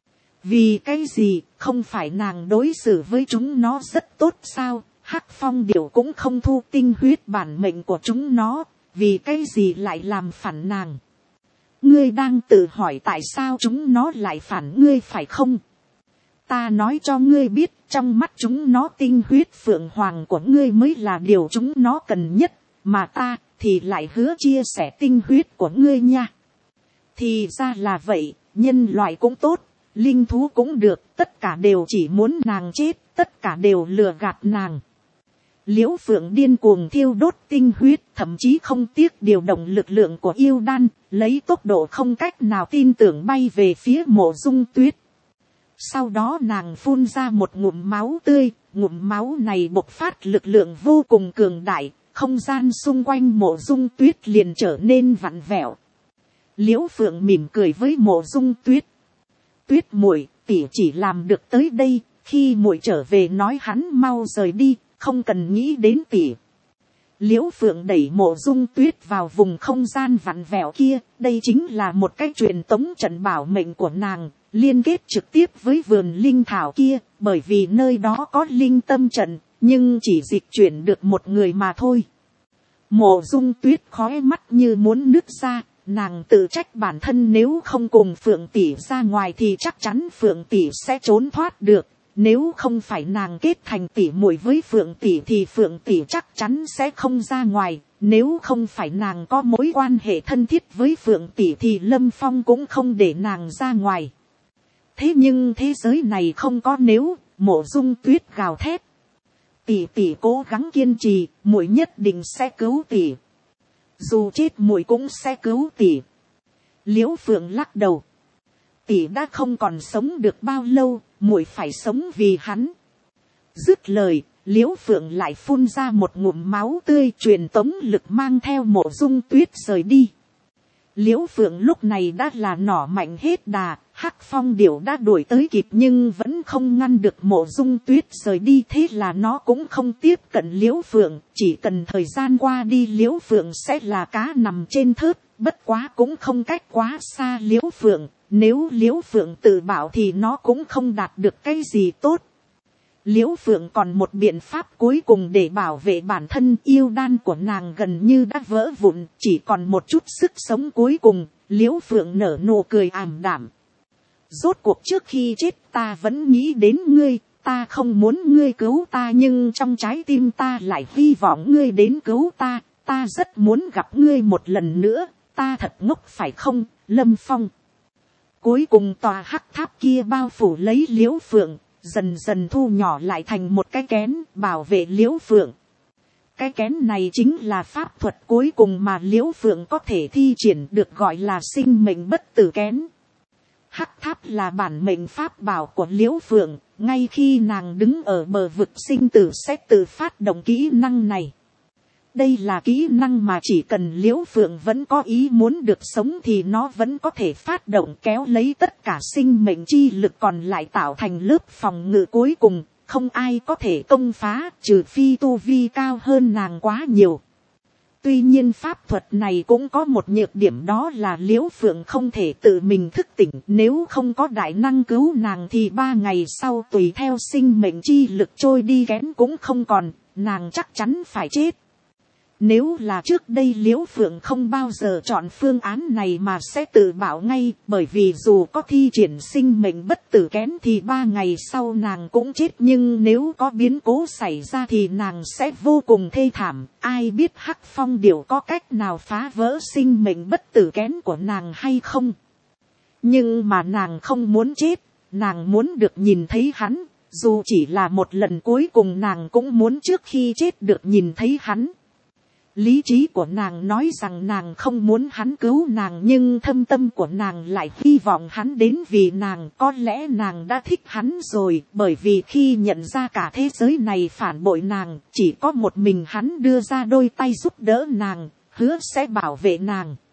Vì cái gì, không phải nàng đối xử với chúng nó rất tốt sao? Hắc Phong Điểu cũng không thu tinh huyết bản mệnh của chúng nó, vì cái gì lại làm phản nàng? Ngươi đang tự hỏi tại sao chúng nó lại phản ngươi phải không? Ta nói cho ngươi biết, trong mắt chúng nó tinh huyết phượng hoàng của ngươi mới là điều chúng nó cần nhất. Mà ta thì lại hứa chia sẻ tinh huyết của ngươi nha. Thì ra là vậy, nhân loại cũng tốt, linh thú cũng được, tất cả đều chỉ muốn nàng chết, tất cả đều lừa gạt nàng. Liễu Phượng điên cuồng thiêu đốt tinh huyết, thậm chí không tiếc điều động lực lượng của yêu đan, lấy tốc độ không cách nào tin tưởng bay về phía Mộ Dung Tuyết. Sau đó nàng phun ra một ngụm máu tươi, ngụm máu này bộc phát lực lượng vô cùng cường đại. Không gian xung quanh Mộ Dung Tuyết liền trở nên vặn vẹo. Liễu Phượng mỉm cười với Mộ Dung Tuyết. Tuyết muội, tỷ chỉ làm được tới đây, khi muội trở về nói hắn mau rời đi, không cần nghĩ đến tỷ. Liễu Phượng đẩy Mộ Dung Tuyết vào vùng không gian vặn vẹo kia, đây chính là một cái truyền tống trận bảo mệnh của nàng, liên kết trực tiếp với vườn linh thảo kia, bởi vì nơi đó có linh tâm trận. Nhưng chỉ dịch chuyển được một người mà thôi. Mộ Dung Tuyết khóe mắt như muốn nứt ra, nàng tự trách bản thân nếu không cùng Phượng tỷ ra ngoài thì chắc chắn Phượng tỷ sẽ trốn thoát được. Nếu không phải nàng kết thành tỷ muội với Phượng tỷ thì Phượng tỷ chắc chắn sẽ không ra ngoài. Nếu không phải nàng có mối quan hệ thân thiết với Phượng tỷ thì Lâm Phong cũng không để nàng ra ngoài. Thế nhưng thế giới này không có nếu, Mộ Dung Tuyết gào thét. Tỷ tỷ cố gắng kiên trì, muội nhất định sẽ cứu tỷ. Dù chết muội cũng sẽ cứu tỷ. Liễu Phượng lắc đầu. Tỷ đã không còn sống được bao lâu, muội phải sống vì hắn. Dứt lời, Liễu Phượng lại phun ra một ngụm máu tươi, truyền tống lực mang theo Mộ Dung Tuyết rời đi. Liễu Phượng lúc này đã là nỏ mạnh hết đà, Hắc Phong Điểu đã đuổi tới kịp nhưng vẫn không ngăn được Mộ Dung Tuyết rời đi, thế là nó cũng không tiếp cận Liễu Phượng, chỉ cần thời gian qua đi Liễu Phượng sẽ là cá nằm trên thớt, bất quá cũng không cách quá xa Liễu Phượng, nếu Liễu Phượng tự bảo thì nó cũng không đạt được cái gì tốt. Liễu Phượng còn một biện pháp cuối cùng để bảo vệ bản thân, yêu đan của nàng gần như đã vỡ vụn, chỉ còn một chút sức sống cuối cùng. Liễu Phượng nở nụ cười ảm đạm. Rốt cuộc trước khi chết ta vẫn nghĩ đến ngươi, ta không muốn ngươi cứu ta nhưng trong trái tim ta lại hy vọng ngươi đến cứu ta, ta rất muốn gặp ngươi một lần nữa, ta thật ngốc phải không, Lâm Phong. Cuối cùng tòa hắc tháp kia bao phủ lấy Liễu Phượng, dần dần thu nhỏ lại thành một cái kén bảo vệ Liễu Phượng. Cái kén này chính là pháp thuật cuối cùng mà Liễu Phượng có thể thi triển, được gọi là sinh mệnh bất tử kén. Hắc tháp là bản mệnh pháp bảo của Liễu Phượng, ngay khi nàng đứng ở bờ vực sinh tử sẽ tự phát động kỹ năng này. Đây là kỹ năng mà chỉ cần Liễu Phượng vẫn có ý muốn được sống thì nó vẫn có thể phát động, kéo lấy tất cả sinh mệnh chi lực còn lại tạo thành lớp phòng ngự cuối cùng, không ai có thể công phá trừ phi tu vi cao hơn nàng quá nhiều. Tuy nhiên pháp thuật này cũng có một nhược điểm, đó là Liễu Phượng không thể tự mình thức tỉnh, nếu không có đại năng cứu nàng thì ba ngày sau tùy theo sinh mệnh chi lực trôi đi kén cũng không còn, nàng chắc chắn phải chết. Nếu là trước đây Liễu Phượng không bao giờ chọn phương án này mà sẽ tự bảo ngay, bởi vì dù có thi triển sinh mệnh bất tử kén thì ba ngày sau nàng cũng chết, nhưng nếu có biến cố xảy ra thì nàng sẽ vô cùng thê thảm, ai biết Hắc Phong Điểu có cách nào phá vỡ sinh mệnh bất tử kén của nàng hay không. Nhưng mà nàng không muốn chết, nàng muốn được nhìn thấy hắn, dù chỉ là một lần cuối cùng nàng cũng muốn trước khi chết được nhìn thấy hắn. Lý trí của nàng nói rằng nàng không muốn hắn cứu nàng, nhưng thâm tâm của nàng lại hy vọng hắn đến vì nàng. Có lẽ nàng đã thích hắn rồi, bởi vì khi nhận ra cả thế giới này phản bội nàng, chỉ có một mình hắn đưa ra đôi tay giúp đỡ nàng, hứa sẽ bảo vệ nàng.